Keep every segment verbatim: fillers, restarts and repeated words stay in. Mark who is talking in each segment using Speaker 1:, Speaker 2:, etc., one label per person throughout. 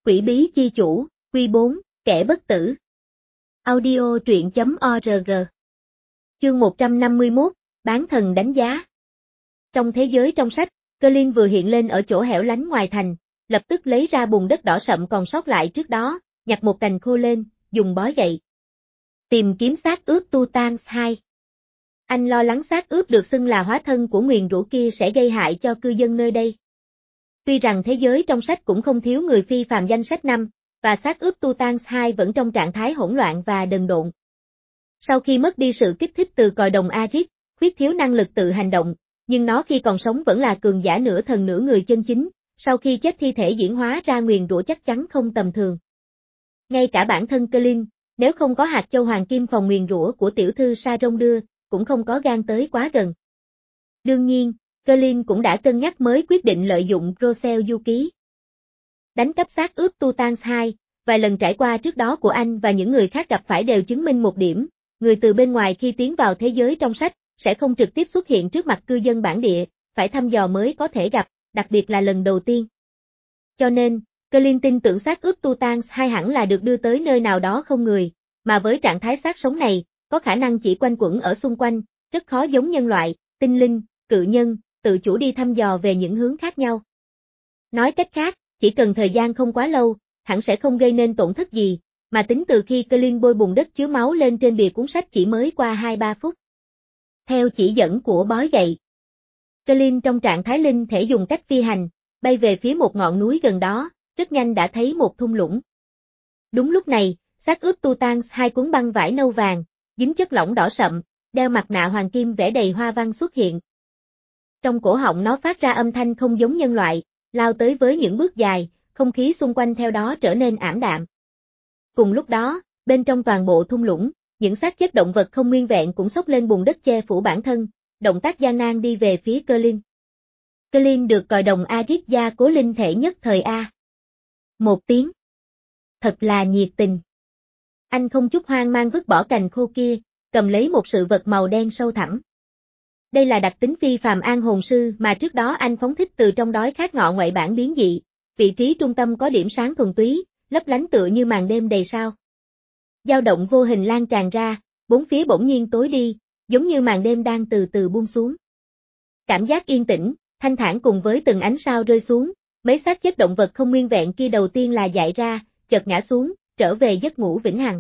Speaker 1: Quỷ bí chi chủ, Quy bốn, kẻ bất tử. Audio truyện chấm org. Chương một trăm năm mươi mốt, bán thần đánh giá. Trong thế giới trong sách, Colin vừa hiện lên ở chỗ hẻo lánh ngoài thành, lập tức lấy ra bùn đất đỏ sậm còn sót lại trước đó, nhặt một cành khô lên, dùng bó gậy. Tìm kiếm xác ướp Tutans hai. Anh lo lắng xác ướp được xưng là hóa thân của nguyền rủa kia sẽ gây hại cho cư dân nơi đây. Tuy rằng thế giới trong sách cũng không thiếu người phi phàm danh sách năm, và xác ướp Tutans hai vẫn trong trạng thái hỗn loạn và đần độn. Sau khi mất đi sự kích thích từ còi đồng Arit, khuyết thiếu năng lực tự hành động, nhưng nó khi còn sống vẫn là cường giả nửa thần nửa người chân chính, sau khi chết thi thể diễn hóa ra nguyền rủa chắc chắn không tầm thường. Ngay cả bản thân Colin, nếu không có hạt châu hoàng kim phòng nguyền rủa của tiểu thư Saron đưa, cũng không có gan tới quá gần. Đương nhiên, Colin cũng đã cân nhắc mới quyết định lợi dụng Rosel du ký. Đánh cắp xác ướp Tutans hai, vài lần trải qua trước đó của anh và những người khác gặp phải đều chứng minh một điểm, người từ bên ngoài khi tiến vào thế giới trong sách, sẽ không trực tiếp xuất hiện trước mặt cư dân bản địa, phải thăm dò mới có thể gặp, đặc biệt là lần đầu tiên. Cho nên, Colin tin tưởng xác ướp Tutans hai hẳn là được đưa tới nơi nào đó không người, mà với trạng thái xác sống này, có khả năng chỉ quanh quẩn ở xung quanh, rất khó giống nhân loại, tinh linh, cự nhân, tự chủ đi thăm dò về những hướng khác nhau. Nói cách khác, chỉ cần thời gian không quá lâu, hẳn sẽ không gây nên tổn thất gì, mà tính từ khi Colin bôi bùn đất chứa máu lên trên bìa cuốn sách chỉ mới qua hai ba phút. Theo chỉ dẫn của bói gậy, Colin trong trạng thái linh thể dùng cách phi hành, bay về phía một ngọn núi gần đó, rất nhanh đã thấy một thung lũng. Đúng lúc này, xác ướp Tutans hai cuốn băng vải nâu vàng, dính chất lỏng đỏ sậm, đeo mặt nạ hoàng kim vẽ đầy hoa văn xuất hiện. Trong cổ họng nó phát ra âm thanh không giống nhân loại, lao tới với những bước dài, không khí xung quanh theo đó trở nên ảm đạm. Cùng lúc đó, bên trong toàn bộ thung lũng, những xác chết động vật không nguyên vẹn cũng xốc lên bùn đất che phủ bản thân, động tác gian nan đi về phía Colin. Colin được còi đồng Arit gia cố linh thể nhất thời A. Một tiếng. Thật là nhiệt tình. Anh không chút hoang mang vứt bỏ cành khô kia, cầm lấy một sự vật màu đen sâu thẳm. Đây là đặc tính phi phàm an hồn sư mà trước đó anh phóng thích từ trong đói khát ngọ ngoại bản biến dị, vị trí trung tâm có điểm sáng thuần túy, lấp lánh tựa như màn đêm đầy sao. Dao động vô hình lan tràn ra, bốn phía bỗng nhiên tối đi, giống như màn đêm đang từ từ buông xuống. Cảm giác yên tĩnh, thanh thản cùng với từng ánh sao rơi xuống, mấy xác chết động vật không nguyên vẹn kia đầu tiên là dại ra, chợt ngã xuống, trở về giấc ngủ vĩnh hằng.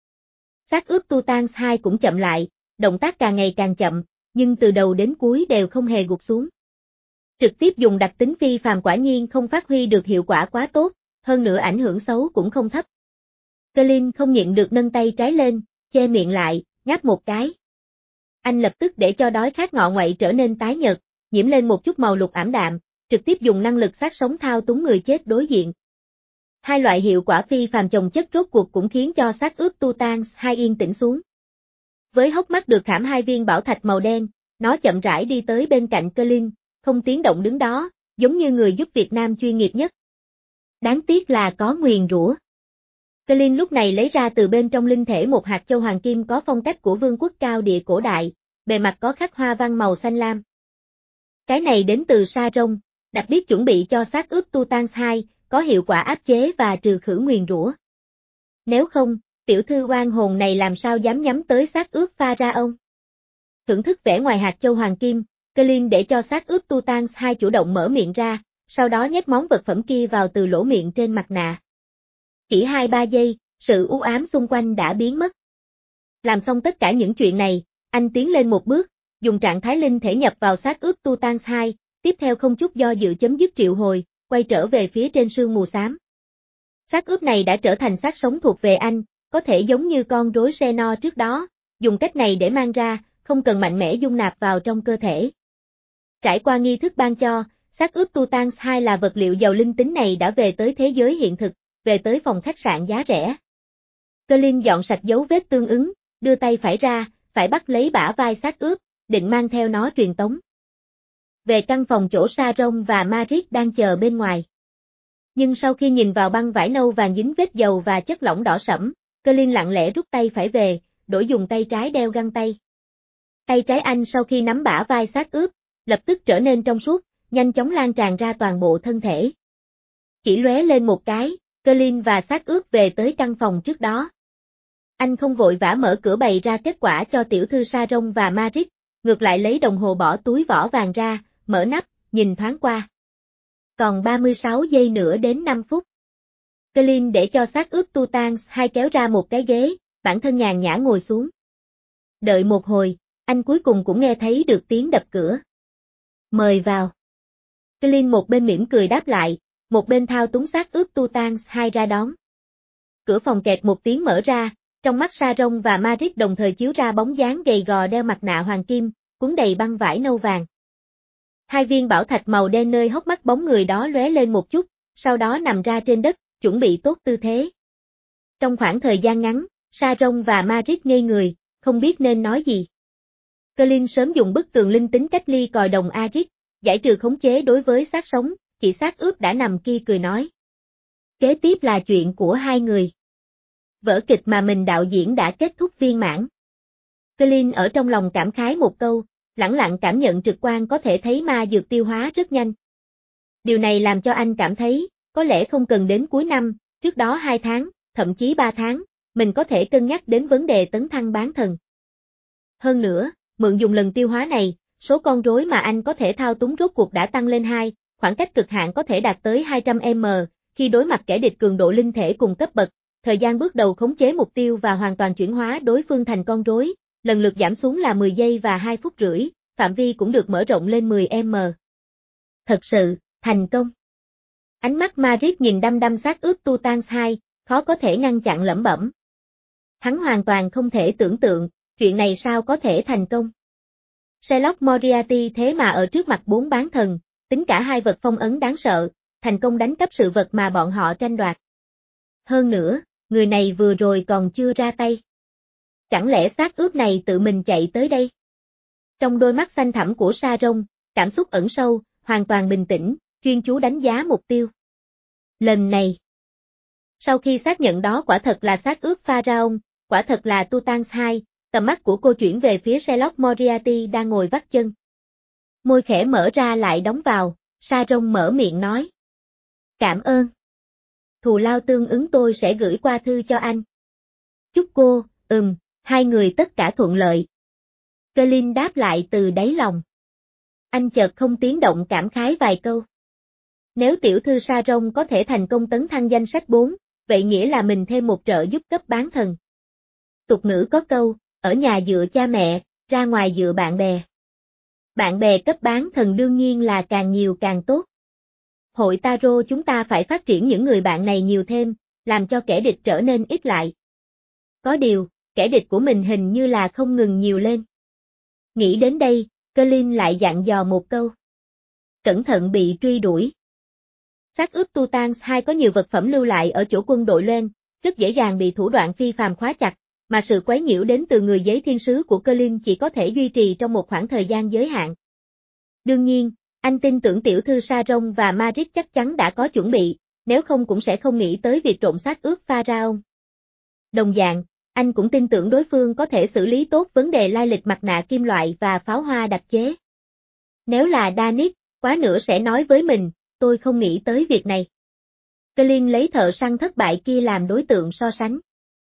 Speaker 1: Xác ướp Tutans hai cũng chậm lại, động tác càng ngày càng chậm, nhưng từ đầu đến cuối đều không hề gục xuống. Trực tiếp dùng đặc tính phi phàm quả nhiên không phát huy được hiệu quả quá tốt, hơn nữa ảnh hưởng xấu cũng không thấp. Colin không nhịn được nâng tay trái lên, che miệng lại, ngáp một cái. Anh lập tức để cho đói khát ngọ ngoại trở nên tái nhợt, nhiễm lên một chút màu lục ảm đạm, trực tiếp dùng năng lực sát sống thao túng người chết đối diện. Hai loại hiệu quả phi phàm chồng chất rốt cuộc cũng khiến cho xác ướp Tutans hai yên tĩnh xuống. Với hốc mắt được khảm hai viên bảo thạch màu đen, nó chậm rãi đi tới bên cạnh Colin, không tiếng động đứng đó, giống như người giúp Việt Nam chuyên nghiệp nhất. Đáng tiếc là có nguyền rủa. Colin lúc này lấy ra từ bên trong linh thể một hạt châu hoàng kim có phong cách của vương quốc cao địa cổ đại, bề mặt có khắc hoa văn màu xanh lam. Cái này đến từ Saron, đặc biệt chuẩn bị cho xác ướp Tutans hai, có hiệu quả áp chế và trừ khử nguyền rủa. Nếu không, tiểu thư oan hồn này làm sao dám nhắm tới xác ướp Pharaon. Thưởng thức vẻ ngoài hạt châu hoàng kim, Colin để cho xác ướp Tutans hai chủ động mở miệng ra, sau đó nhét món vật phẩm kia vào từ lỗ miệng trên mặt nạ. Chỉ hai ba giây, sự u ám xung quanh đã biến mất. Làm xong tất cả những chuyện này, anh tiến lên một bước, dùng trạng thái linh thể nhập vào xác ướp Tutans hai, tiếp theo không chút do dự chấm dứt triệu hồi, quay trở về phía trên sương mù xám. Xác ướp này đã trở thành xác sống thuộc về anh, có thể giống như con rối Xeno trước đó, dùng cách này để mang ra, không cần mạnh mẽ dung nạp vào trong cơ thể. Trải qua nghi thức ban cho, xác ướp Tutans hai là vật liệu giàu linh tính này đã về tới thế giới hiện thực, về tới phòng khách sạn giá rẻ. Colin dọn sạch dấu vết tương ứng, đưa tay phải ra, phải bắt lấy bả vai xác ướp, định mang theo nó truyền tống. Về căn phòng chỗ Saron và Marit đang chờ bên ngoài. Nhưng sau khi nhìn vào băng vải nâu vàng dính vết dầu và chất lỏng đỏ sẫm, Colin lặng lẽ rút tay phải về, đổi dùng tay trái đeo găng tay. Tay trái anh sau khi nắm bả vai xác ướp, lập tức trở nên trong suốt, nhanh chóng lan tràn ra toàn bộ thân thể. Chỉ lóe lên một cái, Colin và xác ướp về tới căn phòng trước đó. Anh không vội vã mở cửa bày ra kết quả cho tiểu thư Saron và Marit, ngược lại lấy đồng hồ bỏ túi vỏ vàng ra, mở nắp, nhìn thoáng qua. Còn ba mươi sáu giây nữa đến năm phút. Colin để cho xác ướp Tutans hai kéo ra một cái ghế, bản thân nhàn nhã ngồi xuống. Đợi một hồi, anh cuối cùng cũng nghe thấy được tiếng đập cửa. Mời vào. Colin một bên mỉm cười đáp lại, một bên thao túng xác ướp Tutans hai ra đón. Cửa phòng kẹt một tiếng mở ra, trong mắt Saron và Marit đồng thời chiếu ra bóng dáng gầy gò đeo mặt nạ hoàng kim, cuốn đầy băng vải nâu vàng. Hai viên bảo thạch màu đen nơi hốc mắt bóng người đó lóe lên một chút, sau đó nằm ra trên đất, chuẩn bị tốt tư thế. Trong khoảng thời gian ngắn, Saron và Marit ngây người, không biết nên nói gì. Colin sớm dùng bức tường linh tính cách ly còi đồng Arit, giải trừ khống chế đối với xác sống, chỉ xác ướp đã nằm kia cười nói. Kế tiếp là chuyện của hai người. Vở kịch mà mình đạo diễn đã kết thúc viên mãn. Colin ở trong lòng cảm khái một câu, lẳng lặng cảm nhận trực quan có thể thấy ma dược tiêu hóa rất nhanh. Điều này làm cho anh cảm thấy, có lẽ không cần đến cuối năm, trước đó hai tháng, thậm chí ba tháng, mình có thể cân nhắc đến vấn đề tấn thăng bán thần. Hơn nữa, mượn dùng lần tiêu hóa này, số con rối mà anh có thể thao túng rốt cuộc đã tăng lên hai, khoảng cách cực hạn có thể đạt tới hai trăm mét, khi đối mặt kẻ địch cường độ linh thể cùng cấp bậc, thời gian bước đầu khống chế mục tiêu và hoàn toàn chuyển hóa đối phương thành con rối, lần lượt giảm xuống là mười giây và hai phút rưỡi, phạm vi cũng được mở rộng lên mười mét. Thật sự, thành công. Ánh mắt Marit nhìn đăm đăm xác ướp Tutans hai, khó có thể ngăn chặn lẩm bẩm. Hắn hoàn toàn không thể tưởng tượng, chuyện này sao có thể thành công. Sherlock Moriarty thế mà ở trước mặt bốn bán thần, tính cả hai vật phong ấn đáng sợ, thành công đánh cắp sự vật mà bọn họ tranh đoạt. Hơn nữa, người này vừa rồi còn chưa ra tay. Chẳng lẽ xác ướp này tự mình chạy tới đây? Trong đôi mắt xanh thẳm của Saron, cảm xúc ẩn sâu, hoàn toàn bình tĩnh, chuyên chú đánh giá mục tiêu. Lần này, sau khi xác nhận đó quả thật là xác ướp Pharaon, quả thật là Tutans hai, tầm mắt của cô chuyển về phía Sherlock Moriarty đang ngồi vắt chân. Môi khẽ mở ra lại đóng vào, Saron mở miệng nói. Cảm ơn. Thù lao tương ứng tôi sẽ gửi qua thư cho anh. Chúc cô, ừm, hai người tất cả thuận lợi. Colin đáp lại từ đáy lòng. Anh chợt không tiếng động cảm khái vài câu. Nếu tiểu thư Saron có thể thành công tấn thăng danh sách bốn, vậy nghĩa là mình thêm một trợ giúp cấp bán thần. Tục ngữ có câu, ở nhà dựa cha mẹ, ra ngoài dựa bạn bè. Bạn bè cấp bán thần đương nhiên là càng nhiều càng tốt. Hội Tarot chúng ta phải phát triển những người bạn này nhiều thêm, làm cho kẻ địch trở nên ít lại. Có điều, kẻ địch của mình hình như là không ngừng nhiều lên. Nghĩ đến đây, Colin lại dặn dò một câu. Cẩn thận bị truy đuổi. Xác ướp Tutans hai có nhiều vật phẩm lưu lại ở chỗ quân đội Loen, rất dễ dàng bị thủ đoạn phi phàm khóa chặt, mà sự quấy nhiễu đến từ người giấy thiên sứ của Colin chỉ có thể duy trì trong một khoảng thời gian giới hạn. Đương nhiên, anh tin tưởng tiểu thư Saron và Marit chắc chắn đã có chuẩn bị, nếu không cũng sẽ không nghĩ tới việc trộm xác ướp Pharaon. Đồng dạng, anh cũng tin tưởng đối phương có thể xử lý tốt vấn đề lai lịch mặt nạ kim loại và pháo hoa đặc chế. Nếu là Danis, quá nữa sẽ nói với mình, tôi không nghĩ tới việc này. Colin lấy thợ săn thất bại kia làm đối tượng so sánh.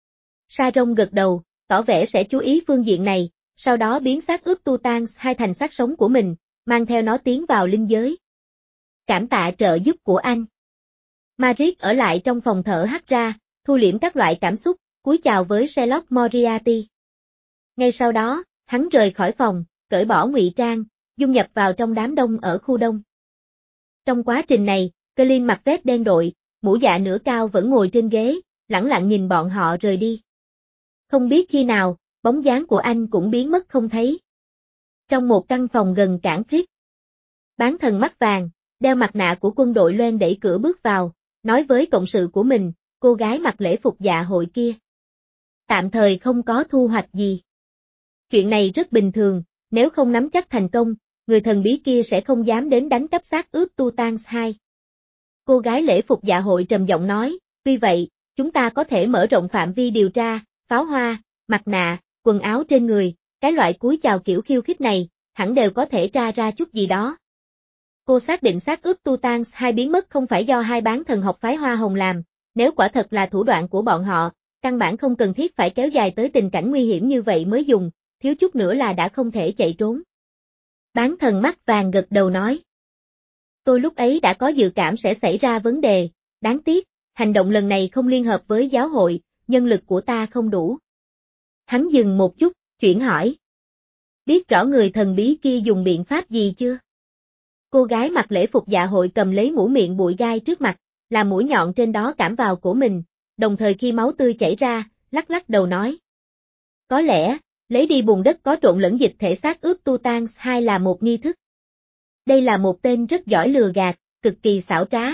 Speaker 1: Saron gật đầu, tỏ vẻ sẽ chú ý phương diện này, sau đó biến xác ướp Tutans hai thành xác sống của mình, mang theo nó tiến vào linh giới. Cảm tạ trợ giúp của anh. Marit ở lại trong phòng thở hắt ra, thu liễm các loại cảm xúc, cúi chào với Sherlock Moriarty. Ngay sau đó, hắn rời khỏi phòng, cởi bỏ ngụy trang, dung nhập vào trong đám đông ở khu đông. Trong quá trình này, Colin mặc vest đen đội, mũ dạ nửa cao vẫn ngồi trên ghế, lẳng lặng nhìn bọn họ rời đi. Không biết khi nào, bóng dáng của anh cũng biến mất không thấy. Trong một căn phòng gần cảng Creek, bán thần mắt vàng, đeo mặt nạ của quân đội Loen đẩy cửa bước vào, nói với cộng sự của mình, cô gái mặc lễ phục dạ hội kia. Tạm thời không có thu hoạch gì. Chuyện này rất bình thường, nếu không nắm chắc thành công, người thần bí kia sẽ không dám đến đánh cắp xác ướp Tutans hai. Cô gái lễ phục dạ hội trầm giọng nói, tuy vậy, chúng ta có thể mở rộng phạm vi điều tra, pháo hoa, mặt nạ, quần áo trên người, cái loại cúi chào kiểu khiêu khích này, hẳn đều có thể tra ra chút gì đó. Cô xác định xác ướp Tutans hai biến mất không phải do hai bán thần học phái Hoa Hồng làm, nếu quả thật là thủ đoạn của bọn họ, căn bản không cần thiết phải kéo dài tới tình cảnh nguy hiểm như vậy mới dùng, thiếu chút nữa là đã không thể chạy trốn. Bán thần mắt vàng gật đầu nói. Tôi lúc ấy đã có dự cảm sẽ xảy ra vấn đề, đáng tiếc, hành động lần này không liên hợp với giáo hội, nhân lực của ta không đủ. Hắn dừng một chút, chuyển hỏi. Biết rõ người thần bí kia dùng biện pháp gì chưa? Cô gái mặc lễ phục dạ hội cầm lấy mũ miệng bụi gai trước mặt, làm mũi nhọn trên đó cảm vào cổ mình, đồng thời khi máu tươi chảy ra, lắc lắc đầu nói. Có lẽ, lấy đi bùn đất có trộn lẫn dịch thể xác ướp tu tan hai là một nghi thức. Đây là một tên rất giỏi lừa gạt, cực kỳ xảo trá.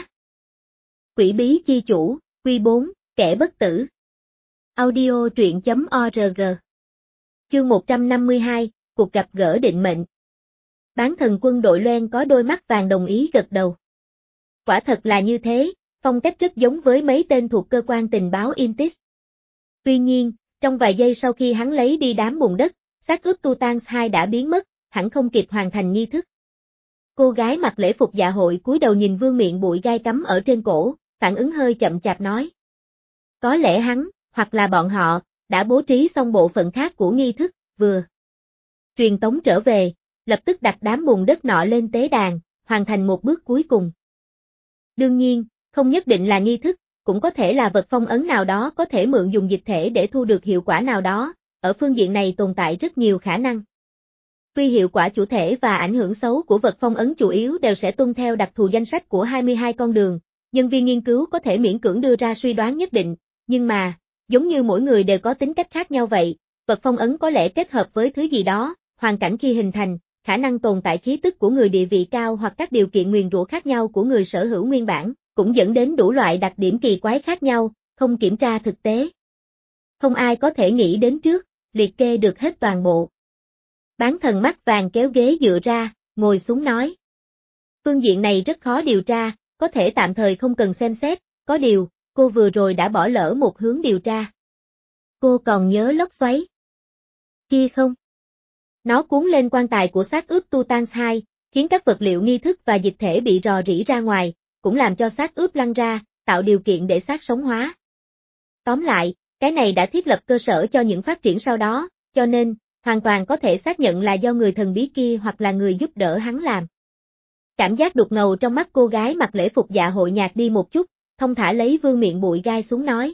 Speaker 1: Quỷ bí chi chủ, Quy bốn, kẻ bất tử. Audio truyện chấm org. Chương một trăm năm mươi hai, cuộc gặp gỡ định mệnh. Bán thần quân đội Loen có đôi mắt vàng đồng ý gật đầu. Quả thật là như thế, phong cách rất giống với mấy tên thuộc cơ quan tình báo Intis. Tuy nhiên, trong vài giây sau khi hắn lấy đi đám bùn đất, xác ướp tu tan hai đã biến mất, hẳn không kịp hoàn thành nghi thức. Cô gái mặc lễ phục dạ hội cúi đầu nhìn vương miệng bụi gai cắm ở trên cổ, phản ứng hơi chậm chạp nói. Có lẽ hắn, hoặc là bọn họ, đã bố trí xong bộ phận khác của nghi thức, vừa truyền tống trở về, lập tức đặt đám bùn đất nọ lên tế đàn, hoàn thành một bước cuối cùng. Đương nhiên, không nhất định là nghi thức, cũng có thể là vật phong ấn nào đó có thể mượn dùng dịch thể để thu được hiệu quả nào đó, ở phương diện này tồn tại rất nhiều khả năng. Tuy hiệu quả chủ thể và ảnh hưởng xấu của vật phong ấn chủ yếu đều sẽ tuân theo đặc thù danh sách của hai mươi hai con đường, nhân viên nghiên cứu có thể miễn cưỡng đưa ra suy đoán nhất định, nhưng mà, giống như mỗi người đều có tính cách khác nhau vậy, vật phong ấn có lẽ kết hợp với thứ gì đó, hoàn cảnh khi hình thành, khả năng tồn tại khí tức của người địa vị cao hoặc các điều kiện nguyền rủa khác nhau của người sở hữu nguyên bản, cũng dẫn đến đủ loại đặc điểm kỳ quái khác nhau, không kiểm tra thực tế. Không ai có thể nghĩ đến trước, liệt kê được hết toàn bộ. Bán thần mắt vàng kéo ghế dựa ra, ngồi xuống nói. Phương diện này rất khó điều tra, có thể tạm thời không cần xem xét, có điều, cô vừa rồi đã bỏ lỡ một hướng điều tra. Cô còn nhớ lốc xoáy kia không? Nó cuốn lên quan tài của xác ướp tu tan hai, khiến các vật liệu nghi thức và dịch thể bị rò rỉ ra ngoài, cũng làm cho xác ướp lăn ra, tạo điều kiện để xác sống hóa. Tóm lại, cái này đã thiết lập cơ sở cho những phát triển sau đó, cho nên, hoàn toàn có thể xác nhận là do người thần bí kia hoặc là người giúp đỡ hắn làm. Cảm giác đục ngầu trong mắt cô gái mặc lễ phục dạ hội nhạt đi một chút, thông thả lấy vương miệng bụi gai xuống nói.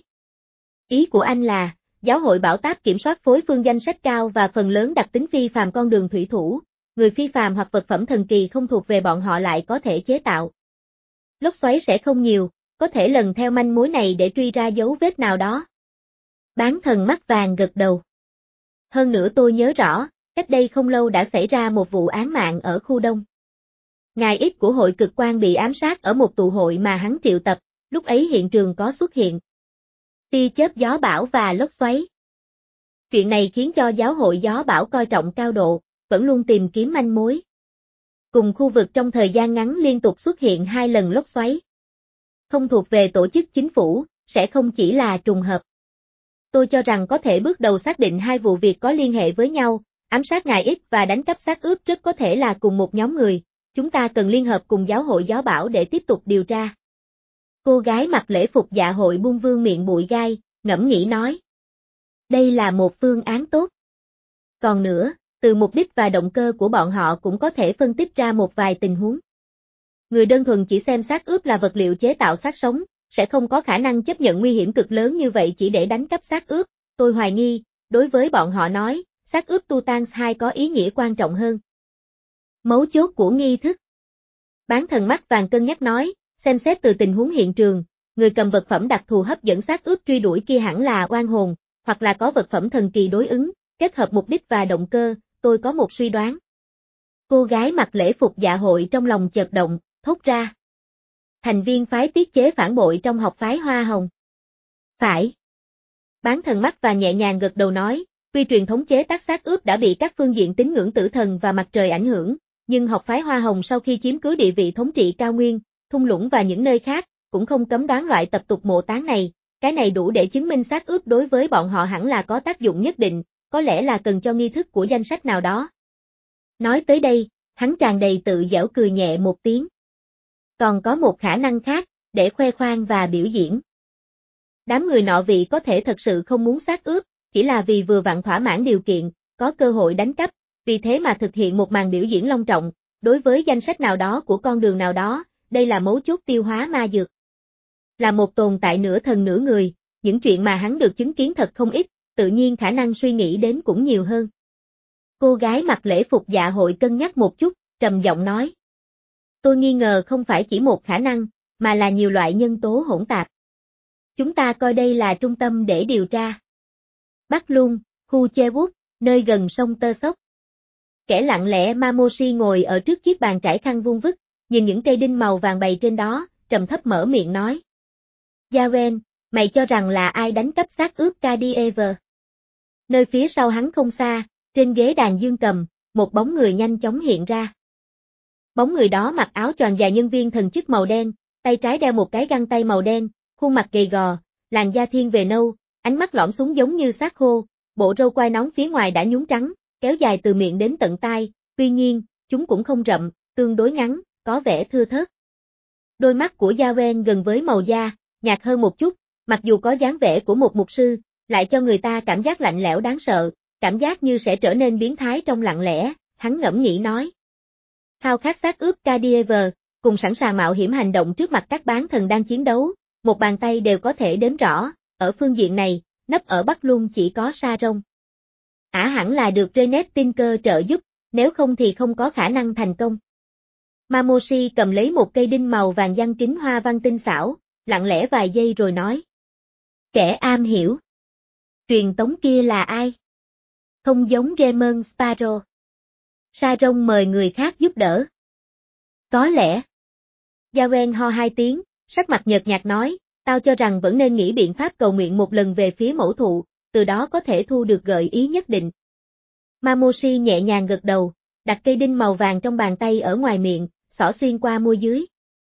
Speaker 1: Ý của anh là, giáo hội bảo táp kiểm soát phối phương danh sách cao và phần lớn đặc tính phi phàm con đường thủy thủ, người phi phàm hoặc vật phẩm thần kỳ không thuộc về bọn họ lại có thể chế tạo. Lốc xoáy sẽ không nhiều, có thể lần theo manh mối này để truy ra dấu vết nào đó. Bán thần mắt vàng gật đầu. Hơn nữa tôi nhớ rõ, cách đây không lâu đã xảy ra một vụ án mạng ở khu đông. Ngài ít của hội cực quan bị ám sát ở một tụ hội mà hắn triệu tập, lúc ấy hiện trường có xuất hiện tia chớp gió bão và lốc xoáy. Chuyện này khiến cho giáo hội gió bão coi trọng cao độ, vẫn luôn tìm kiếm manh mối. Cùng khu vực trong thời gian ngắn liên tục xuất hiện hai lần lốc xoáy. Không thuộc về tổ chức chính phủ, sẽ không chỉ là trùng hợp. Tôi cho rằng có thể bước đầu xác định hai vụ việc có liên hệ với nhau, ám sát ngài ít và đánh cắp xác ướp rất có thể là cùng một nhóm người, chúng ta cần liên hợp cùng giáo hội gió bão để tiếp tục điều tra. Cô gái mặc lễ phục dạ hội buông vương miệng bụi gai, ngẫm nghĩ nói. Đây là một phương án tốt. Còn nữa, từ mục đích và động cơ của bọn họ cũng có thể phân tích ra một vài tình huống. Người đơn thuần chỉ xem xác ướp là vật liệu chế tạo xác sống, sẽ không có khả năng chấp nhận nguy hiểm cực lớn như vậy chỉ để đánh cắp xác ướp, tôi hoài nghi, đối với bọn họ nói, xác ướp tu tan hai có ý nghĩa quan trọng hơn. Mấu chốt của nghi thức. Bán thần mắt vàng cân nhắc nói, xem xét từ tình huống hiện trường, người cầm vật phẩm đặc thù hấp dẫn xác ướp truy đuổi kia hẳn là oan hồn, hoặc là có vật phẩm thần kỳ đối ứng, kết hợp mục đích và động cơ, tôi có một suy đoán. Cô gái mặc lễ phục dạ hội trong lòng chợt động, thốt ra. Thành viên phái tiết chế phản bội trong học phái Hoa Hồng. Phải. Bán thần mắt và nhẹ nhàng gật đầu nói, tuy truyền thống chế tác xác ướp đã bị các phương diện tín ngưỡng tử thần và mặt trời ảnh hưởng, nhưng học phái Hoa Hồng sau khi chiếm cứ địa vị thống trị cao nguyên, thung lũng và những nơi khác, cũng không cấm đoán loại tập tục mộ táng này, cái này đủ để chứng minh xác ướp đối với bọn họ hẳn là có tác dụng nhất định, có lẽ là cần cho nghi thức của danh sách nào đó. Nói tới đây, hắn tràn đầy tự giễu cười nhẹ một tiếng. Còn có một khả năng khác, để khoe khoang và biểu diễn. Đám người nọ vị có thể thật sự không muốn xác ướp, chỉ là vì vừa vặn thỏa mãn điều kiện, có cơ hội đánh cắp, vì thế mà thực hiện một màn biểu diễn long trọng, đối với danh sách nào đó của con đường nào đó, đây là mấu chốt tiêu hóa ma dược. Là một tồn tại nửa thần nửa người, những chuyện mà hắn được chứng kiến thật không ít, tự nhiên khả năng suy nghĩ đến cũng nhiều hơn. Cô gái mặc lễ phục dạ hội cân nhắc một chút, trầm giọng nói. Tôi nghi ngờ không phải chỉ một khả năng, mà là nhiều loại nhân tố hỗn tạp. Chúng ta coi đây là trung tâm để điều tra. Bắc Lung, khu Chewut, nơi gần sông Tơ Sốc. Kẻ lặng lẽ Mamoshi ngồi ở trước chiếc bàn trải khăn vuông vức, nhìn những cây đinh màu vàng bày trên đó, trầm thấp mở miệng nói. Yawen, mày cho rằng là ai đánh cắp xác ướp Kadiever? Nơi phía sau hắn không xa, trên ghế đàn dương cầm, một bóng người nhanh chóng hiện ra. Bóng người đó mặc áo choàng dài nhân viên thần chức màu đen, tay trái đeo một cái găng tay màu đen, khuôn mặt gầy gò, làn da thiên về nâu, ánh mắt lõm xuống giống như xác khô, bộ râu quai nón phía ngoài đã nhúng trắng, kéo dài từ miệng đến tận tai, tuy nhiên, chúng cũng không rậm, tương đối ngắn, có vẻ thưa thớt. Đôi mắt của Yawen gần với màu da, nhạt hơn một chút, mặc dù có dáng vẻ của một mục sư, lại cho người ta cảm giác lạnh lẽo đáng sợ, cảm giác như sẽ trở nên biến thái trong lặng lẽ, hắn ngẫm nghĩ nói. Khao khát xác ướp Kadiever, cùng sẵn sàng mạo hiểm hành động trước mặt các bán thần đang chiến đấu, một bàn tay đều có thể đếm rõ, ở phương diện này, nấp ở Bắc Lung chỉ có Sa Rông. Ả hẳn là được Renet Tinker trợ giúp, nếu không thì không có khả năng thành công. Mamoshi cầm lấy một cây đinh màu vàng giăng kính hoa văn tinh xảo, lặng lẽ vài giây rồi nói. Kẻ am hiểu. Truyền tống kia là ai? Không giống Raymond Sparrow. Sa Rông mời người khác giúp đỡ. Có lẽ. Yawen ho hai tiếng, sắc mặt nhợt nhạt nói, tao cho rằng vẫn nên nghĩ biện pháp cầu nguyện một lần về phía mẫu thụ, từ đó có thể thu được gợi ý nhất định. Mamoshi nhẹ nhàng gật đầu, đặt cây đinh màu vàng trong bàn tay ở ngoài miệng, xỏ xuyên qua môi dưới.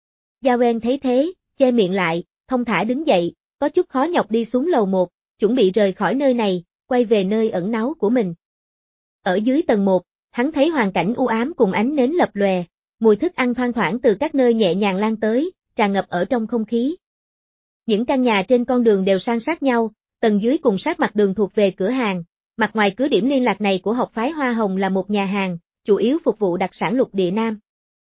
Speaker 1: Yawen thấy thế, che miệng lại, thong thả đứng dậy, có chút khó nhọc đi xuống lầu một, chuẩn bị rời khỏi nơi này, quay về nơi ẩn náu của mình. Ở dưới tầng một, hắn thấy hoàn cảnh u ám cùng ánh nến lập lòe, mùi thức ăn thoang thoảng từ các nơi nhẹ nhàng lan tới, tràn ngập ở trong không khí. Những căn nhà trên con đường đều san sát nhau, tầng dưới cùng sát mặt đường thuộc về cửa hàng, mặt ngoài cứ điểm liên lạc này của học phái Hoa Hồng là một nhà hàng, chủ yếu phục vụ đặc sản lục địa Nam.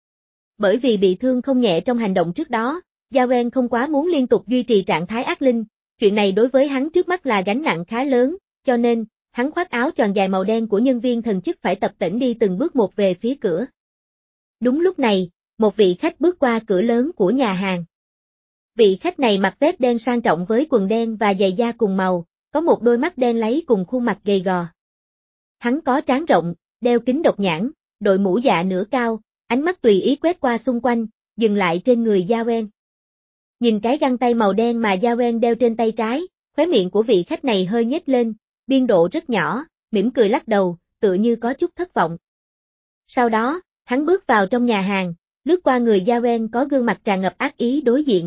Speaker 1: Bởi vì bị thương không nhẹ trong hành động trước đó, Yawen không quá muốn liên tục duy trì trạng thái ác linh, chuyện này đối với hắn trước mắt là gánh nặng khá lớn, cho nên, hắn khoác áo choàng dài màu đen của nhân viên thần chức phải tập tễnh đi từng bước một về phía cửa. Đúng lúc này, một vị khách bước qua cửa lớn của nhà hàng. Vị khách này mặc vest đen sang trọng với quần đen và giày da cùng màu, có một đôi mắt đen láy cùng khuôn mặt gầy gò. Hắn có trán rộng, đeo kính độc nhãn, đội mũ dạ nửa cao, ánh mắt tùy ý quét qua xung quanh, dừng lại trên người Yawen. Nhìn cái găng tay màu đen mà Yawen đeo trên tay trái, khóe miệng của vị khách này hơi nhếch lên, biên độ rất nhỏ, mỉm cười lắc đầu, tựa như có chút thất vọng. Sau đó, hắn bước vào trong nhà hàng, lướt qua người Yawen có gương mặt tràn ngập ác ý đối diện.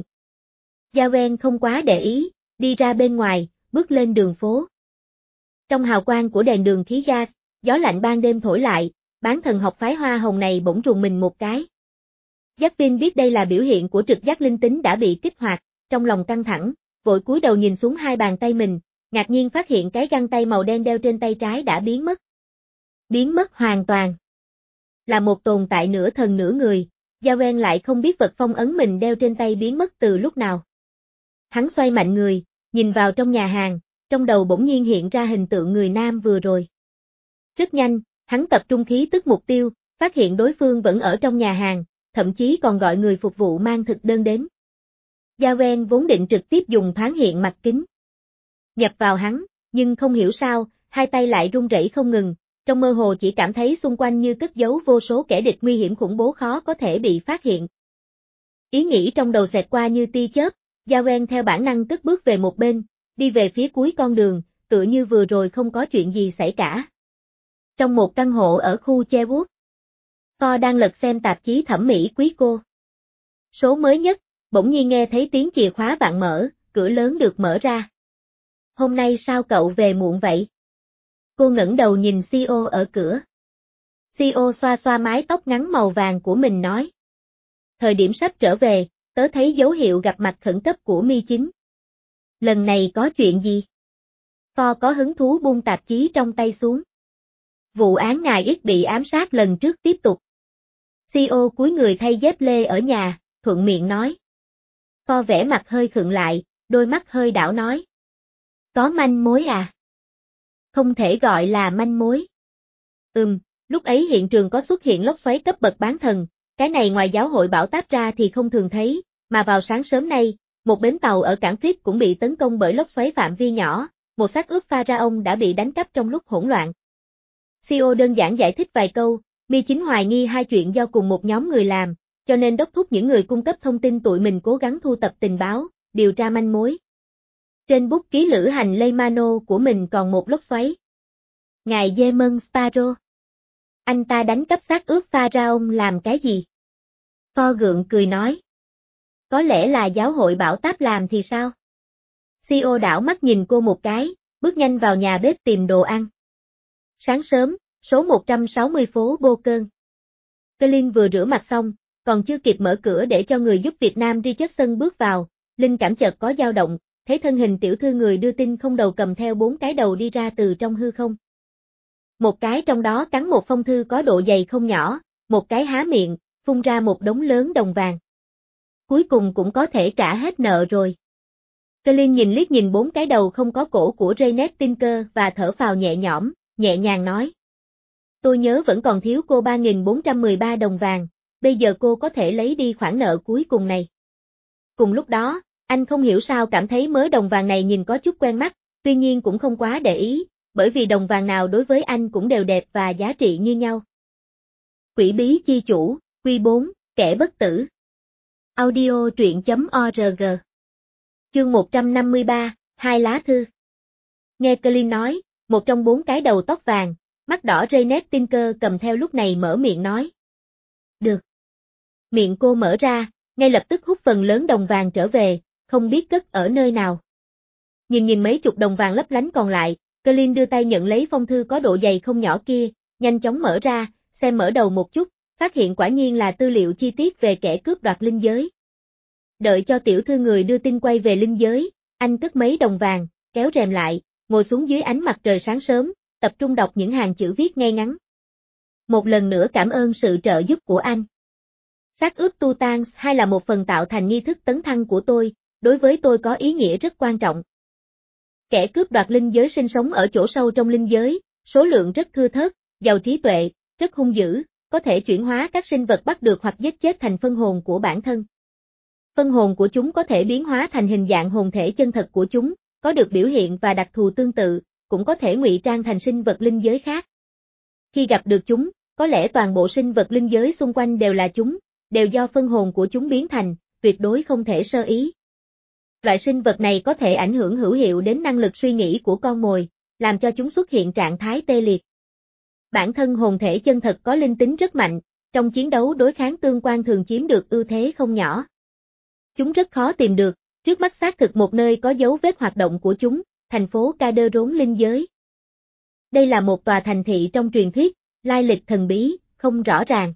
Speaker 1: Yawen không quá để ý, đi ra bên ngoài, bước lên đường phố. Trong hào quang của đèn đường khí gas, gió lạnh ban đêm thổi lại, bán thần học phái Hoa Hồng này bỗng rùng mình một cái. Giác Vinh biết đây là biểu hiện của trực giác linh tính đã bị kích hoạt, trong lòng căng thẳng, vội cúi đầu nhìn xuống hai bàn tay mình, ngạc nhiên phát hiện cái găng tay màu đen đeo trên tay trái đã biến mất. Biến mất hoàn toàn. Là một tồn tại nửa thần nửa người, Yawen lại không biết vật phong ấn mình đeo trên tay biến mất từ lúc nào. Hắn xoay mạnh người, nhìn vào trong nhà hàng, trong đầu bỗng nhiên hiện ra hình tượng người nam vừa rồi. Rất nhanh, hắn tập trung khí tức mục tiêu, phát hiện đối phương vẫn ở trong nhà hàng, thậm chí còn gọi người phục vụ mang thực đơn đến. Yawen vốn định trực tiếp dùng thoáng hiện mặt kính nhập vào hắn, nhưng không hiểu sao, hai tay lại run rẩy không ngừng, trong mơ hồ chỉ cảm thấy xung quanh như cất giấu vô số kẻ địch nguy hiểm khủng bố khó có thể bị phát hiện. Ý nghĩ trong đầu xẹt qua như tia chớp, Yawen theo bản năng cất bước về một bên, đi về phía cuối con đường, tựa như vừa rồi không có chuyện gì xảy cả. Trong một căn hộ ở khu Chewut, Thor đang lật xem tạp chí thẩm mỹ quý cô. Số mới nhất, bỗng nhiên nghe thấy tiếng chìa khóa vặn mở, cửa lớn được mở ra. Hôm nay sao cậu về muộn vậy? Cô ngẩng đầu nhìn xê e ô ở cửa. xê e ô xoa xoa mái tóc ngắn màu vàng của mình nói. Thời điểm sắp trở về, tớ thấy dấu hiệu gặp mặt khẩn cấp của Mi Chính. Lần này có chuyện gì? Ford có hứng thú buông tạp chí trong tay xuống. Vụ án ngài ít bị ám sát lần trước tiếp tục. xê e ô cúi người thay dép lê ở nhà, thuận miệng nói. Ford vẻ mặt hơi khựng lại, đôi mắt hơi đảo nói. Có manh mối à? Không thể gọi là manh mối. Ừm, lúc ấy hiện trường có xuất hiện lốc xoáy cấp bậc bán thần, cái này ngoài giáo hội bảo táp ra thì không thường thấy, mà vào sáng sớm nay, một bến tàu ở cảng Crete cũng bị tấn công bởi lốc xoáy phạm vi nhỏ, một xác ướp pharaoh đã bị đánh cắp trong lúc hỗn loạn. xê e ô đơn giản giải thích vài câu, Mi chính hoài nghi hai chuyện do cùng một nhóm người làm, cho nên đốc thúc những người cung cấp thông tin tụi mình cố gắng thu tập tình báo, điều tra manh mối. Trên bút ký lữ hành Leymano của mình còn một lốc xoáy. Ngài Demon Sparrow. Anh ta đánh cắp xác ướp pharaoh làm cái gì? Ford gượng cười nói. Có lẽ là giáo hội bảo táp làm thì sao? xê e ô đảo mắt nhìn cô một cái, bước nhanh vào nhà bếp tìm đồ ăn. Sáng sớm, số một trăm sáu mươi phố Bô Cơn. Colin vừa rửa mặt xong, còn chưa kịp mở cửa để cho người giúp Việt Nam Richardson bước vào, linh cảm chợt có dao động, thấy thân hình tiểu thư người đưa tin không đầu cầm theo bốn cái đầu đi ra từ trong hư không. Một cái trong đó cắn một phong thư có độ dày không nhỏ, một cái há miệng, phun ra một đống lớn đồng vàng. Cuối cùng cũng có thể trả hết nợ rồi. Colin nhìn liếc nhìn bốn cái đầu không có cổ của Janet Tinker và thở phào nhẹ nhõm, nhẹ nhàng nói. Tôi nhớ vẫn còn thiếu cô ba nghìn bốn trăm mười ba đồng vàng, bây giờ cô có thể lấy đi khoản nợ cuối cùng này. Cùng lúc đó, anh không hiểu sao cảm thấy mớ đồng vàng này nhìn có chút quen mắt, tuy nhiên cũng không quá để ý, bởi vì đồng vàng nào đối với anh cũng đều đẹp và giá trị như nhau. Quỷ bí chi chủ, Quy bốn, kẻ bất tử. Audio truyện chấm org. Chương một trăm năm mươi ba, hai lá thư. Nghe Colin nói, một trong bốn cái đầu tóc vàng, mắt đỏ Janet Tinker cầm theo lúc này mở miệng nói. Được. Miệng cô mở ra, ngay lập tức hút phần lớn đồng vàng trở về, không biết cất ở nơi nào. Nhìn nhìn mấy chục đồng vàng lấp lánh còn lại, Colin đưa tay nhận lấy phong thư có độ dày không nhỏ kia, nhanh chóng mở ra, xem mở đầu một chút, phát hiện quả nhiên là tư liệu chi tiết về kẻ cướp đoạt linh giới. Đợi cho tiểu thư người đưa tin quay về linh giới, anh cất mấy đồng vàng, kéo rèm lại, ngồi xuống dưới ánh mặt trời sáng sớm, tập trung đọc những hàng chữ viết ngay ngắn. Một lần nữa cảm ơn sự trợ giúp của anh. Xác ướp Tutan hay là một phần tạo thành nghi thức tấn thăng của tôi, đối với tôi có ý nghĩa rất quan trọng. Kẻ cướp đoạt linh giới sinh sống ở chỗ sâu trong linh giới, số lượng rất thưa thớt, giàu trí tuệ, rất hung dữ, có thể chuyển hóa các sinh vật bắt được hoặc giết chết thành phân hồn của bản thân. Phân hồn của chúng có thể biến hóa thành hình dạng hồn thể chân thật của chúng, có được biểu hiện và đặc thù tương tự, cũng có thể ngụy trang thành sinh vật linh giới khác. Khi gặp được chúng, có lẽ toàn bộ sinh vật linh giới xung quanh đều là chúng, đều do phân hồn của chúng biến thành, tuyệt đối không thể sơ ý. Loại sinh vật này có thể ảnh hưởng hữu hiệu đến năng lực suy nghĩ của con mồi, làm cho chúng xuất hiện trạng thái tê liệt. Bản thân hồn thể chân thật có linh tính rất mạnh, trong chiến đấu đối kháng tương quan thường chiếm được ưu thế không nhỏ. Chúng rất khó tìm được, trước mắt xác thực một nơi có dấu vết hoạt động của chúng, thành phố Calderon linh giới. Đây là một tòa thành thị trong truyền thuyết, lai lịch thần bí, không rõ ràng.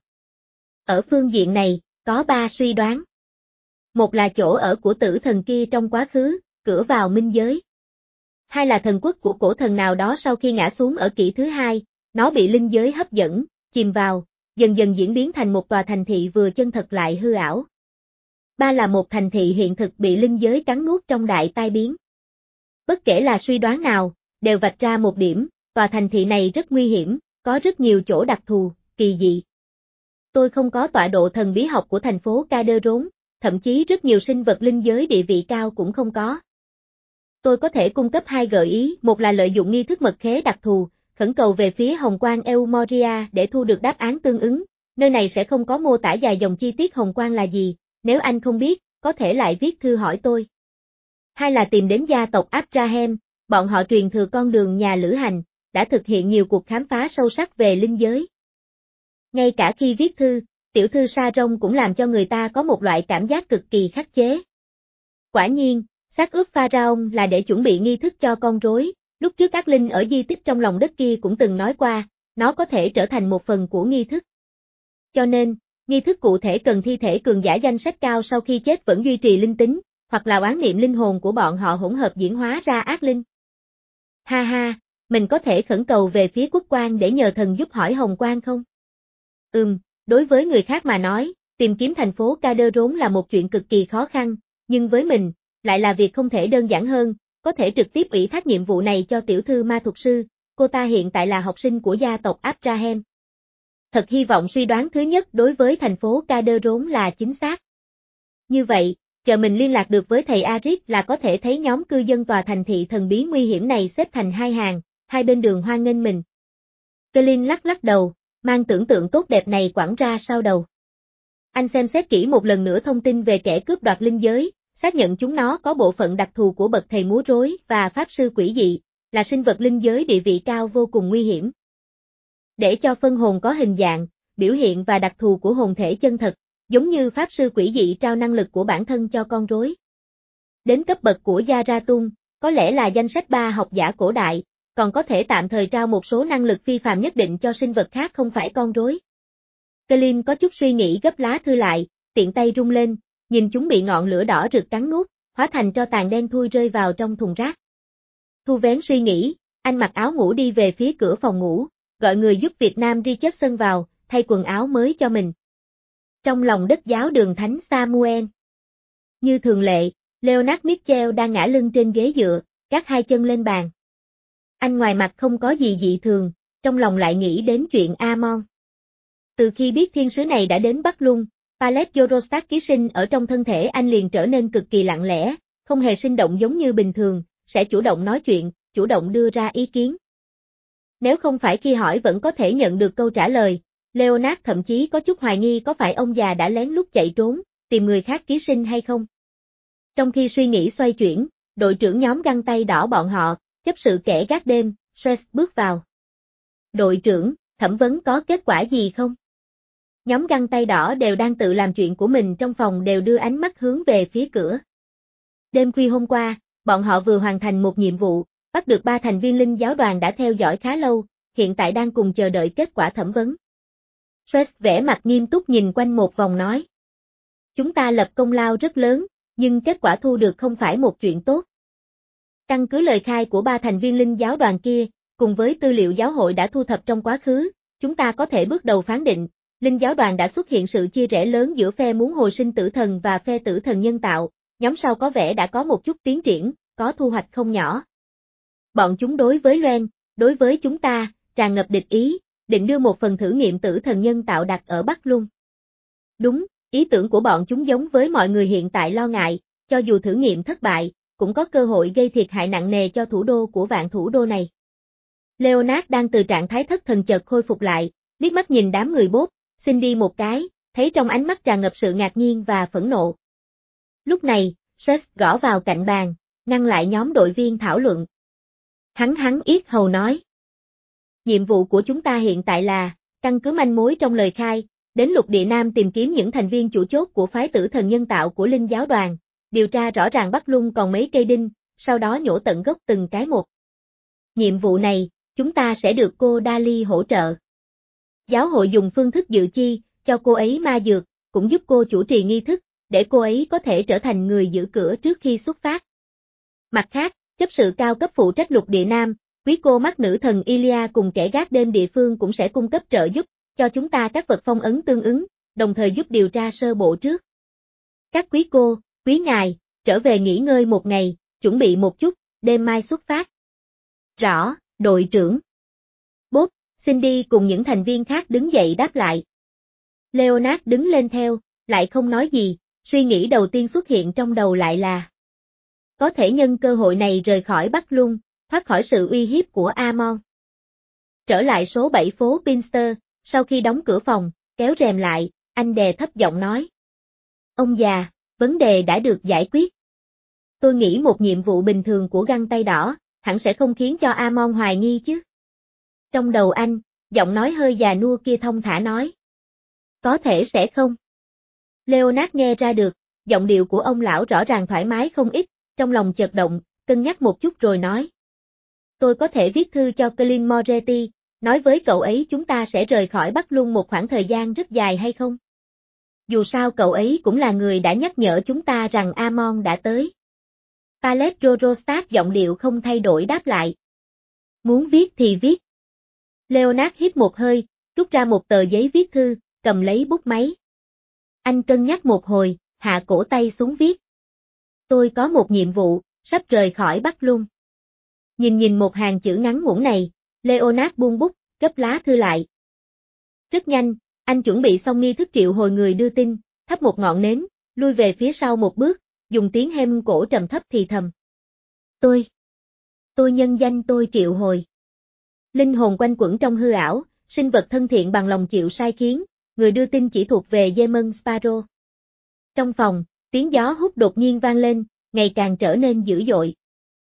Speaker 1: Ở phương diện này, có ba suy đoán. Một là chỗ ở của tử thần kia trong quá khứ, cửa vào minh giới. Hai là thần quốc của cổ thần nào đó sau khi ngã xuống ở kỷ thứ hai, nó bị linh giới hấp dẫn, chìm vào, dần dần diễn biến thành một tòa thành thị vừa chân thật lại hư ảo. Ba là một thành thị hiện thực bị linh giới cắn nuốt trong đại tai biến. Bất kể là suy đoán nào, đều vạch ra một điểm, tòa thành thị này rất nguy hiểm, có rất nhiều chỗ đặc thù, kỳ dị. Tôi không có tọa độ thần bí học của thành phố Calderon, thậm chí rất nhiều sinh vật linh giới địa vị cao cũng không có. Tôi có thể cung cấp hai gợi ý, một là lợi dụng nghi thức mật khế đặc thù, khẩn cầu về phía Hồng Quang Eumoria để thu được đáp án tương ứng, nơi này sẽ không có mô tả dài dòng chi tiết Hồng Quang là gì, nếu anh không biết, có thể lại viết thư hỏi tôi. Hai là tìm đến gia tộc Abraham, bọn họ truyền thừa con đường nhà lữ hành, đã thực hiện nhiều cuộc khám phá sâu sắc về linh giới. Ngay cả khi viết thư, tiểu thư Sa Rông cũng làm cho người ta có một loại cảm giác cực kỳ khắc chế. Quả nhiên, xác ướp Pharaoh là để chuẩn bị nghi thức cho con rối, lúc trước ác linh ở di tích trong lòng đất kia cũng từng nói qua, nó có thể trở thành một phần của nghi thức. Cho nên, nghi thức cụ thể cần thi thể cường giả danh sách cao sau khi chết vẫn duy trì linh tính, hoặc là oán niệm linh hồn của bọn họ hỗn hợp diễn hóa ra ác linh. Ha ha, mình có thể khẩn cầu về phía quốc quan để nhờ thần giúp hỏi hồng quan không? Ừm, đối với người khác mà nói, tìm kiếm thành phố Calderon là một chuyện cực kỳ khó khăn, nhưng với mình, lại là việc không thể đơn giản hơn, có thể trực tiếp ủy thác nhiệm vụ này cho tiểu thư ma thuật sư, cô ta hiện tại là học sinh của gia tộc Abraham. Thật hy vọng suy đoán thứ nhất đối với thành phố Calderon là chính xác. Như vậy, chờ mình liên lạc được với thầy Aris là có thể thấy nhóm cư dân tòa thành thị thần bí nguy hiểm này xếp thành hai hàng, hai bên đường hoan nghênh mình. Colin lắc lắc đầu, mang tưởng tượng tốt đẹp này quẳng ra sau đầu. Anh xem xét kỹ một lần nữa thông tin về kẻ cướp đoạt linh giới, xác nhận chúng nó có bộ phận đặc thù của bậc thầy múa rối và pháp sư quỷ dị, là sinh vật linh giới địa vị cao vô cùng nguy hiểm. Để cho phân hồn có hình dạng, biểu hiện và đặc thù của hồn thể chân thật, giống như pháp sư quỷ dị trao năng lực của bản thân cho con rối. Đến cấp bậc của Yaratun, có lẽ là danh sách ba học giả cổ đại, còn có thể tạm thời trao một số năng lực phi phàm nhất định cho sinh vật khác không phải con rối. Colin có chút suy nghĩ gấp lá thư lại, tiện tay rung lên, nhìn chúng bị ngọn lửa đỏ rực cắn nuốt, hóa thành tro tàn đen thui rơi vào trong thùng rác. Thu vén suy nghĩ, anh mặc áo ngủ đi về phía cửa phòng ngủ, gọi người giúp Việt Nam Richardson vào, thay quần áo mới cho mình. Trong lòng đất giáo đường Thánh Samuel. Như thường lệ, Leonard Mitchell đang ngã lưng trên ghế dựa, gác hai chân lên bàn. Anh ngoài mặt không có gì dị thường, trong lòng lại nghĩ đến chuyện Amon. Từ khi biết thiên sứ này đã đến Bắc Lung, Palette Eurostat ký sinh ở trong thân thể anh liền trở nên cực kỳ lặng lẽ, không hề sinh động giống như bình thường, sẽ chủ động nói chuyện, chủ động đưa ra ý kiến. Nếu không phải khi hỏi vẫn có thể nhận được câu trả lời, Leonard thậm chí có chút hoài nghi có phải ông già đã lén lút chạy trốn, tìm người khác ký sinh hay không. Trong khi suy nghĩ xoay chuyển, đội trưởng nhóm găng tay đỏ bọn họ, chấp sự kẻ gác đêm, Stress bước vào. Đội trưởng, thẩm vấn có kết quả gì không? Nhóm găng tay đỏ đều đang tự làm chuyện của mình trong phòng đều đưa ánh mắt hướng về phía cửa. Đêm khuya hôm qua, bọn họ vừa hoàn thành một nhiệm vụ, bắt được ba thành viên linh giáo đoàn đã theo dõi khá lâu, hiện tại đang cùng chờ đợi kết quả thẩm vấn. Stress vẻ mặt nghiêm túc nhìn quanh một vòng nói. Chúng ta lập công lao rất lớn, nhưng kết quả thu được không phải một chuyện tốt. Căn cứ lời khai của ba thành viên linh giáo đoàn kia, cùng với tư liệu giáo hội đã thu thập trong quá khứ, chúng ta có thể bước đầu phán định, linh giáo đoàn đã xuất hiện sự chia rẽ lớn giữa phe muốn hồi sinh tử thần và phe tử thần nhân tạo, nhóm sau có vẻ đã có một chút tiến triển, có thu hoạch không nhỏ. Bọn chúng đối với Loan, đối với chúng ta, tràn ngập địch ý, định đưa một phần thử nghiệm tử thần nhân tạo đặt ở Bắc Lung. Đúng, ý tưởng của bọn chúng giống với mọi người hiện tại lo ngại, cho dù thử nghiệm thất bại, cũng có cơ hội gây thiệt hại nặng nề cho thủ đô của vạn thủ đô này. Leonard đang từ trạng thái thất thần chợt khôi phục lại, liếc mắt nhìn đám người bốt, xin đi một cái, thấy trong ánh mắt tràn ngập sự ngạc nhiên và phẫn nộ. Lúc này, Stress gõ vào cạnh bàn, ngăn lại nhóm đội viên thảo luận. Hắn hắn yết hầu nói. Nhiệm vụ của chúng ta hiện tại là, căn cứ manh mối trong lời khai, đến lục địa Nam tìm kiếm những thành viên chủ chốt của phái tử thần nhân tạo của linh giáo đoàn, điều tra rõ ràng Bắc Lung còn mấy cây đinh, sau đó nhổ tận gốc từng cái một. Nhiệm vụ này, chúng ta sẽ được cô Dali hỗ trợ. Giáo hội dùng phương thức dự chi, cho cô ấy ma dược, cũng giúp cô chủ trì nghi thức, để cô ấy có thể trở thành người giữ cửa trước khi xuất phát. Mặt khác, chấp sự cao cấp phụ trách lục địa Nam, quý cô mắt nữ thần Ilia cùng kẻ gác đêm địa phương cũng sẽ cung cấp trợ giúp, cho chúng ta các vật phong ấn tương ứng, đồng thời giúp điều tra sơ bộ trước. Các quý cô, quý ngài, trở về nghỉ ngơi một ngày, chuẩn bị một chút, đêm mai xuất phát. Rõ, đội trưởng. Bob, Cindy cùng những thành viên khác đứng dậy đáp lại. Leonard đứng lên theo, lại không nói gì, suy nghĩ đầu tiên xuất hiện trong đầu lại là có thể nhân cơ hội này rời khỏi Bắc Lung, thoát khỏi sự uy hiếp của Amon. Trở lại số bảy phố Pinster, sau khi đóng cửa phòng, kéo rèm lại, anh đè thấp giọng nói. Ông già, vấn đề đã được giải quyết. Tôi nghĩ một nhiệm vụ bình thường của găng tay đỏ, hẳn sẽ không khiến cho Amon hoài nghi chứ. Trong đầu anh, giọng nói hơi già nua kia thông thả nói. Có thể sẽ không. Leonard nghe ra được, giọng điệu của ông lão rõ ràng thoải mái không ít, trong lòng chợt động, cân nhắc một chút rồi nói. Tôi có thể viết thư cho Colin Moretti, nói với cậu ấy chúng ta sẽ rời khỏi Bắc Lung một khoảng thời gian rất dài hay không? Dù sao cậu ấy cũng là người đã nhắc nhở chúng ta rằng Amon đã tới. Pallet Rorostat giọng điệu không thay đổi đáp lại. Muốn viết thì viết. Leonard hít một hơi, rút ra một tờ giấy viết thư, cầm lấy bút máy. Anh cân nhắc một hồi, hạ cổ tay xuống viết. Tôi có một nhiệm vụ, sắp rời khỏi Bắc Lung. Nhìn nhìn một hàng chữ ngắn ngủn này, Leonard buông bút, gấp lá thư lại. Rất nhanh, anh chuẩn bị xong nghi thức triệu hồi người đưa tin, thắp một ngọn nến, lui về phía sau một bước, dùng tiếng hêm cổ trầm thấp thì thầm. Tôi. Tôi nhân danh tôi triệu hồi. Linh hồn quanh quẩn trong hư ảo, sinh vật thân thiện bằng lòng chịu sai khiến, người đưa tin chỉ thuộc về Demon Sparrow. Trong phòng, tiếng gió hút đột nhiên vang lên, ngày càng trở nên dữ dội.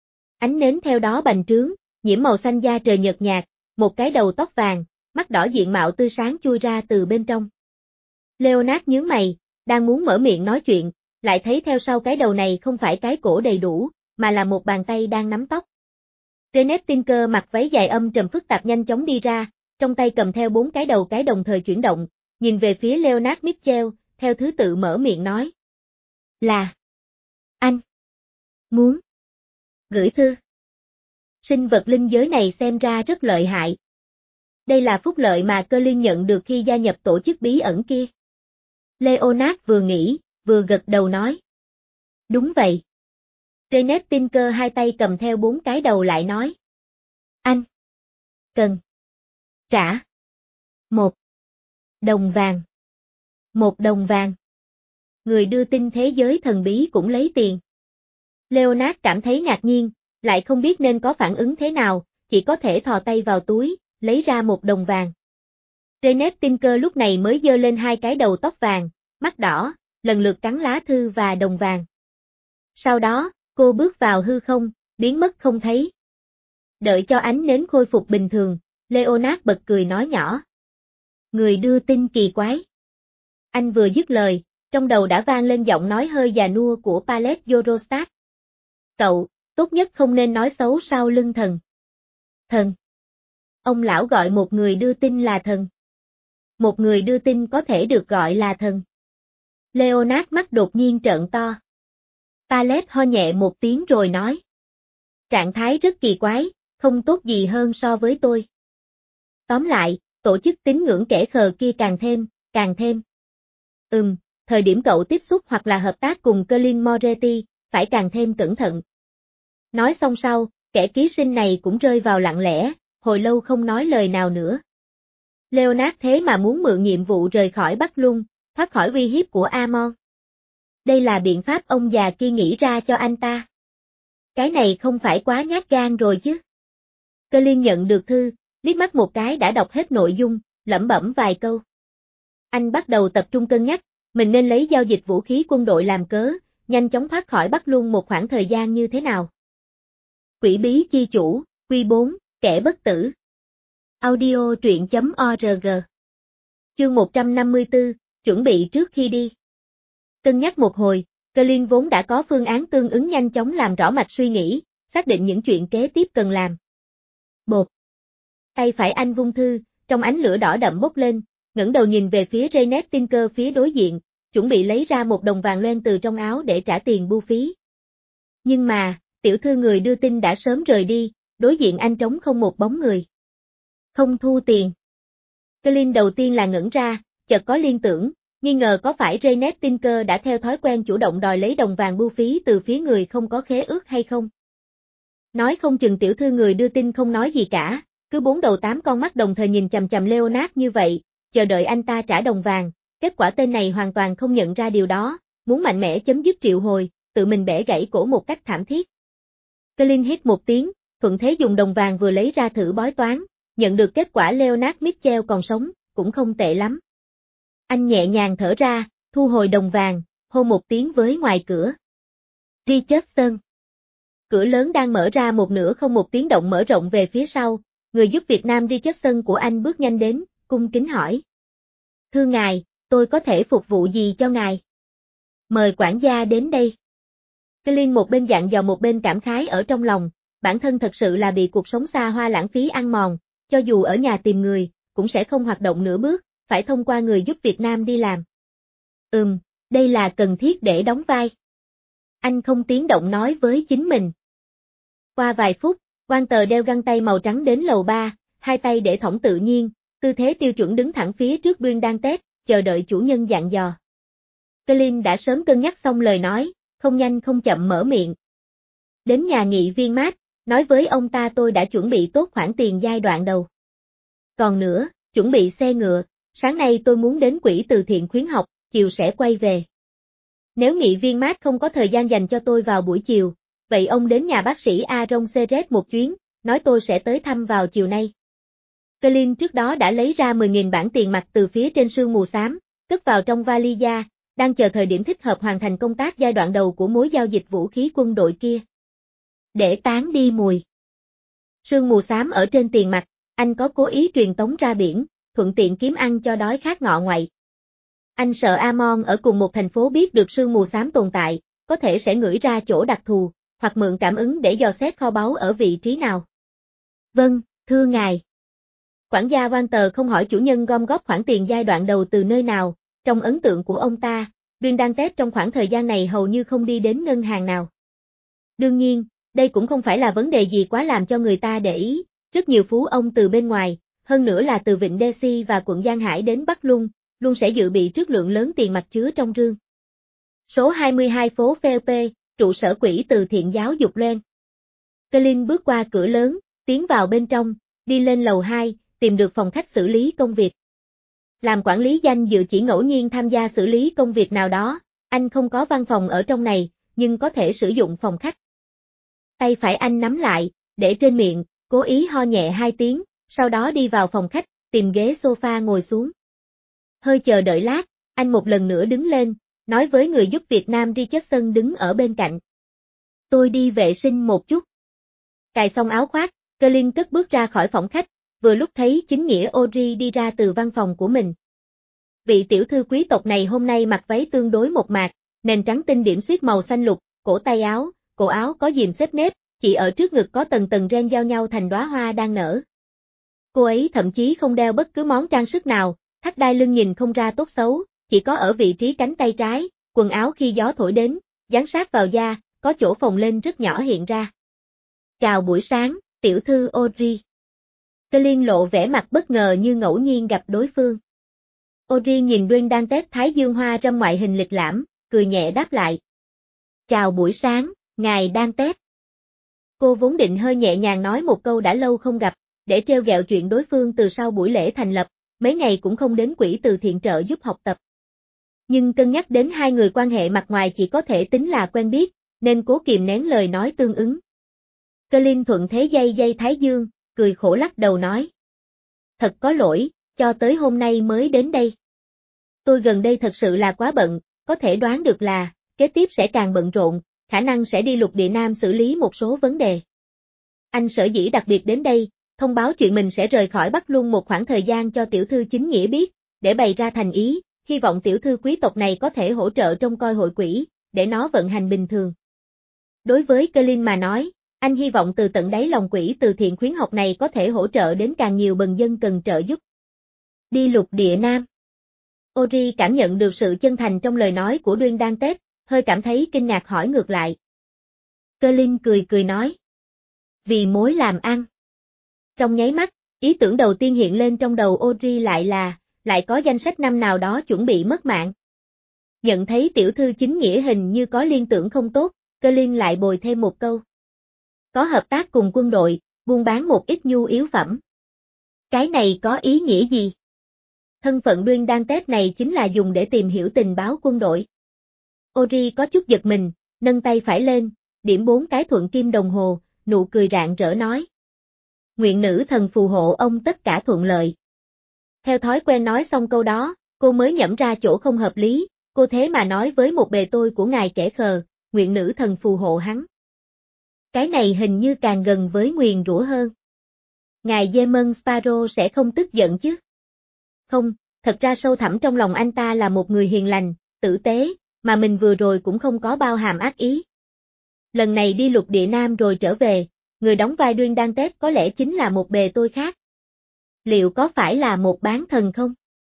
Speaker 1: Ánh nến theo đó bành trướng, nhiễm màu xanh da trời nhợt nhạt, một cái đầu tóc vàng, mắt đỏ diện mạo tươi sáng chui ra từ bên trong. Leonard nhướng mày, đang muốn mở miệng nói chuyện, lại thấy theo sau cái đầu này không phải cái cổ đầy đủ, mà là một bàn tay đang nắm tóc. Renette Tinker mặc váy dài âm trầm phức tạp nhanh chóng đi ra, trong tay cầm theo bốn cái đầu cái đồng thời chuyển động, nhìn về phía Leonard Mitchell, theo thứ tự mở miệng nói. Là. Anh. Muốn. Gửi thư. Sinh vật linh giới này xem ra rất lợi hại. Đây là phúc lợi mà Cơ Liên nhận được khi gia nhập tổ chức bí ẩn kia. Leonard vừa nghĩ, vừa gật đầu nói. Đúng vậy. Renette Tinker hai tay cầm theo bốn cái đầu lại nói. Anh. Cần. Trả. Một. Đồng vàng. Một đồng vàng. Người đưa tin thế giới thần bí cũng lấy tiền. Leonard cảm thấy ngạc nhiên, lại không biết nên có phản ứng thế nào, chỉ có thể thò tay vào túi, lấy ra một đồng vàng. Renette Tinker lúc này mới giơ lên hai cái đầu tóc vàng, mắt đỏ, lần lượt cắn lá thư và đồng vàng. Sau đó, cô bước vào hư không, biến mất không thấy. Đợi cho ánh nến khôi phục bình thường, Leonard bật cười nói nhỏ. Người đưa tin kỳ quái. Anh vừa dứt lời, trong đầu đã vang lên giọng nói hơi già nua của Pallet Rorostat. Cậu, tốt nhất không nên nói xấu sau lưng thần. Thần. Ông lão gọi một người đưa tin là thần. Một người đưa tin có thể được gọi là thần. Leonard mắt đột nhiên trợn to. Pallet ho nhẹ một tiếng rồi nói. Trạng thái rất kỳ quái, không tốt gì hơn so với tôi. Tóm lại, tổ chức tín ngưỡng kẻ khờ kia càng thêm, càng thêm. Ừm, thời điểm cậu tiếp xúc hoặc là hợp tác cùng Colin Moretti, phải càng thêm cẩn thận. Nói xong sau, kẻ ký sinh này cũng rơi vào lặng lẽ, hồi lâu không nói lời nào nữa. Leonard thế mà muốn mượn nhiệm vụ rời khỏi Bắc Lung, thoát khỏi uy hiếp của Amon. Đây là biện pháp ông già kia nghĩ ra cho anh ta. Cái này không phải quá nhát gan rồi chứ. Colin nhận được thư, liếc mắt một cái đã đọc hết nội dung, lẩm bẩm vài câu. Anh bắt đầu tập trung cân nhắc, mình nên lấy giao dịch vũ khí quân đội làm cớ, nhanh chóng thoát khỏi Bắc Lung một khoảng thời gian như thế nào. Quỷ bí chi chủ, Quy bốn, kẻ bất tử. Audio truyện chấm org. Chương một trăm năm mươi tư, chuẩn bị trước khi đi. Cân nhắc một hồi, Colin vốn đã có phương án tương ứng nhanh chóng làm rõ mạch suy nghĩ, xác định những chuyện kế tiếp cần làm. Bột. Tay phải anh vung thư, trong ánh lửa đỏ đậm bốc lên, ngẩng đầu nhìn về phía Renette Tinker phía đối diện, chuẩn bị lấy ra một đồng vàng loen từ trong áo để trả tiền bưu phí. Nhưng mà, tiểu thư người đưa tin đã sớm rời đi, đối diện anh trống không một bóng người. Không thu tiền. Colin đầu tiên là ngẩn ra, chợt có liên tưởng, nghi ngờ có phải Renette Tinker đã theo thói quen chủ động đòi lấy đồng vàng bưu phí từ phía người không có khế ước hay không. Nói không chừng tiểu thư người đưa tin không nói gì cả, cứ bốn đầu tám con mắt đồng thời nhìn chằm chằm Leonard như vậy, chờ đợi anh ta trả đồng vàng, kết quả tên này hoàn toàn không nhận ra điều đó, muốn mạnh mẽ chấm dứt triệu hồi, tự mình bẻ gãy cổ một cách thảm thiết. Colin hít một tiếng, thuận thế dùng đồng vàng vừa lấy ra thử bói toán, nhận được kết quả Leonard Mitchell còn sống, cũng không tệ lắm. Anh nhẹ nhàng thở ra, thu hồi đồng vàng, hô một tiếng với ngoài cửa. Richardson. Cửa lớn đang mở ra một nửa không một tiếng động mở rộng về phía sau, người giúp Việt Nam Richardson của anh bước nhanh đến, cung kính hỏi. Thưa ngài, tôi có thể phục vụ gì cho ngài? Mời quản gia đến đây. Colin một bên dặn dò một bên cảm khái ở trong lòng, bản thân thật sự là bị cuộc sống xa hoa lãng phí ăn mòn, cho dù ở nhà tìm người, cũng sẽ không hoạt động nửa bước, phải thông qua người giúp Việt Nam đi làm. Ừm, đây là cần thiết để đóng vai. Anh không tiếng động nói với chính mình. Qua vài phút, quan tờ đeo găng tay màu trắng đến lầu ba, hai tay để thõng tự nhiên, tư thế tiêu chuẩn đứng thẳng phía trước Green Dantes, chờ đợi chủ nhân dặn dò. Colin đã sớm cân nhắc xong lời nói, không nhanh không chậm mở miệng. Đến nhà nghị viên Matt, nói với ông ta tôi đã chuẩn bị tốt khoản tiền giai đoạn đầu. Còn nữa, chuẩn bị xe ngựa, sáng nay tôi muốn đến quỹ từ thiện khuyến học, chiều sẽ quay về. Nếu nghị viên Matt không có thời gian dành cho tôi vào buổi chiều, vậy ông đến nhà bác sĩ Aaron Seret một chuyến, nói tôi sẽ tới thăm vào chiều nay. Colin trước đó đã lấy ra mười nghìn bảng tiền mặt từ phía trên sương mù xám, cất vào trong vali da, đang chờ thời điểm thích hợp hoàn thành công tác giai đoạn đầu của mối giao dịch vũ khí quân đội kia. Để tán đi mùi. Sương mù xám ở trên tiền mặt, anh có cố ý truyền tống ra biển, thuận tiện kiếm ăn cho đói khát ngọ ngoại. Anh sợ Amon ở cùng một thành phố biết được sương mù xám tồn tại, có thể sẽ ngửi ra chỗ đặc thù, hoặc mượn cảm ứng để dò xét kho báu ở vị trí nào. Vâng, thưa ngài. Quản gia Walter không hỏi chủ nhân gom góp khoản tiền giai đoạn đầu từ nơi nào, trong ấn tượng của ông ta, Green Dantes trong khoảng thời gian này hầu như không đi đến ngân hàng nào. Đương nhiên, đây cũng không phải là vấn đề gì quá làm cho người ta để ý, rất nhiều phú ông từ bên ngoài, hơn nữa là từ Vịnh Daisy và quận Giang Hải đến Bắc Lung, luôn sẽ dự bị trước lượng lớn tiền mặt chứa trong rương. Số hai mươi hai phố Phelps, trụ sở quỹ từ thiện giáo dục Len. Colin bước qua cửa lớn, tiến vào bên trong, đi lên lầu hai, tìm được phòng khách xử lý công việc. Làm quản lý danh dự chỉ ngẫu nhiên tham gia xử lý công việc nào đó, anh không có văn phòng ở trong này, nhưng có thể sử dụng phòng khách. Tay phải anh nắm lại, để trên miệng, cố ý ho nhẹ hai tiếng, sau đó đi vào phòng khách, tìm ghế sofa ngồi xuống. Hơi chờ đợi lát, anh một lần nữa đứng lên, nói với người giúp Việt Nam Richardson đứng ở bên cạnh. Tôi đi vệ sinh một chút. Cài xong áo khoác, Colin cất bước ra khỏi phòng khách, vừa lúc thấy chính nghĩa Audrey đi ra từ văn phòng của mình. Vị tiểu thư quý tộc này hôm nay mặc váy tương đối mộc mạc, nền trắng tinh điểm xuyết màu xanh lục, cổ tay áo, cổ áo có diềm xếp nếp, chỉ ở trước ngực có tầng tầng ren giao nhau thành đóa hoa đang nở. Cô ấy thậm chí không đeo bất cứ món trang sức nào, thắt đai lưng nhìn không ra tốt xấu, chỉ có ở vị trí cánh tay trái, quần áo khi gió thổi đến, dán sát vào da, có chỗ phồng lên rất nhỏ hiện ra. Chào buổi sáng, tiểu thư Audrey. Colin lộ vẻ mặt bất ngờ như ngẫu nhiên gặp đối phương. Audrey nhìn Green Dantes thái dương hoa râm ngoại hình lịch lãm, cười nhẹ đáp lại. Chào buổi sáng, ngài Dantes. Cô vốn định hơi nhẹ nhàng nói một câu đã lâu không gặp, để trêu ghẹo chuyện đối phương từ sau buổi lễ thành lập, mấy ngày cũng không đến quỹ từ thiện trợ giúp học tập. Nhưng cân nhắc đến hai người quan hệ mặt ngoài chỉ có thể tính là quen biết, nên cố kìm nén lời nói tương ứng. Colin thuận thế dây dây thái dương, cười khổ lắc đầu nói. Thật có lỗi, cho tới hôm nay mới đến đây. Tôi gần đây thật sự là quá bận, có thể đoán được là, kế tiếp sẽ càng bận rộn, khả năng sẽ đi lục địa Nam xử lý một số vấn đề. Anh sở dĩ đặc biệt đến đây, thông báo chuyện mình sẽ rời khỏi Bắc Luân một khoảng thời gian cho tiểu thư chính nghĩa biết, để bày ra thành ý, hy vọng tiểu thư quý tộc này có thể hỗ trợ trông coi hội quỹ, để nó vận hành bình thường. Đối với Colin mà nói, anh hy vọng từ tận đáy lòng quỹ từ thiện khuyến học này có thể hỗ trợ đến càng nhiều bần dân cần trợ giúp. Đi lục địa Nam. Audrey cảm nhận được sự chân thành trong lời nói của Green Dantes, hơi cảm thấy kinh ngạc hỏi ngược lại. Colin cười cười nói. Vì mối làm ăn. Trong nháy mắt, ý tưởng đầu tiên hiện lên trong đầu Audrey lại là, lại có danh sách năm nào đó chuẩn bị mất mạng. Nhận thấy tiểu thư chính nghĩa hình như có liên tưởng không tốt, Colin lại bồi thêm một câu. Có hợp tác cùng quân đội, buôn bán một ít nhu yếu phẩm. Cái này có ý nghĩa gì? Thân phận Green Dantes này chính là dùng để tìm hiểu tình báo quân đội. Audrey có chút giật mình, nâng tay phải lên, điểm bốn cái thuận kim đồng hồ, nụ cười rạng rỡ nói. Nguyện nữ thần phù hộ ông tất cả thuận lợi. Theo thói quen nói xong câu đó, cô mới nhẩm ra chỗ không hợp lý, cô thế mà nói với một bề tôi của ngài kẻ khờ, nguyện nữ thần phù hộ hắn. Cái này hình như càng gần với nguyền rủa hơn. Ngài Demon Sparrow sẽ không tức giận chứ? Không, thật ra sâu thẳm trong lòng anh ta là một người hiền lành, tử tế, mà mình vừa rồi cũng không có bao hàm ác ý. Lần này đi lục địa Nam rồi trở về, người đóng vai Green Dantes có lẽ chính là một bề tôi khác. Liệu có phải là một bán thần không?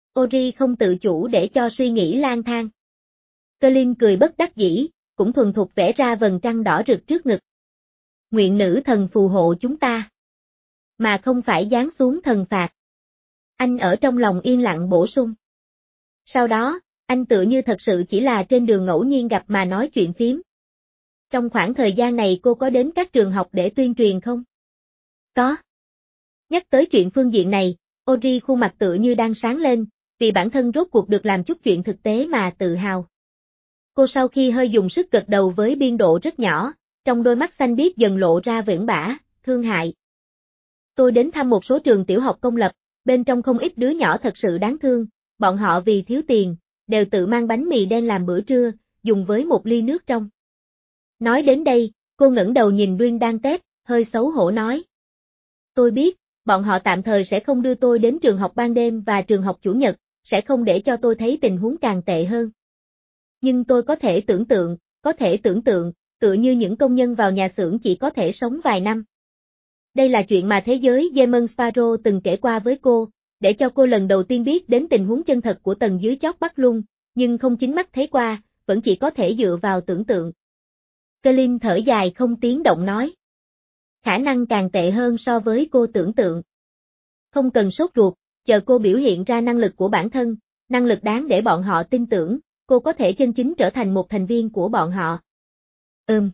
Speaker 1: Ori không tự chủ để cho suy nghĩ lang thang. Colin cười bất đắc dĩ, cũng thuần thục vẽ ra vầng trăng đỏ rực trước ngực. Nguyện nữ thần phù hộ chúng ta. Mà không phải giáng xuống thần phạt. Anh ở trong lòng yên lặng bổ sung. Sau đó, anh tựa như thật sự chỉ là trên đường ngẫu nhiên gặp mà nói chuyện phím. Trong khoảng thời gian này cô có đến các trường học để tuyên truyền không? Có. Nhắc tới chuyện phương diện này, Ori khuôn mặt tựa như đang sáng lên, vì bản thân rốt cuộc được làm chút chuyện thực tế mà tự hào. Cô sau khi hơi dùng sức gật đầu với biên độ rất nhỏ, trong đôi mắt xanh biếc dần lộ ra vẻn bã, thương hại. Tôi đến thăm một số trường tiểu học công lập, bên trong không ít đứa nhỏ thật sự đáng thương, bọn họ vì thiếu tiền, đều tự mang bánh mì đen làm bữa trưa, dùng với một ly nước trong. Nói đến đây, cô ngẩng đầu nhìn Duyên đang tét, hơi xấu hổ nói. Tôi biết, bọn họ tạm thời sẽ không đưa tôi đến trường học ban đêm và trường học chủ nhật, sẽ không để cho tôi thấy tình huống càng tệ hơn. Nhưng tôi có thể tưởng tượng, có thể tưởng tượng, tựa như những công nhân vào nhà xưởng chỉ có thể sống vài năm. Đây là chuyện mà thế giới Demon Sparrow từng kể qua với cô, để cho cô lần đầu tiên biết đến tình huống chân thật của tầng dưới chót Bắc Lung, nhưng không chính mắt thấy qua, vẫn chỉ có thể dựa vào tưởng tượng. Colin thở dài không tiếng động nói. Khả năng càng tệ hơn so với cô tưởng tượng. Không cần sốt ruột, chờ cô biểu hiện ra năng lực của bản thân, năng lực đáng để bọn họ tin tưởng, cô có thể chân chính trở thành một thành viên của bọn họ. Ừm.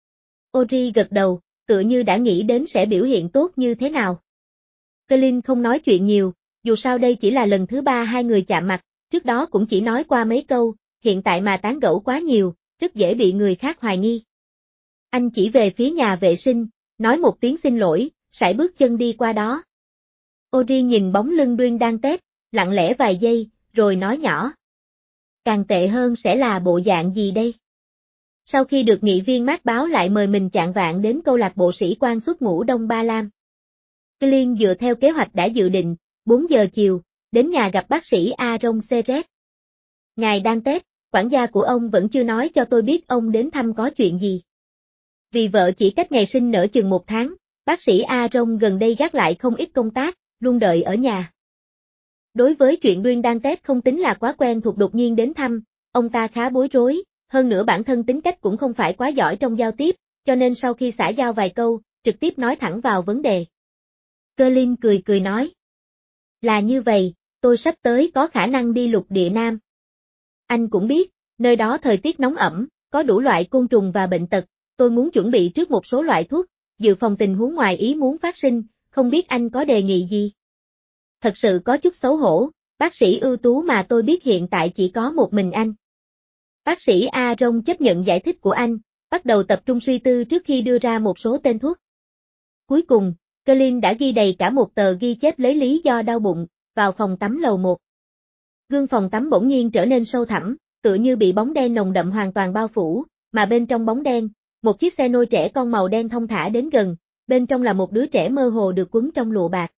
Speaker 1: Ori gật đầu, tựa như đã nghĩ đến sẽ biểu hiện tốt như thế nào. Colin không nói chuyện nhiều, dù sao đây chỉ là lần thứ ba hai người chạm mặt, trước đó cũng chỉ nói qua mấy câu, hiện tại mà tán gẫu quá nhiều, rất dễ bị người khác hoài nghi. Anh chỉ về phía nhà vệ sinh, nói một tiếng xin lỗi, sải bước chân đi qua đó. Ori nhìn bóng lưng Duyên đang tét, lặng lẽ vài giây, rồi nói nhỏ. Càng tệ hơn sẽ là bộ dạng gì đây? Sau khi được nghị viên mát báo lại mời mình chạng vạng đến câu lạc bộ sĩ quan xuất ngũ Đông Ba Lam. Colin dựa theo kế hoạch đã dự định, bốn giờ chiều, đến nhà gặp bác sĩ Aaron Seret. Ngài đang tét, quản gia của ông vẫn chưa nói cho tôi biết ông đến thăm có chuyện gì. Vì vợ chỉ cách ngày sinh nở chừng một tháng, bác sĩ Aaron gần đây gác lại không ít công tác, luôn đợi ở nhà. Đối với chuyện Duyên đang tét không tính là quá quen thuộc đột nhiên đến thăm, ông ta khá bối rối, hơn nữa bản thân tính cách cũng không phải quá giỏi trong giao tiếp, cho nên sau khi xã giao vài câu, trực tiếp nói thẳng vào vấn đề. Colin cười cười nói. Là như vậy, tôi sắp tới có khả năng đi lục địa Nam. Anh cũng biết, nơi đó thời tiết nóng ẩm, có đủ loại côn trùng và bệnh tật, tôi muốn chuẩn bị trước một số loại thuốc, dự phòng tình huống ngoài ý muốn phát sinh, không biết anh có đề nghị gì? Thật sự có chút xấu hổ, bác sĩ ưu tú mà tôi biết hiện tại chỉ có một mình anh. Bác sĩ Aaron chấp nhận giải thích của anh, bắt đầu tập trung suy tư trước khi đưa ra một số tên thuốc. Cuối cùng, Colin đã ghi đầy cả một tờ ghi chép lấy lý do đau bụng, vào phòng tắm lầu một. Gương phòng tắm bỗng nhiên trở nên sâu thẳm, tựa như bị bóng đen nồng đậm hoàn toàn bao phủ, mà bên trong bóng đen, một chiếc xe nôi trẻ con màu đen thong thả đến gần, bên trong là một đứa trẻ mơ hồ được quấn trong lụa bạc.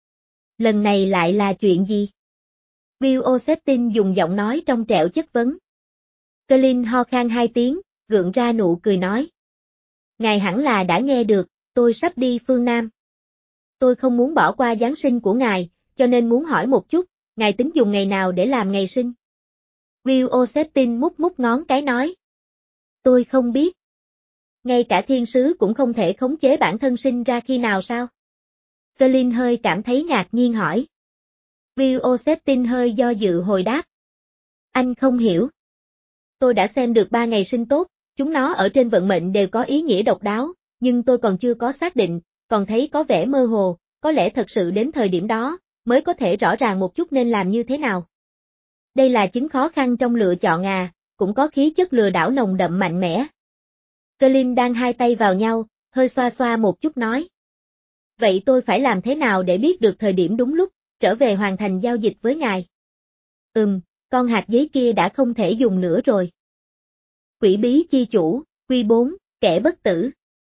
Speaker 1: Lần này lại là chuyện gì? Bill O'Settin dùng giọng nói trong trẻo chất vấn. Colin ho khan hai tiếng, gượng ra nụ cười nói. Ngài hẳn là đã nghe được, tôi sắp đi phương Nam. Tôi không muốn bỏ qua Giáng sinh của ngài, cho nên muốn hỏi một chút, ngài tính dùng ngày nào để làm ngày sinh? Bill O'Settin mút mút ngón cái nói. Tôi không biết. Ngay cả thiên sứ cũng không thể khống chế bản thân sinh ra khi nào sao? Colin hơi cảm thấy ngạc nhiên hỏi. Bill O'Settin hơi do dự hồi đáp. Anh không hiểu. Tôi đã xem được ba ngày sinh tốt, chúng nó ở trên vận mệnh đều có ý nghĩa độc đáo, nhưng tôi còn chưa có xác định, còn thấy có vẻ mơ hồ, có lẽ thật sự đến thời điểm đó, mới có thể rõ ràng một chút nên làm như thế nào. Đây là chính khó khăn trong lựa chọn à, cũng có khí chất lừa đảo nồng đậm mạnh mẽ. Colin đang hai tay vào nhau, hơi xoa xoa một chút nói. Vậy tôi phải làm thế nào để biết được thời điểm đúng lúc, trở về hoàn thành giao dịch với ngài? Ừm, con hạt giấy kia đã không thể dùng nữa rồi. Quỷ bí chi chủ, Quy bốn, kẻ bất tử.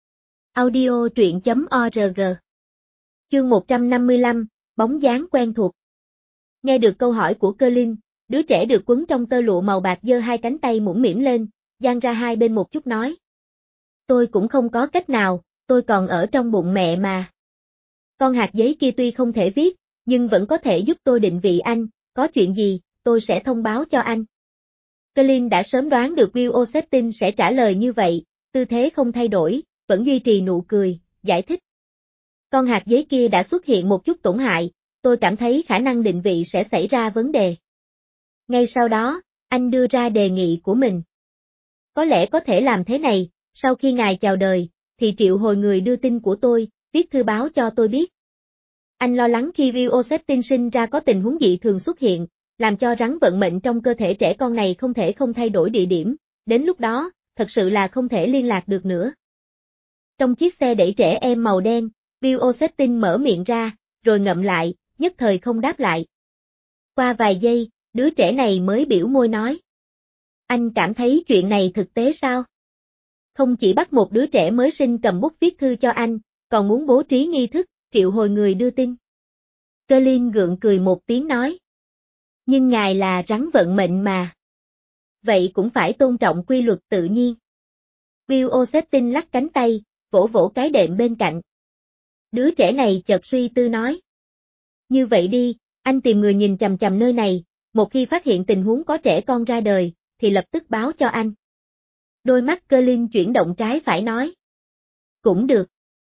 Speaker 1: Audio truyện chấm org. Chương một trăm năm mươi lăm, bóng dáng quen thuộc. Nghe được câu hỏi của Colin, đứa trẻ được quấn trong tơ lụa màu bạc giơ hai cánh tay mũm mĩm lên, dang ra hai bên một chút nói. Tôi cũng không có cách nào, tôi còn ở trong bụng mẹ mà. Con hạt giấy kia tuy không thể viết, nhưng vẫn có thể giúp tôi định vị anh, có chuyện gì, tôi sẽ thông báo cho anh. Colin đã sớm đoán được Will Ossetin sẽ trả lời như vậy, tư thế không thay đổi, vẫn duy trì nụ cười, giải thích. Con hạt giấy kia đã xuất hiện một chút tổn hại, tôi cảm thấy khả năng định vị sẽ xảy ra vấn đề. Ngay sau đó, anh đưa ra đề nghị của mình. Có lẽ có thể làm thế này, sau khi ngài chào đời, thì triệu hồi người đưa tin của tôi, viết thư báo cho tôi biết. Anh lo lắng khi Will Ossetin sinh ra có tình huống dị thường xuất hiện, làm cho rắn vận mệnh trong cơ thể trẻ con này không thể không thay đổi địa điểm, đến lúc đó, thật sự là không thể liên lạc được nữa. Trong chiếc xe đẩy trẻ em màu đen, Will Ossetin mở miệng ra, rồi ngậm lại, nhất thời không đáp lại. Qua vài giây, đứa trẻ này mới biểu môi nói. Anh cảm thấy chuyện này thực tế sao? Không chỉ bắt một đứa trẻ mới sinh cầm bút viết thư cho anh, còn muốn bố trí nghi thức, triệu hồi người đưa tin. Colin gượng cười một tiếng nói. Nhưng ngài là rắn vận mệnh mà. Vậy cũng phải tôn trọng quy luật tự nhiên. Will Ossetin lắc cánh tay, vỗ vỗ cái đệm bên cạnh. Đứa trẻ này chợt suy tư nói. Như vậy đi, anh tìm người nhìn chằm chằm nơi này, một khi phát hiện tình huống có trẻ con ra đời, thì lập tức báo cho anh. Đôi mắt Colin chuyển động trái phải nói. Cũng được.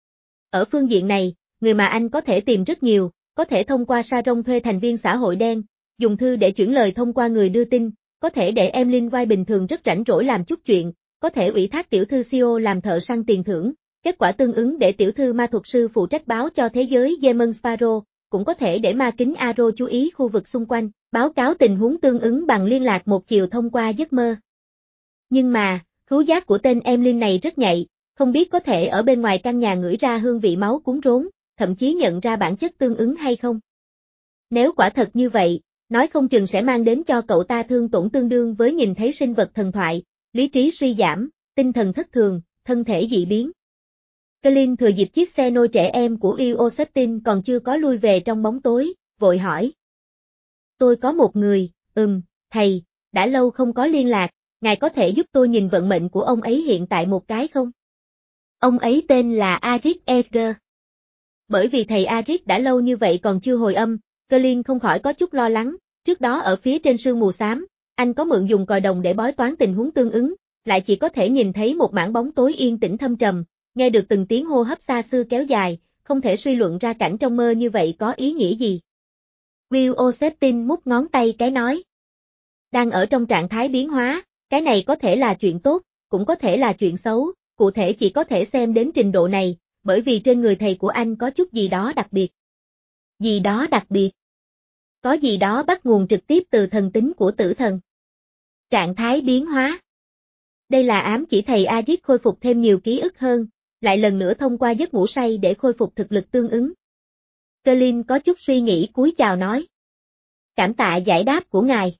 Speaker 1: Ở phương diện này, người mà anh có thể tìm rất nhiều, có thể thông qua Sharon thuê thành viên xã hội đen, dùng thư để chuyển lời thông qua người đưa tin, có thể để Emlyn White bình thường rất rảnh rỗi làm chút chuyện, có thể ủy thác tiểu thư Sio làm thợ săn tiền thưởng, kết quả tương ứng để tiểu thư ma thuật sư phụ trách báo cho thế giới Demon Sparrow, cũng có thể để ma kính Arrow chú ý khu vực xung quanh, báo cáo tình huống tương ứng bằng liên lạc một chiều thông qua giấc mơ. Nhưng mà, khứu giác của tên Emlyn này rất nhạy, không biết có thể ở bên ngoài căn nhà ngửi ra hương vị máu cuốn rốn, thậm chí nhận ra bản chất tương ứng hay không. Nếu quả thật như vậy, nói không chừng sẽ mang đến cho cậu ta thương tổn tương đương với nhìn thấy sinh vật thần thoại, lý trí suy giảm, tinh thần thất thường, thân thể dị biến. Colin thừa dịp chiếc xe nôi trẻ em của Will Ossetin còn chưa có lui về trong bóng tối, vội hỏi. Tôi có một người, ừm, thầy, đã lâu không có liên lạc, ngài có thể giúp tôi nhìn vận mệnh của ông ấy hiện tại một cái không? Ông ấy tên là Arik Edgar. Bởi vì thầy Arik đã lâu như vậy còn chưa hồi âm, Colin không khỏi có chút lo lắng, trước đó ở phía trên sương mù xám, anh có mượn dùng còi đồng để bói toán tình huống tương ứng, lại chỉ có thể nhìn thấy một mảng bóng tối yên tĩnh thâm trầm, nghe được từng tiếng hô hấp xa xưa kéo dài, không thể suy luận ra cảnh trong mơ như vậy có ý nghĩa gì. Will Ossetin mút ngón tay cái nói. Đang ở trong trạng thái biến hóa, cái này có thể là chuyện tốt, cũng có thể là chuyện xấu, cụ thể chỉ có thể xem đến trình độ này, bởi vì trên người thầy của anh có chút gì đó đặc biệt. Gì đó đặc biệt. Có gì đó bắt nguồn trực tiếp từ thần tính của tử thần. Trạng thái biến hóa. Đây là ám chỉ thầy Arik khôi phục thêm nhiều ký ức hơn, lại lần nữa thông qua giấc ngủ say để khôi phục thực lực tương ứng. Colin có chút suy nghĩ cúi chào nói. Cảm tạ giải đáp của ngài.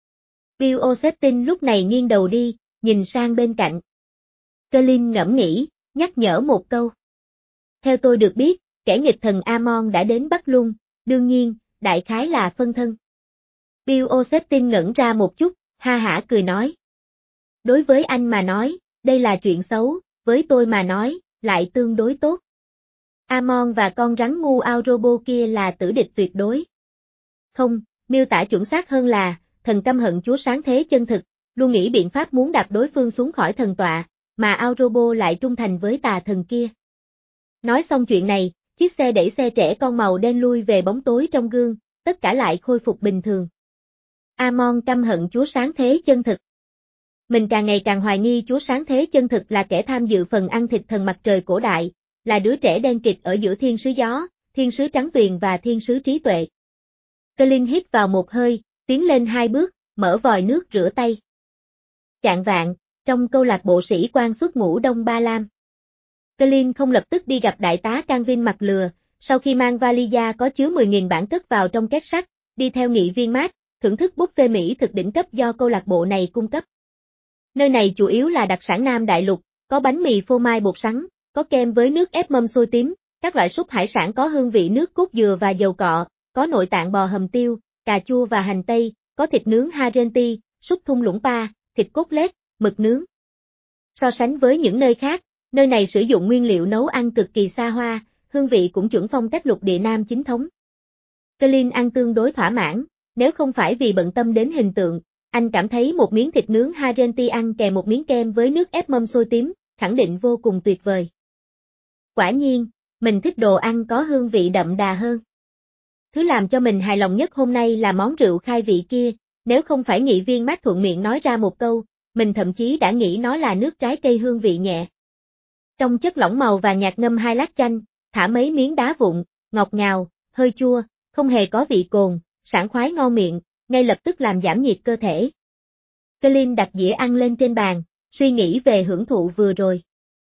Speaker 1: Will Ossetin lúc này nghiêng đầu đi, nhìn sang bên cạnh. Colin ngẫm nghĩ, nhắc nhở một câu. Theo tôi được biết, kẻ nghịch thần Amon đã đến Bắc Lung, đương nhiên, đại khái là phân thân. Will Ossetin ngẩn ra một chút, ha hả cười nói. Đối với anh mà nói, đây là chuyện xấu, với tôi mà nói, lại tương đối tốt. Amon và con rắn ngu Aorobo kia là tử địch tuyệt đối. Không, miêu tả chuẩn xác hơn là, thần căm hận chúa sáng thế chân thực, luôn nghĩ biện pháp muốn đạp đối phương xuống khỏi thần tọa, mà Aorobo lại trung thành với tà thần kia. Nói xong chuyện này, chiếc xe đẩy xe trẻ con màu đen lui về bóng tối trong gương, tất cả lại khôi phục bình thường. Amon căm hận chúa sáng thế chân thực. Mình càng ngày càng hoài nghi chúa sáng thế chân thực là kẻ tham dự phần ăn thịt thần mặt trời cổ đại, là đứa trẻ đen kịt ở giữa thiên sứ gió, thiên sứ trắng tuyền và thiên sứ trí tuệ. Colin hít vào một hơi, tiến lên hai bước, mở vòi nước rửa tay. Chạng vạng, trong câu lạc bộ sĩ quan xuất ngũ Đông Ba Lam. Colin không lập tức đi gặp đại tá Canvin mặt lừa, sau khi mang vali da có chứa mười nghìn bản cất vào trong két sắt, đi theo nghị viên Matt, thưởng thức buffet Mỹ thực đỉnh cấp do câu lạc bộ này cung cấp. Nơi này chủ yếu là đặc sản Nam Đại Lục, có bánh mì phô mai bột sắn, có kem với nước ép mâm xôi tím, các loại súp hải sản có hương vị nước cốt dừa và dầu cọ, có nội tạng bò hầm tiêu, cà chua và hành tây, có thịt nướng Harenti, súp thung lũng pa, thịt cốt lết, mực nướng. So sánh với những nơi khác, nơi này sử dụng nguyên liệu nấu ăn cực kỳ xa hoa, hương vị cũng chuẩn phong cách lục địa Nam chính thống. Colin ăn tương đối thỏa mãn, nếu không phải vì bận tâm đến hình tượng, anh cảm thấy một miếng thịt nướng Harenti ăn kèm một miếng kem với nước ép mâm xôi tím, khẳng định vô cùng tuyệt vời. Quả nhiên, mình thích đồ ăn có hương vị đậm đà hơn. Thứ làm cho mình hài lòng nhất hôm nay là món rượu khai vị kia, nếu không phải Nghị Viên Mát thuận miệng nói ra một câu, mình thậm chí đã nghĩ nó là nước trái cây hương vị nhẹ. Trong chất lỏng màu vàng nhạt ngâm hai lát chanh, thả mấy miếng đá vụn, ngọt ngào, hơi chua, không hề có vị cồn, sảng khoái ngon miệng, ngay lập tức làm giảm nhiệt cơ thể. Colin đặt dĩa ăn lên trên bàn, suy nghĩ về hưởng thụ vừa rồi.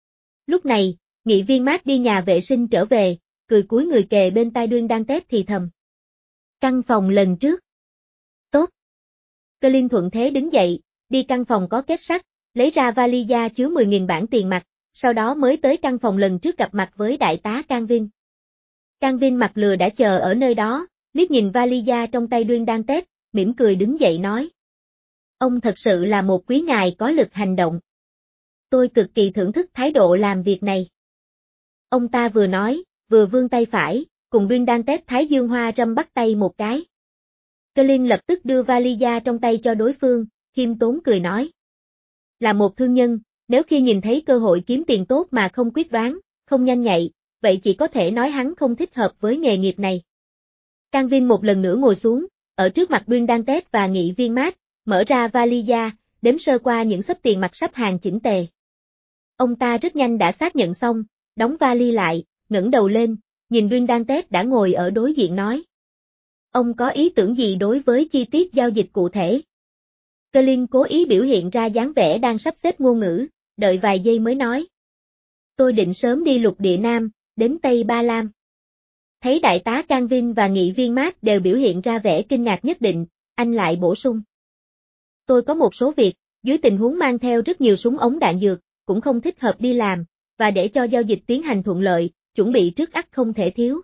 Speaker 1: Lúc này, Nghị Viên Mát đi nhà vệ sinh trở về, cười cúi người kề bên tai Duyên đang tép thì thầm. Căn phòng lần trước. Tốt. Colin thuận thế đứng dậy, đi căn phòng có kết sắt, lấy ra vali da chứa mười nghìn bảng tiền mặt, sau đó mới tới căn phòng lần trước gặp mặt với đại tá Cang Vinh. Cang Vinh mặt lừa đã chờ ở nơi đó, liếc nhìn vali da trong tay Duyên đang tép, mỉm cười đứng dậy nói. Ông thật sự là một quý ngài có lực hành động. Tôi cực kỳ thưởng thức thái độ làm việc này. Ông ta vừa nói, vừa vươn tay phải, cùng Duyên đang tép Thái Dương Hoa Râm bắt tay một cái. Colin lập tức đưa vali da trong tay cho đối phương, khiêm tốn cười nói. Là một thương nhân, nếu khi nhìn thấy cơ hội kiếm tiền tốt mà không quyết đoán, không nhanh nhạy, vậy chỉ có thể nói hắn không thích hợp với nghề nghiệp này. Cang Vinh một lần nữa ngồi xuống, ở trước mặt Duyên đang tép và Nghị Viên Mát, mở ra vali da, đếm sơ qua những xấp tiền mặt sắp hàng chỉnh tề. Ông ta rất nhanh đã xác nhận xong, đóng vali lại, ngẩng đầu lên, nhìn Duyên đang tép đã ngồi ở đối diện nói. Ông có ý tưởng gì đối với chi tiết giao dịch cụ thể? Colin cố ý biểu hiện ra dáng vẻ đang sắp xếp ngôn ngữ, đợi vài giây mới nói. Tôi định sớm đi lục địa Nam, đến Tây Ba Lam. Thấy đại tá Cang Vinh và Nghị Viên Mát đều biểu hiện ra vẻ kinh ngạc nhất định, anh lại bổ sung. Tôi có một số việc, dưới tình huống mang theo rất nhiều súng ống đạn dược, cũng không thích hợp đi làm, và để cho giao dịch tiến hành thuận lợi, chuẩn bị trước ắt không thể thiếu.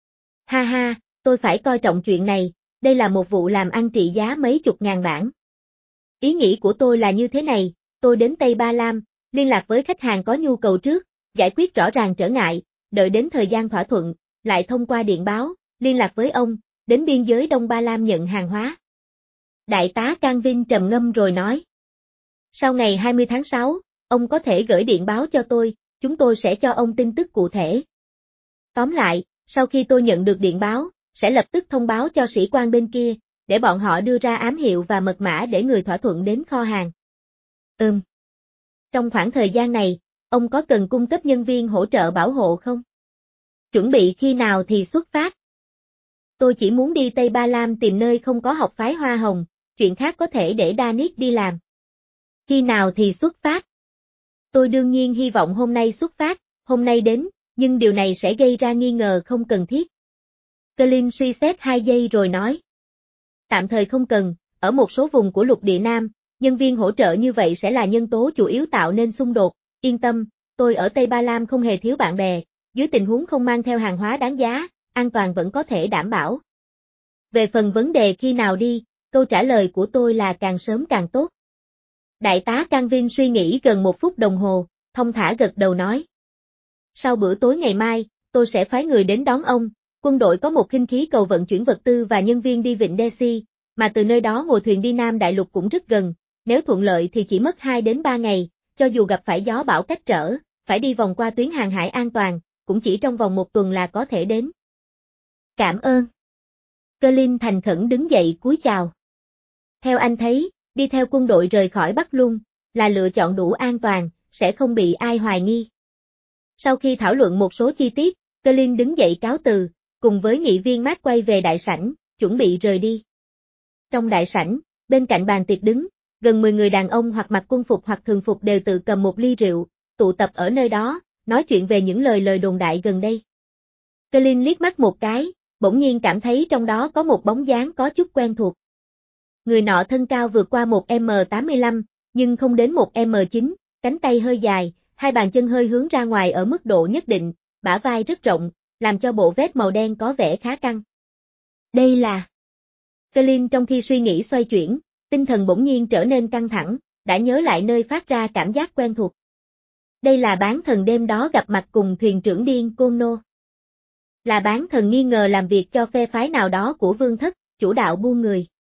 Speaker 1: Ha ha, tôi phải coi trọng chuyện này, đây là một vụ làm ăn trị giá mấy chục ngàn bảng. Ý nghĩ của tôi là như thế này, tôi đến Tây Ba Lam, liên lạc với khách hàng có nhu cầu trước, giải quyết rõ ràng trở ngại, đợi đến thời gian thỏa thuận, lại thông qua điện báo, liên lạc với ông, đến biên giới Đông Ba Lam nhận hàng hóa. Đại tá Cang Vinh trầm ngâm rồi nói. Sau ngày hai mươi tháng sáu, ông có thể gửi điện báo cho tôi, chúng tôi sẽ cho ông tin tức cụ thể. Tóm lại, sau khi tôi nhận được điện báo, sẽ lập tức thông báo cho sĩ quan bên kia, để bọn họ đưa ra ám hiệu và mật mã để người thỏa thuận đến kho hàng. Ừm. Trong khoảng thời gian này, ông có cần cung cấp nhân viên hỗ trợ bảo hộ không? Chuẩn bị khi nào thì xuất phát? Tôi chỉ muốn đi Tây Ba Lam tìm nơi không có học phái hoa hồng, chuyện khác có thể để Danis đi làm. Khi nào thì xuất phát? Tôi đương nhiên hy vọng hôm nay xuất phát, hôm nay đến, nhưng điều này sẽ gây ra nghi ngờ không cần thiết. Colin suy xét hai giây rồi nói. Tạm thời không cần, ở một số vùng của lục địa Nam, nhân viên hỗ trợ như vậy sẽ là nhân tố chủ yếu tạo nên xung đột, yên tâm, tôi ở Tây Ba Lam không hề thiếu bạn bè, dưới tình huống không mang theo hàng hóa đáng giá, an toàn vẫn có thể đảm bảo. Về phần vấn đề khi nào đi, câu trả lời của tôi là càng sớm càng tốt. Đại tá Cang Vinh suy nghĩ gần một phút đồng hồ, thông thả gật đầu nói. Sau bữa tối ngày mai, tôi sẽ phái người đến đón ông, quân đội có một khinh khí cầu vận chuyển vật tư và nhân viên đi vịnh Desi, mà từ nơi đó ngồi thuyền đi Nam Đại Lục cũng rất gần, nếu thuận lợi thì chỉ mất hai đến ba ngày, cho dù gặp phải gió bão cách trở, phải đi vòng qua tuyến hàng hải an toàn, cũng chỉ trong vòng một tuần là có thể đến. Cảm ơn. Colin thành khẩn đứng dậy cúi chào. Theo anh thấy, đi theo quân đội rời khỏi Bắc Lung, là lựa chọn đủ an toàn, sẽ không bị ai hoài nghi. Sau khi thảo luận một số chi tiết, Colin đứng dậy cáo từ, cùng với Nghị Viên Mát quay về đại sảnh, chuẩn bị rời đi. Trong đại sảnh, bên cạnh bàn tiệc đứng, gần mười người đàn ông hoặc mặc quân phục hoặc thường phục đều tự cầm một ly rượu, tụ tập ở nơi đó, nói chuyện về những lời lời đồn đại gần đây. Colin liếc mắt một cái, bỗng nhiên cảm thấy trong đó có một bóng dáng có chút quen thuộc. Người nọ thân cao vượt qua một mét tám mươi lăm, nhưng không đến một mét chín, cánh tay hơi dài, hai bàn chân hơi hướng ra ngoài ở mức độ nhất định, bả vai rất rộng, làm cho bộ vest màu đen có vẻ khá căng. Đây là... Colin trong khi suy nghĩ xoay chuyển, tinh thần bỗng nhiên trở nên căng thẳng, đã nhớ lại nơi phát ra cảm giác quen thuộc. Đây là bán thần đêm đó gặp mặt cùng thuyền trưởng điên Kono. Là bán thần nghi ngờ làm việc cho phe phái nào đó của Vương Thất, chủ đạo buôn người.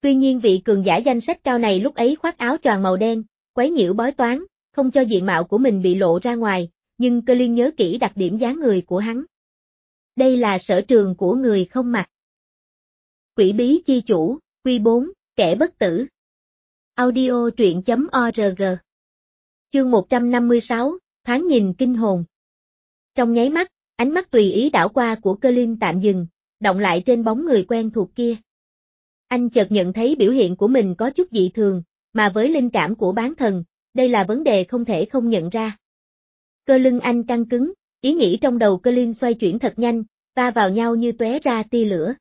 Speaker 1: Tuy nhiên vị cường giả danh sách cao này lúc ấy khoác áo choàng màu đen, quấy nhiễu bói toán, không cho diện mạo của mình bị lộ ra ngoài, nhưng Cơ Liên nhớ kỹ đặc điểm dáng người của hắn. Đây là sở trường của người không mặt. Quỷ bí chi chủ, Quy bốn, kẻ bất tử. Audio truyện chấm org. Chương một trăm năm mươi sáu, thoáng nhìn kinh hồn. Trong nháy mắt, ánh mắt tùy ý đảo qua của Cơ Liên tạm dừng, động lại trên bóng người quen thuộc kia. Anh chợt nhận thấy biểu hiện của mình có chút dị thường, mà với linh cảm của bán thần, đây là vấn đề không thể không nhận ra. Cơ lưng anh căng cứng, ý nghĩ trong đầu Cơ Liên xoay chuyển thật nhanh, va vào nhau như tóe ra tia lửa.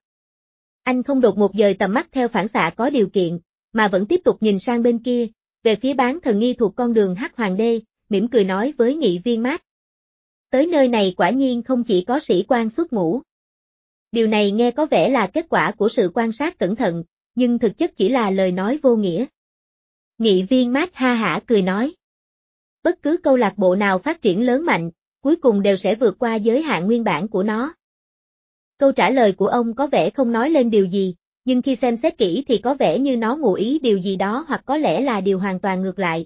Speaker 1: Anh không đột ngột dời tầm mắt theo phản xạ có điều kiện, mà vẫn tiếp tục nhìn sang bên kia, về phía bán thần nghi thuộc con đường Hắc Hoàng Đê, mỉm cười nói với nghị viên mát. Tới nơi này quả nhiên không chỉ có sĩ quan xuất ngũ. Điều này nghe có vẻ là kết quả của sự quan sát cẩn thận, nhưng thực chất chỉ là lời nói vô nghĩa. Nghị viên mát ha hả cười nói. Bất cứ câu lạc bộ nào phát triển lớn mạnh, cuối cùng đều sẽ vượt qua giới hạn nguyên bản của nó. Câu trả lời của ông có vẻ không nói lên điều gì, nhưng khi xem xét kỹ thì có vẻ như nó ngụ ý điều gì đó hoặc có lẽ là điều hoàn toàn ngược lại.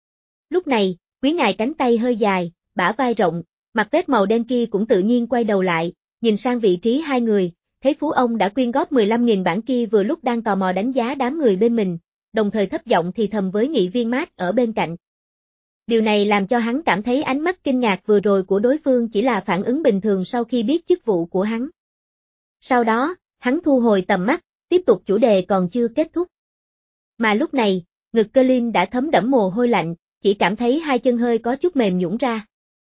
Speaker 1: Lúc này, quý ngài cánh tay hơi dài, bả vai rộng, mặt vest màu đen kia cũng tự nhiên quay đầu lại, nhìn sang vị trí hai người, thấy phú ông đã quyên góp mười lăm nghìn bảng kia vừa lúc đang tò mò đánh giá đám người bên mình, đồng thời thấp giọng thì thầm với nghị viên mát ở bên cạnh. Điều này làm cho hắn cảm thấy ánh mắt kinh ngạc vừa rồi của đối phương chỉ là phản ứng bình thường sau khi biết chức vụ của hắn. Sau đó, hắn thu hồi tầm mắt, tiếp tục chủ đề còn chưa kết thúc. Mà lúc này, ngực Cơ Liên đã thấm đẫm mồ hôi lạnh, chỉ cảm thấy hai chân hơi có chút mềm nhũn ra.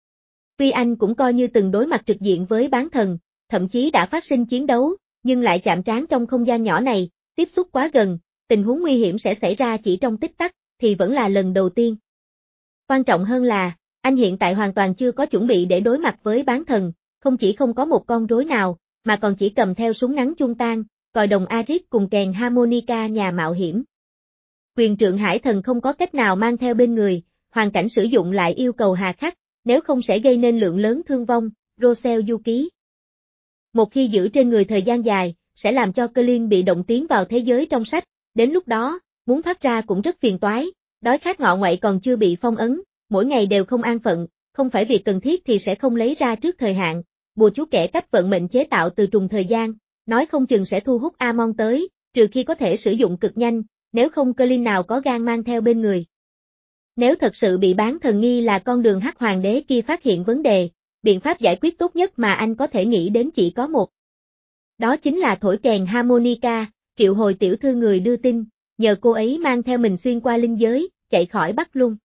Speaker 1: Tuy anh cũng coi như từng đối mặt trực diện với bán thần, thậm chí đã phát sinh chiến đấu, nhưng lại chạm trán trong không gian nhỏ này, tiếp xúc quá gần, tình huống nguy hiểm sẽ xảy ra chỉ trong tích tắc, thì vẫn là lần đầu tiên. Quan trọng hơn là, anh hiện tại hoàn toàn chưa có chuẩn bị để đối mặt với bán thần, không chỉ không có một con rối nào, mà còn chỉ cầm theo súng ngắn chuông tan, còi đồng Arit cùng kèn harmonica nhà mạo hiểm. Quyền trượng hải thần không có cách nào mang theo bên người, hoàn cảnh sử dụng lại yêu cầu hà khắc, nếu không sẽ gây nên lượng lớn thương vong, Rosel du ký. Một khi giữ trên người thời gian dài, sẽ làm cho Cơ Liên bị động tiến vào thế giới trong sách, đến lúc đó, muốn thoát ra cũng rất phiền toái, đói khát ngọ ngoại còn chưa bị phong ấn, mỗi ngày đều không an phận, không phải việc cần thiết thì sẽ không lấy ra trước thời hạn, bùa chú kẻ cách vận mệnh chế tạo từ trùng thời gian, nói không chừng sẽ thu hút Amon tới, trừ khi có thể sử dụng cực nhanh, nếu không Cơ Liên nào có gan mang theo bên người. Nếu thật sự bị bán thần nghi là con đường Hắc Hoàng Đế kia phát hiện vấn đề, biện pháp giải quyết tốt nhất mà anh có thể nghĩ đến chỉ có một. Đó chính là thổi kèn harmonica, triệu hồi tiểu thư người đưa tin, nhờ cô ấy mang theo mình xuyên qua linh giới, chạy khỏi Bắc Lung.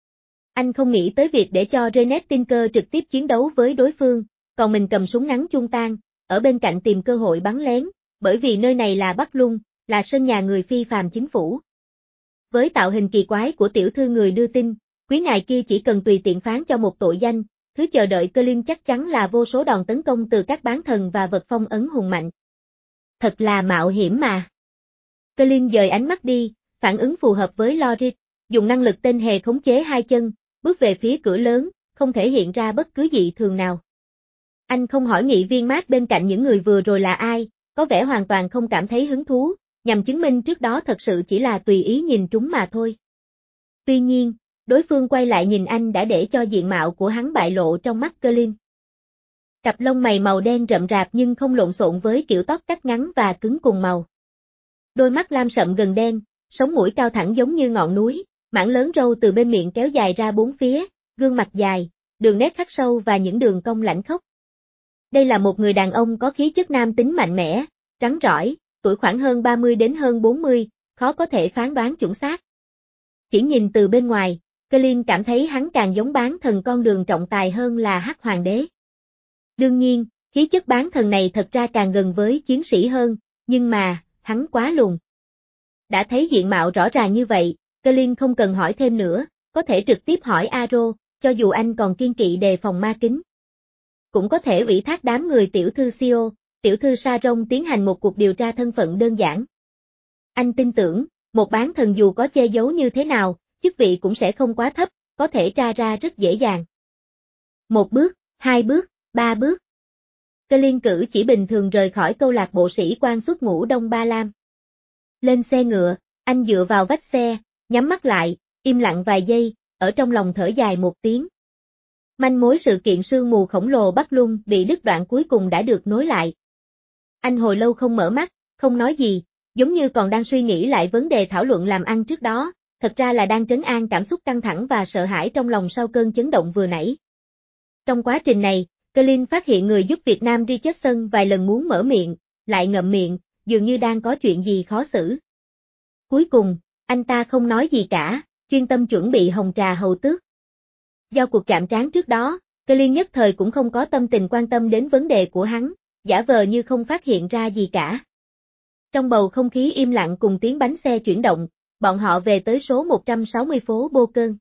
Speaker 1: Anh không nghĩ tới việc để cho Rennet Tinker trực tiếp chiến đấu với đối phương, còn mình cầm súng ngắn chuông tan, ở bên cạnh tìm cơ hội bắn lén, bởi vì nơi này là Bắc Lung, là sân nhà người phi phàm chính phủ. Với tạo hình kỳ quái của tiểu thư người đưa tin, quý ngài kia chỉ cần tùy tiện phán cho một tội danh, thứ chờ đợi Cơ Liên chắc chắn là vô số đòn tấn công từ các bán thần và vật phong ấn hùng mạnh. Thật là mạo hiểm mà. Cơ Liên dời ánh mắt đi, phản ứng phù hợp với logic, dùng năng lực tên hề khống chế hai chân, bước về phía cửa lớn, không thể hiện ra bất cứ dị thường nào. Anh không hỏi nghị viên mát bên cạnh những người vừa rồi là ai, có vẻ hoàn toàn không cảm thấy hứng thú, nhằm chứng minh trước đó thật sự chỉ là tùy ý nhìn trúng mà thôi. Tuy nhiên, đối phương quay lại nhìn anh đã để cho diện mạo của hắn bại lộ trong mắt Cơ Liên. Cặp lông mày màu đen rậm rạp nhưng không lộn xộn với kiểu tóc cắt ngắn và cứng cùng màu. Đôi mắt lam sậm gần đen, sống mũi cao thẳng giống như ngọn núi, mảng lớn râu từ bên miệng kéo dài ra bốn phía, gương mặt dài, đường nét khắc sâu và những đường cong lãnh khốc. Đây là một người đàn ông có khí chất nam tính mạnh mẽ, rắn rỏi, tuổi khoảng hơn ba mươi đến hơn bốn mươi, khó có thể phán đoán chuẩn xác. Chỉ nhìn từ bên ngoài, Cơ Liên cảm thấy hắn càng giống bán thần con đường trọng tài hơn là Hắc Hoàng Đế. Đương nhiên, khí chất bán thần này thật ra càng gần với chiến sĩ hơn, nhưng mà, hắn quá lùn. Đã thấy diện mạo rõ ràng như vậy, Cơ Liên không cần hỏi thêm nữa, có thể trực tiếp hỏi Aro, cho dù anh còn kiên kỵ đề phòng ma kính. Cũng có thể ủy thác đám người tiểu thư Sio, tiểu thư Saron tiến hành một cuộc điều tra thân phận đơn giản. Anh tin tưởng, một bán thần dù có che giấu như thế nào, chức vị cũng sẽ không quá thấp, có thể tra ra rất dễ dàng. Một bước, hai bước, ba bước. Cơ Liên cử chỉ bình thường rời khỏi câu lạc bộ sĩ quan xuất ngũ Đông Ba Lam. Lên xe ngựa, anh dựa vào vách xe, nhắm mắt lại, im lặng vài giây, ở trong lòng thở dài một tiếng. Manh mối sự kiện sương mù khổng lồ Bắc Luân bị đứt đoạn cuối cùng đã được nối lại. Anh hồi lâu không mở mắt, không nói gì, giống như còn đang suy nghĩ lại vấn đề thảo luận làm ăn trước đó, thật ra là đang trấn an cảm xúc căng thẳng và sợ hãi trong lòng sau cơn chấn động vừa nãy. Trong quá trình này, Colin phát hiện người giúp Việt Nam Richardson vài lần muốn mở miệng, lại ngậm miệng, dường như đang có chuyện gì khó xử. Cuối cùng, anh ta không nói gì cả, chuyên tâm chuẩn bị hồng trà hầu tước. Do cuộc chạm trán trước đó, Colin nhất thời cũng không có tâm tình quan tâm đến vấn đề của hắn, giả vờ như không phát hiện ra gì cả. Trong bầu không khí im lặng cùng tiếng bánh xe chuyển động, bọn họ về tới số một trăm sáu mươi phố Bô Cơn.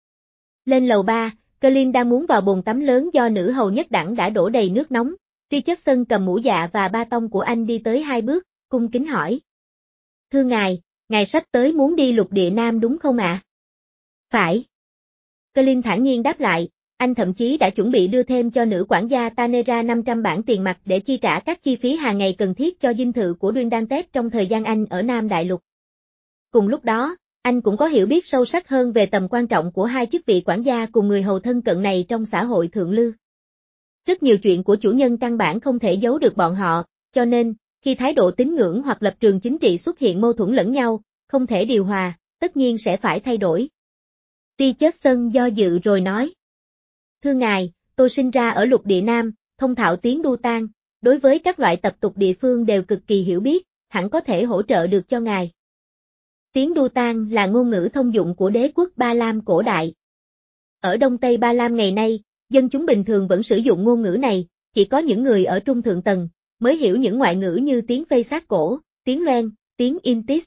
Speaker 1: Lên lầu ba, Colin đang muốn vào bồn tắm lớn do nữ hầu nhất đẳng đã đổ đầy nước nóng. Richardson cầm mũ dạ và ba tông của anh đi tới hai bước, cung kính hỏi. Thưa ngài, ngài sắp tới muốn đi lục địa Nam đúng không ạ? À? Phải. Colin thản nhiên đáp lại, anh thậm chí đã chuẩn bị đưa thêm cho nữ quản gia Tanera năm trăm bảng tiền mặt để chi trả các chi phí hàng ngày cần thiết cho dinh thự của Dundalk trong thời gian anh ở Nam Đại Lục. Cùng lúc đó, anh cũng có hiểu biết sâu sắc hơn về tầm quan trọng của hai chức vị quản gia cùng người hầu thân cận này trong xã hội thượng lưu. Rất nhiều chuyện của chủ nhân căn bản không thể giấu được bọn họ, cho nên, khi thái độ tín ngưỡng hoặc lập trường chính trị xuất hiện mâu thuẫn lẫn nhau, không thể điều hòa, tất nhiên sẽ phải thay đổi. Richardson do dự rồi nói. Thưa ngài, tôi sinh ra ở lục địa Nam, thông thạo tiếng Dutan, đối với các loại tập tục địa phương đều cực kỳ hiểu biết, hẳn có thể hỗ trợ được cho ngài. Tiếng Dutan là ngôn ngữ thông dụng của đế quốc Ba Lam cổ đại. Ở Đông Tây Ba Lam ngày nay, dân chúng bình thường vẫn sử dụng ngôn ngữ này, chỉ có những người ở trung thượng tầng mới hiểu những ngoại ngữ như tiếng Phây Sát cổ, tiếng Loen, tiếng Intis.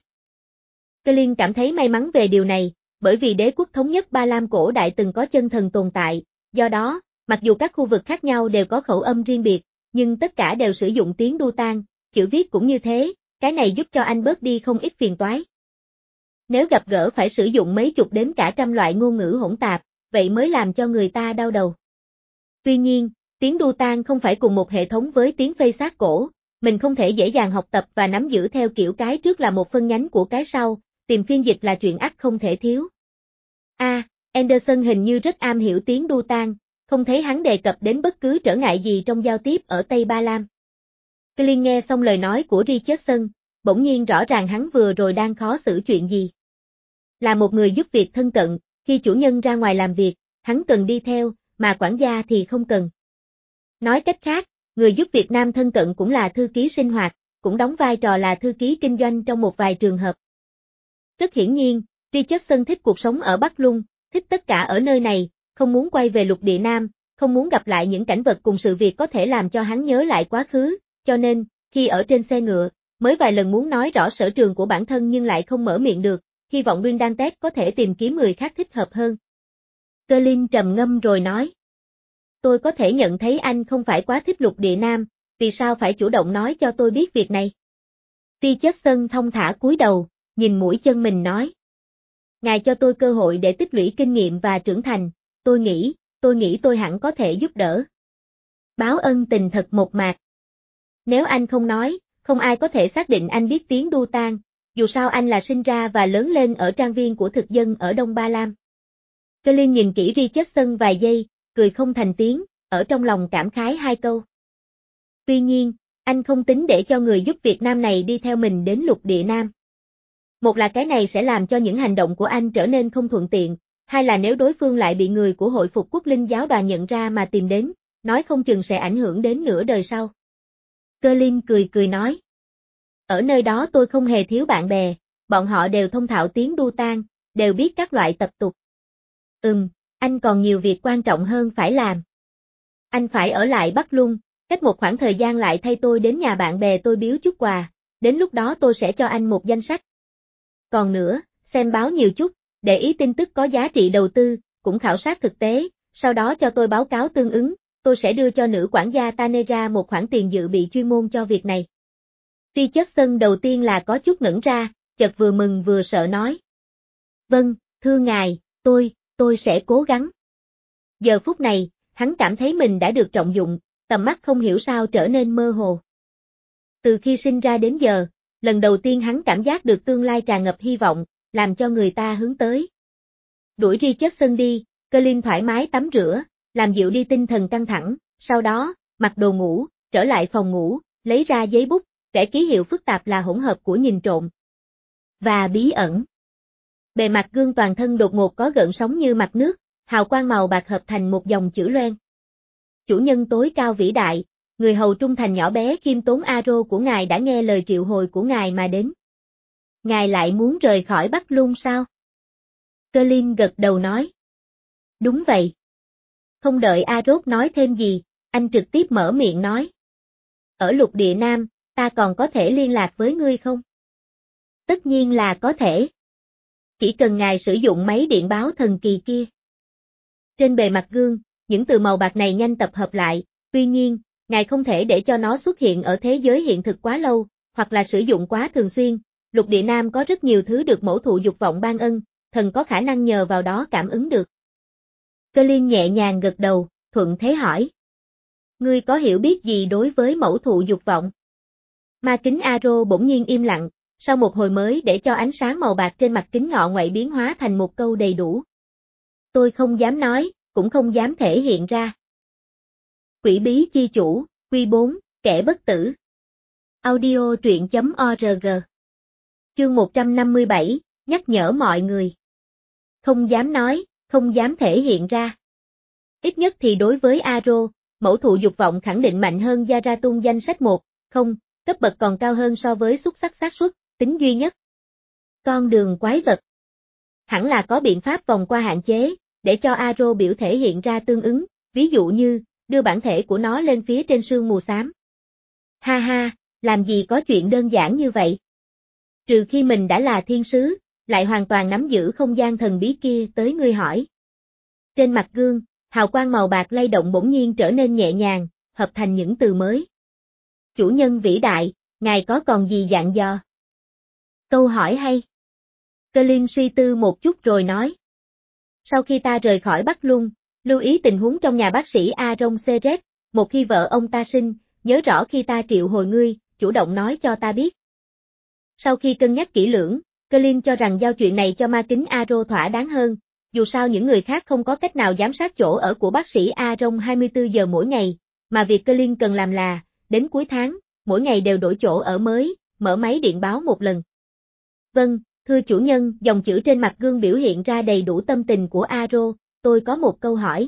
Speaker 1: Colin cảm thấy may mắn về điều này, bởi vì đế quốc thống nhất Ba Lam cổ đại từng có chân thần tồn tại, do đó, mặc dù các khu vực khác nhau đều có khẩu âm riêng biệt, nhưng tất cả đều sử dụng tiếng Dutan, chữ viết cũng như thế, cái này giúp cho anh bớt đi không ít phiền toái. Nếu gặp gỡ phải sử dụng mấy chục đến cả trăm loại ngôn ngữ hỗn tạp, vậy mới làm cho người ta đau đầu. Tuy nhiên, tiếng Dutan không phải cùng một hệ thống với tiếng Phây Sát cổ, mình không thể dễ dàng học tập và nắm giữ theo kiểu cái trước là một phân nhánh của cái sau, tìm phiên dịch là chuyện ắt không thể thiếu. A, à, Anderson hình như rất am hiểu tiếng Dutan, không thấy hắn đề cập đến bất cứ trở ngại gì trong giao tiếp ở Tây Ba Lam. Colin nghe xong lời nói của Richardson, bỗng nhiên rõ ràng hắn vừa rồi đang khó xử chuyện gì. Là một người giúp việc thân cận, khi chủ nhân ra ngoài làm việc, hắn cần đi theo, mà quản gia thì không cần. Nói cách khác, người giúp Việt Nam thân cận cũng là thư ký sinh hoạt, cũng đóng vai trò là thư ký kinh doanh trong một vài trường hợp. Rất hiển nhiên, Richardson thích cuộc sống ở Bắc Luân, thích tất cả ở nơi này, không muốn quay về lục địa Nam, không muốn gặp lại những cảnh vật cùng sự việc có thể làm cho hắn nhớ lại quá khứ, cho nên, khi ở trên xe ngựa, mới vài lần muốn nói rõ sở trường của bản thân nhưng lại không mở miệng được, hy vọng Dundalk có thể tìm kiếm người khác thích hợp hơn. Colin trầm ngâm rồi nói. Tôi có thể nhận thấy anh không phải quá thích lục địa Nam, vì sao phải chủ động nói cho tôi biết việc này? Richardson thong thả cúi đầu, nhìn mũi chân mình nói. Ngài cho tôi cơ hội để tích lũy kinh nghiệm và trưởng thành, tôi nghĩ, tôi nghĩ tôi hẳn có thể giúp đỡ. Báo ân tình thật một mạc. Nếu anh không nói, không ai có thể xác định anh biết tiếng Dutan, dù sao anh là sinh ra và lớn lên ở trang viên của thực dân ở Đông Ba Lam. Colin nhìn kỹ Richardson vài giây, cười không thành tiếng, ở trong lòng cảm khái hai câu. Tuy nhiên, anh không tính để cho người giúp Việt Nam này đi theo mình đến lục địa Nam. Một là cái này sẽ làm cho những hành động của anh trở nên không thuận tiện, hai là nếu đối phương lại bị người của Hội Phục Quốc Linh Giáo đoàn nhận ra mà tìm đến, nói không chừng sẽ ảnh hưởng đến nửa đời sau. Colin cười cười nói. Ở nơi đó tôi không hề thiếu bạn bè, bọn họ đều thông thạo tiếng Dutan, đều biết các loại tập tục. Ừm, anh còn nhiều việc quan trọng hơn phải làm. Anh phải ở lại Bắc Luân, cách một khoảng thời gian lại thay tôi đến nhà bạn bè tôi biếu chút quà, đến lúc đó tôi sẽ cho anh một danh sách. Còn nữa, xem báo nhiều chút, để ý tin tức có giá trị đầu tư, cũng khảo sát thực tế, sau đó cho tôi báo cáo tương ứng, tôi sẽ đưa cho nữ quản gia Tanera một khoản tiền dự bị chuyên môn cho việc này. Richardson đầu tiên là có chút ngẩn ra, chợt vừa mừng vừa sợ nói. Vâng, thưa ngài, tôi, tôi sẽ cố gắng. Giờ phút này, hắn cảm thấy mình đã được trọng dụng, tầm mắt không hiểu sao trở nên mơ hồ. Từ khi sinh ra đến giờ, lần đầu tiên hắn cảm giác được tương lai tràn ngập hy vọng, làm cho người ta hướng tới. Đuổi Richardson đi, Colin thoải mái tắm rửa, làm dịu đi tinh thần căng thẳng, sau đó, mặc đồ ngủ, trở lại phòng ngủ, lấy ra giấy bút, kẻ ký hiệu phức tạp là hỗn hợp của nhìn trộm và bí ẩn. Bề mặt gương toàn thân đột ngột có gợn sóng như mặt nước, hào quang màu bạc hợp thành một dòng chữ loen. Chủ nhân tối cao vĩ đại, người hầu trung thành nhỏ bé khiêm tốn Aro của ngài đã nghe lời triệu hồi của ngài mà đến. Ngài lại muốn rời khỏi Bắc Lung sao? Colin gật đầu nói. Đúng vậy. Không đợi Arốt nói thêm gì, anh trực tiếp mở miệng nói. Ở lục địa Nam, ta còn có thể liên lạc với ngươi không? Tất nhiên là có thể. Chỉ cần ngài sử dụng máy điện báo thần kỳ kia. Trên bề mặt gương, những từ màu bạc này nhanh tập hợp lại, tuy nhiên, ngài không thể để cho nó xuất hiện ở thế giới hiện thực quá lâu, hoặc là sử dụng quá thường xuyên. Lục địa Nam có rất nhiều thứ được mẫu thụ dục vọng ban ân, thần có khả năng nhờ vào đó cảm ứng được. Colin nhẹ nhàng gật đầu, thuận thế hỏi. Ngươi có hiểu biết gì đối với mẫu thụ dục vọng? Ma kính Aro bỗng nhiên im lặng, sau một hồi mới để cho ánh sáng màu bạc trên mặt kính ngọ ngoại biến hóa thành một câu đầy đủ. Tôi không dám nói, cũng không dám thể hiện ra. Quỷ bí chi chủ, Quy bốn, kẻ bất tử. Audio truyện chấm org. Chương một trăm năm mươi bảy, nhắc nhở mọi người. Không dám nói, không dám thể hiện ra. Ít nhất thì đối với Aro, mẫu thụ dục vọng khẳng định mạnh hơn Zarathun danh sách một, không, cấp bậc còn cao hơn so với xuất sắc xác suất, tính duy nhất. Con đường quái vật. Hẳn là có biện pháp vòng qua hạn chế, để cho Aro biểu thể hiện ra tương ứng, ví dụ như, đưa bản thể của nó lên phía trên sương mù xám. Ha ha, làm gì có chuyện đơn giản như vậy? Trừ khi mình đã là thiên sứ, lại hoàn toàn nắm giữ không gian thần bí kia tới ngươi hỏi. Trên mặt gương, hào quang màu bạc lay động bỗng nhiên trở nên nhẹ nhàng, hợp thành những từ mới. Chủ nhân vĩ đại, ngài có còn gì dặn dò? Câu hỏi hay. Colin suy tư một chút rồi nói. Sau khi ta rời khỏi Bắc Lung, lưu ý tình huống trong nhà bác sĩ Aaron Seret, một khi vợ ông ta sinh, nhớ rõ khi ta triệu hồi ngươi, chủ động nói cho ta biết. Sau khi cân nhắc kỹ lưỡng, Colin cho rằng giao chuyện này cho ma kính Aro thỏa đáng hơn, dù sao những người khác không có cách nào giám sát chỗ ở của bác sĩ Aaron hai mươi tư giờ mỗi ngày, mà việc Colin cần làm là, đến cuối tháng, mỗi ngày đều đổi chỗ ở mới, mở máy điện báo một lần. Vâng, thưa chủ nhân, dòng chữ trên mặt gương biểu hiện ra đầy đủ tâm tình của Aro, tôi có một câu hỏi.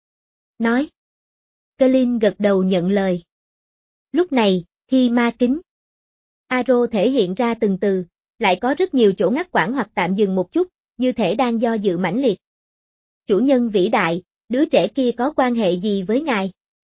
Speaker 1: Nói. Colin gật đầu nhận lời. Lúc này, khi ma kính Aro thể hiện ra từng từ, lại có rất nhiều chỗ ngắt quãng hoặc tạm dừng một chút, như thể đang do dự mãnh liệt. Chủ nhân vĩ đại, đứa trẻ kia có quan hệ gì với ngài?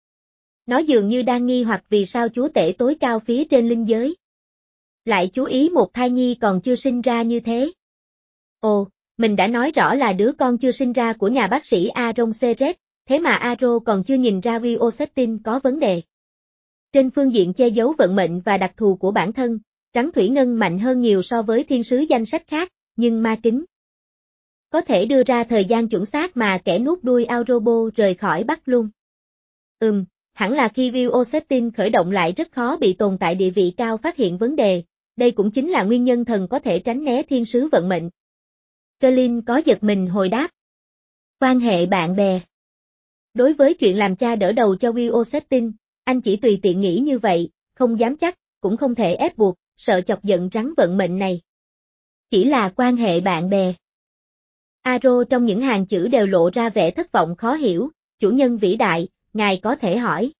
Speaker 1: Nó dường như đang nghi hoặc vì sao chúa tể tối cao phía trên linh giới. Lại chú ý một thai nhi còn chưa sinh ra như thế. Ồ, mình đã nói rõ là đứa con chưa sinh ra của nhà bác sĩ Aaron Seret, thế mà Aro còn chưa nhìn ra Viosettin có vấn đề. Trên phương diện che giấu vận mệnh và đặc thù của bản thân, Trắng Thủy Ngân mạnh hơn nhiều so với thiên sứ danh sách khác, nhưng ma kính có thể đưa ra thời gian chuẩn xác mà kẻ nuốt đuôi Aurobo rời khỏi Bắc Lung. Ừm, hẳn là khi Viosettin khởi động lại rất khó bị tồn tại địa vị cao phát hiện vấn đề, đây cũng chính là nguyên nhân thần có thể tránh né thiên sứ vận mệnh. Colin có giật mình hồi đáp. Quan hệ bạn bè. Đối với chuyện làm cha đỡ đầu cho Viosettin, anh chỉ tùy tiện nghĩ như vậy, không dám chắc, cũng không thể ép buộc, sợ chọc giận rắn vận mệnh này. Chỉ là quan hệ bạn bè. Aro trong những hàng chữ đều lộ ra vẻ thất vọng khó hiểu, chủ nhân vĩ đại, ngài có thể hỏi.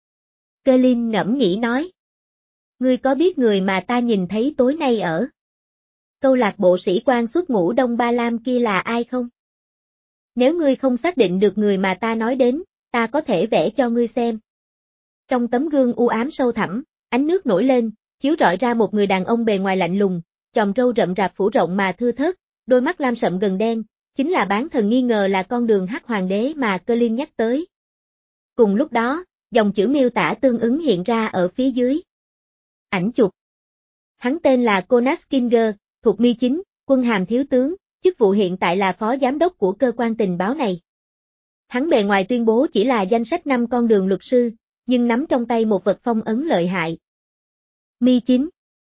Speaker 1: Colin ngẫm nghĩ nói. Ngươi có biết người mà ta nhìn thấy tối nay ở câu lạc bộ sĩ quan xuất ngũ Đông Ba Lam kia là ai không? Nếu ngươi không xác định được người mà ta nói đến, ta có thể vẽ cho ngươi xem. Trong tấm gương u ám sâu thẳm, ánh nước nổi lên, chiếu rọi ra một người đàn ông bề ngoài lạnh lùng, chòm râu rậm rạp phủ rộng mà thưa thớt, đôi mắt lam sậm gần đen, chính là bán thần nghi ngờ là con đường Hắc Hoàng đế mà Colin nhắc tới. Cùng lúc đó, dòng chữ miêu tả tương ứng hiện ra ở phía dưới. Ảnh chụp. Hắn tên là Konas Kinger, thuộc Mi chín, quân hàm thiếu tướng, chức vụ hiện tại là phó giám đốc của cơ quan tình báo này. Hắn bề ngoài tuyên bố chỉ là danh sách năm con đường luật sư, nhưng nắm trong tay một vật phong ấn lợi hại. Mi chín.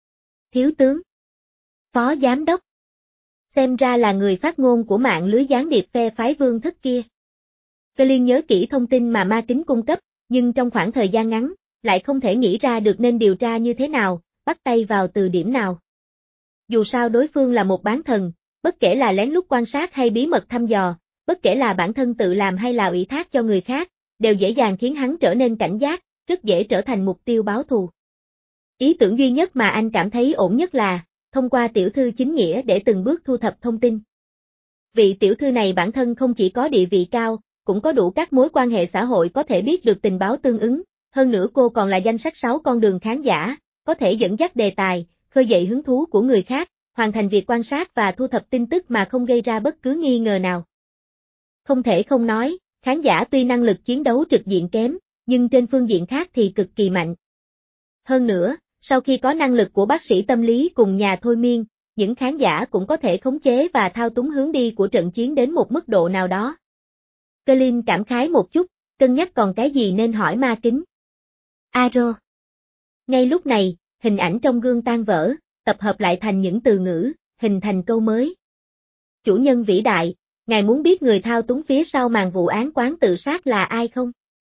Speaker 1: Thiếu tướng. Phó giám đốc. Xem ra là người phát ngôn của mạng lưới gián điệp phe phái Vương Thất kia. Cơ Liên nhớ kỹ thông tin mà Ma Kính cung cấp, nhưng trong khoảng thời gian ngắn, lại không thể nghĩ ra được nên điều tra như thế nào, bắt tay vào từ điểm nào. Dù sao đối phương là một bán thần, bất kể là lén lút quan sát hay bí mật thăm dò, bất kể là bản thân tự làm hay là ủy thác cho người khác, đều dễ dàng khiến hắn trở nên cảnh giác, rất dễ trở thành mục tiêu báo thù. Ý tưởng duy nhất mà anh cảm thấy ổn nhất là, thông qua tiểu thư chính nghĩa để từng bước thu thập thông tin. Vị tiểu thư này bản thân không chỉ có địa vị cao, cũng có đủ các mối quan hệ xã hội có thể biết được tình báo tương ứng, hơn nữa cô còn là danh sách sáu con đường khán giả, có thể dẫn dắt đề tài, khơi dậy hứng thú của người khác, hoàn thành việc quan sát và thu thập tin tức mà không gây ra bất cứ nghi ngờ nào. Không thể không nói, khán giả tuy năng lực chiến đấu trực diện kém, nhưng trên phương diện khác thì cực kỳ mạnh. Hơn nữa, sau khi có năng lực của bác sĩ tâm lý cùng nhà thôi miên, những khán giả cũng có thể khống chế và thao túng hướng đi của trận chiến đến một mức độ nào đó. Cơ Linh cảm khái một chút, cân nhắc còn cái gì nên hỏi Ma Kính. Aro. Ngay lúc này, hình ảnh trong gương tan vỡ, tập hợp lại thành những từ ngữ, hình thành câu mới. Chủ nhân vĩ đại, ngài muốn biết người thao túng phía sau màn vụ án quán tự sát là ai không?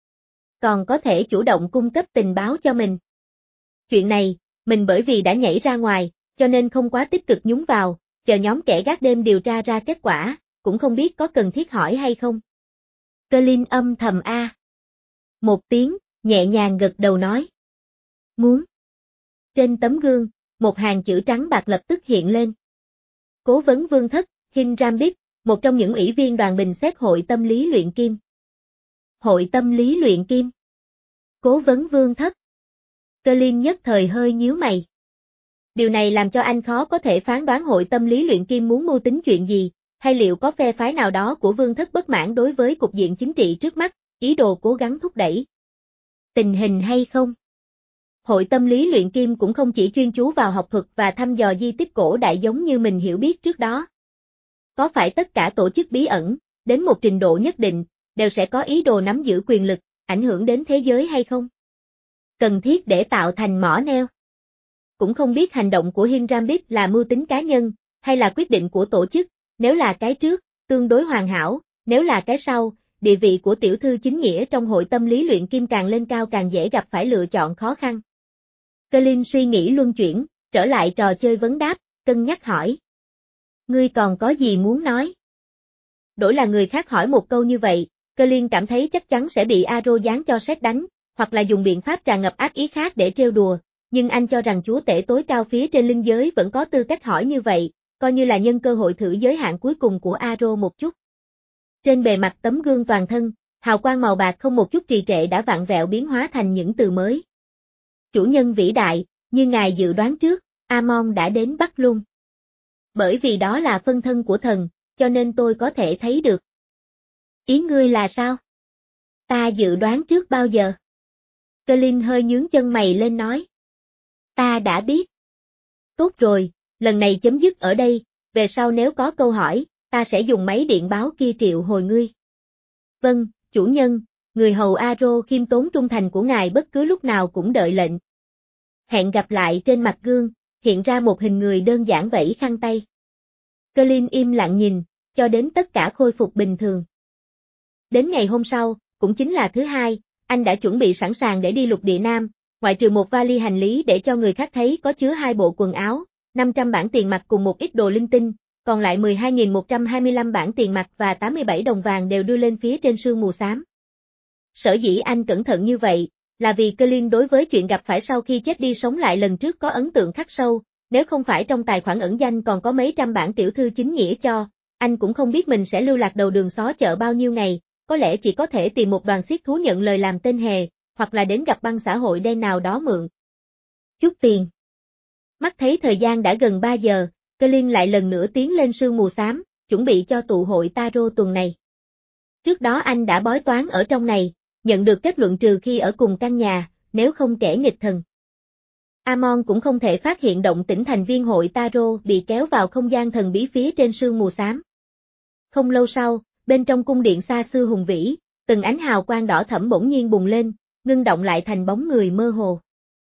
Speaker 1: Còn có thể chủ động cung cấp tình báo cho mình. Chuyện này, mình bởi vì đã nhảy ra ngoài, cho nên không quá tích cực nhúng vào, chờ nhóm kẻ gác đêm điều tra ra kết quả, cũng không biết có cần thiết hỏi hay không. Cơ Linh âm thầm a. Một tiếng, nhẹ nhàng gật đầu nói. Muốn. Trên tấm gương, một hàng chữ trắng bạc lập tức hiện lên. Cố vấn Vương Thất, Hinrambit, một trong những ủy viên đoàn bình xét hội tâm lý luyện kim. Hội tâm lý luyện kim. Cố vấn Vương Thất. Cơ Linh nhất thời hơi nhíu mày. Điều này làm cho anh khó có thể phán đoán hội tâm lý luyện kim muốn mưu tính chuyện gì, hay liệu có phe phái nào đó của Vương Thất bất mãn đối với cục diện chính trị trước mắt, ý đồ cố gắng thúc đẩy tình hình hay không. Hội tâm lý luyện kim cũng không chỉ chuyên chú vào học thuật và thăm dò di tích cổ đại giống như mình hiểu biết trước đó. Có phải tất cả tổ chức bí ẩn, đến một trình độ nhất định, đều sẽ có ý đồ nắm giữ quyền lực, ảnh hưởng đến thế giới hay không? Cần thiết để tạo thành mỏ neo. Cũng không biết hành động của Hinrambit là mưu tính cá nhân, hay là quyết định của tổ chức, nếu là cái trước, tương đối hoàn hảo, nếu là cái sau, địa vị của tiểu thư chính nghĩa trong hội tâm lý luyện kim càng lên cao càng dễ gặp phải lựa chọn khó khăn. Cơ Linh suy nghĩ luân chuyển, trở lại trò chơi vấn đáp, cân nhắc hỏi. Ngươi còn có gì muốn nói? Đổi là người khác hỏi một câu như vậy, Cơ Linh cảm thấy chắc chắn sẽ bị Aro giáng cho sét đánh, hoặc là dùng biện pháp tràn ngập ác ý khác để trêu đùa, nhưng anh cho rằng chúa tể tối cao phía trên linh giới vẫn có tư cách hỏi như vậy, coi như là nhân cơ hội thử giới hạn cuối cùng của Aro một chút. Trên bề mặt tấm gương toàn thân, hào quang màu bạc không một chút trì trệ đã vặn vẹo biến hóa thành những từ mới. Chủ nhân vĩ đại, như ngài dự đoán trước, Amon đã đến Bắc Lung. Bởi vì đó là phân thân của thần, cho nên tôi có thể thấy được. Ý ngươi là sao? Ta dự đoán trước bao giờ? Cơ Linh hơi nhướng chân mày lên nói. Ta đã biết. Tốt rồi, lần này chấm dứt ở đây, về sau nếu có câu hỏi, ta sẽ dùng máy điện báo kia triệu hồi ngươi. Vâng, chủ nhân, người hầu Aro khiêm tốn trung thành của ngài bất cứ lúc nào cũng đợi lệnh. Hẹn gặp lại. Trên mặt gương, hiện ra một hình người đơn giản vẫy khăn tay. Cơ Linh im lặng nhìn, cho đến tất cả khôi phục bình thường. Đến ngày hôm sau, cũng chính là thứ hai, anh đã chuẩn bị sẵn sàng để đi lục địa Nam, ngoại trừ một vali hành lý để cho người khác thấy có chứa hai bộ quần áo, năm trăm bảng tiền mặt cùng một ít đồ linh tinh, còn lại mười hai nghìn một trăm hai mươi lăm bảng tiền mặt và tám mươi bảy đồng vàng đều đưa lên phía trên sương mù xám. Sở dĩ anh cẩn thận như vậy, là vì Cơ Linh đối với chuyện gặp phải sau khi chết đi sống lại lần trước có ấn tượng khắc sâu, nếu không phải trong tài khoản ẩn danh còn có mấy trăm bảng tiểu thư chính nghĩa cho, anh cũng không biết mình sẽ lưu lạc đầu đường xó chợ bao nhiêu ngày, có lẽ chỉ có thể tìm một đoàn xiết thú nhận lời làm tên hề, hoặc là đến gặp băng xã hội đen nào đó mượn chút tiền. Mắt thấy thời gian đã gần ba giờ, Cơ Linh lại lần nữa tiến lên sương mù xám, chuẩn bị cho tụ hội Taro tuần này. Trước đó anh đã bói toán ở trong này, nhận được kết luận trừ khi ở cùng căn nhà, nếu không kẻ nghịch thần. Amon cũng không thể phát hiện động tĩnh thành viên hội Taro bị kéo vào không gian thần bí phía trên sương mù xám. Không lâu sau, bên trong cung điện xa xưa hùng vĩ, từng ánh hào quang đỏ thẫm bỗng nhiên bùng lên, ngưng động lại thành bóng người mơ hồ.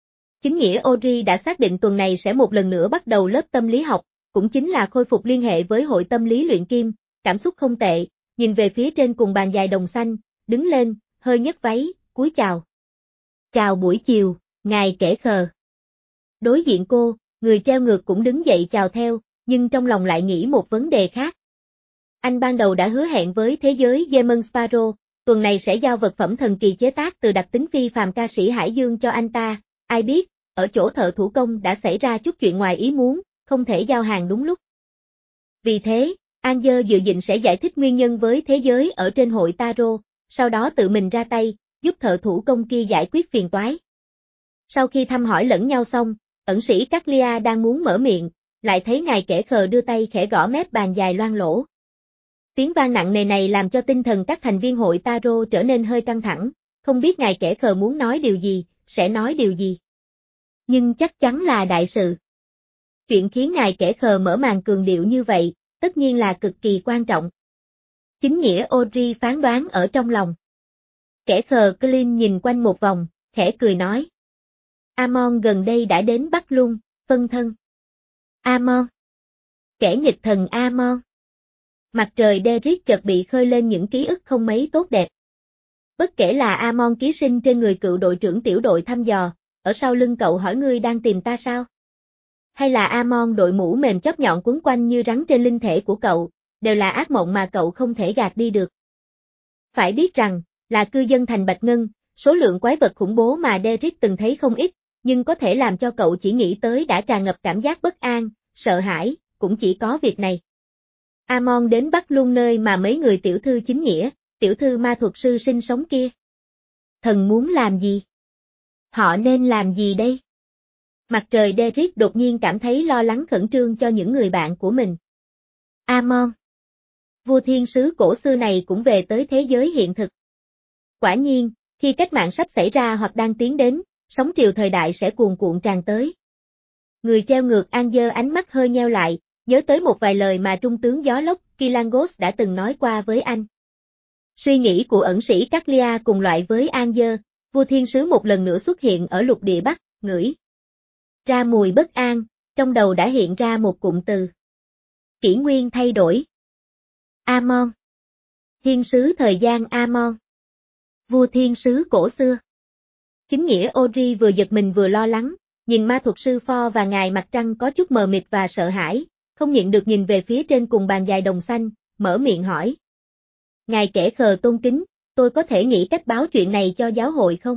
Speaker 1: Chính nghĩa Ori đã xác định tuần này sẽ một lần nữa bắt đầu lớp tâm lý học, cũng chính là khôi phục liên hệ với hội tâm lý luyện kim, cảm xúc không tệ, nhìn về phía trên cùng bàn dài đồng xanh, đứng lên, hơi nhấc váy, cúi chào. Chào buổi chiều, ngài Kẻ Khờ. Đối diện cô, người treo ngược cũng đứng dậy chào theo, nhưng trong lòng lại nghĩ một vấn đề khác. Anh ban đầu đã hứa hẹn với thế giới Demon Sparrow, tuần này sẽ giao vật phẩm thần kỳ chế tác từ đặc tính phi phàm ca sĩ Hải Dương cho anh ta, ai biết, ở chỗ thợ thủ công đã xảy ra chút chuyện ngoài ý muốn, không thể giao hàng đúng lúc. Vì thế, Angel dự định sẽ giải thích nguyên nhân với thế giới ở trên hội Tarot, sau đó tự mình ra tay, giúp thợ thủ công kia giải quyết phiền toái. Sau khi thăm hỏi lẫn nhau xong, ẩn sĩ Caglia đang muốn mở miệng, lại thấy ngài Kẻ Khờ đưa tay khẽ gõ mép bàn dài loang lỗ. Tiếng vang nặng nề này làm cho tinh thần các thành viên hội Tarot trở nên hơi căng thẳng, không biết ngài Kẻ Khờ muốn nói điều gì, sẽ nói điều gì. Nhưng chắc chắn là đại sự. Chuyện khiến ngài Kẻ Khờ mở màn cường điệu như vậy, tất nhiên là cực kỳ quan trọng. Chính nghĩa Ori phán đoán ở trong lòng. Kẻ Khờ Clean nhìn quanh một vòng, khẽ cười nói. Amon gần đây đã đến Bắc Lung, phân thân. Amon. Kẻ nghịch thần Amon. Mặt trời Derrick chợt bị khơi lên những ký ức không mấy tốt đẹp. Bất kể là Amon ký sinh trên người cựu đội trưởng tiểu đội thăm dò, ở sau lưng cậu hỏi ngươi đang tìm ta sao? Hay là Amon đội mũ mềm chóp nhọn quấn quanh như rắn trên linh thể của cậu, đều là ác mộng mà cậu không thể gạt đi được. Phải biết rằng, là cư dân thành Bạch Ngân, số lượng quái vật khủng bố mà Derrick từng thấy không ít, nhưng có thể làm cho cậu chỉ nghĩ tới đã tràn ngập cảm giác bất an, sợ hãi, cũng chỉ có việc này. Amon đến Bắc Lung nơi mà mấy người tiểu thư chính nghĩa, tiểu thư ma thuật sư sinh sống kia. Thần muốn làm gì? Họ nên làm gì đây? Mặt trời Derrick đột nhiên cảm thấy lo lắng khẩn trương cho những người bạn của mình. Amon. Vua thiên sứ cổ xưa này cũng về tới thế giới hiện thực. Quả nhiên, khi cách mạng sắp xảy ra hoặc đang tiến đến, sóng triều thời đại sẽ cuồn cuộn tràn tới. Người treo ngược Angel ánh mắt hơi nheo lại, nhớ tới một vài lời mà trung tướng gió lốc Kilangos đã từng nói qua với anh. Suy nghĩ của ẩn sĩ Caglia cùng loại với Angel, vua thiên sứ một lần nữa xuất hiện ở lục địa Bắc, ngửi ra mùi bất an, trong đầu đã hiện ra một cụm từ. Kỷ nguyên thay đổi. Amon. Thiên sứ thời gian Amon. Vua thiên sứ cổ xưa. Chính nghĩa Ori vừa giật mình vừa lo lắng, nhìn ma thuật sư Pho và ngài mặt trăng có chút mờ mịt và sợ hãi, không nhịn được nhìn về phía trên cùng bàn dài đồng xanh, mở miệng hỏi. Ngài Kẻ Khờ tôn kính, tôi có thể nghĩ cách báo chuyện này cho giáo hội không?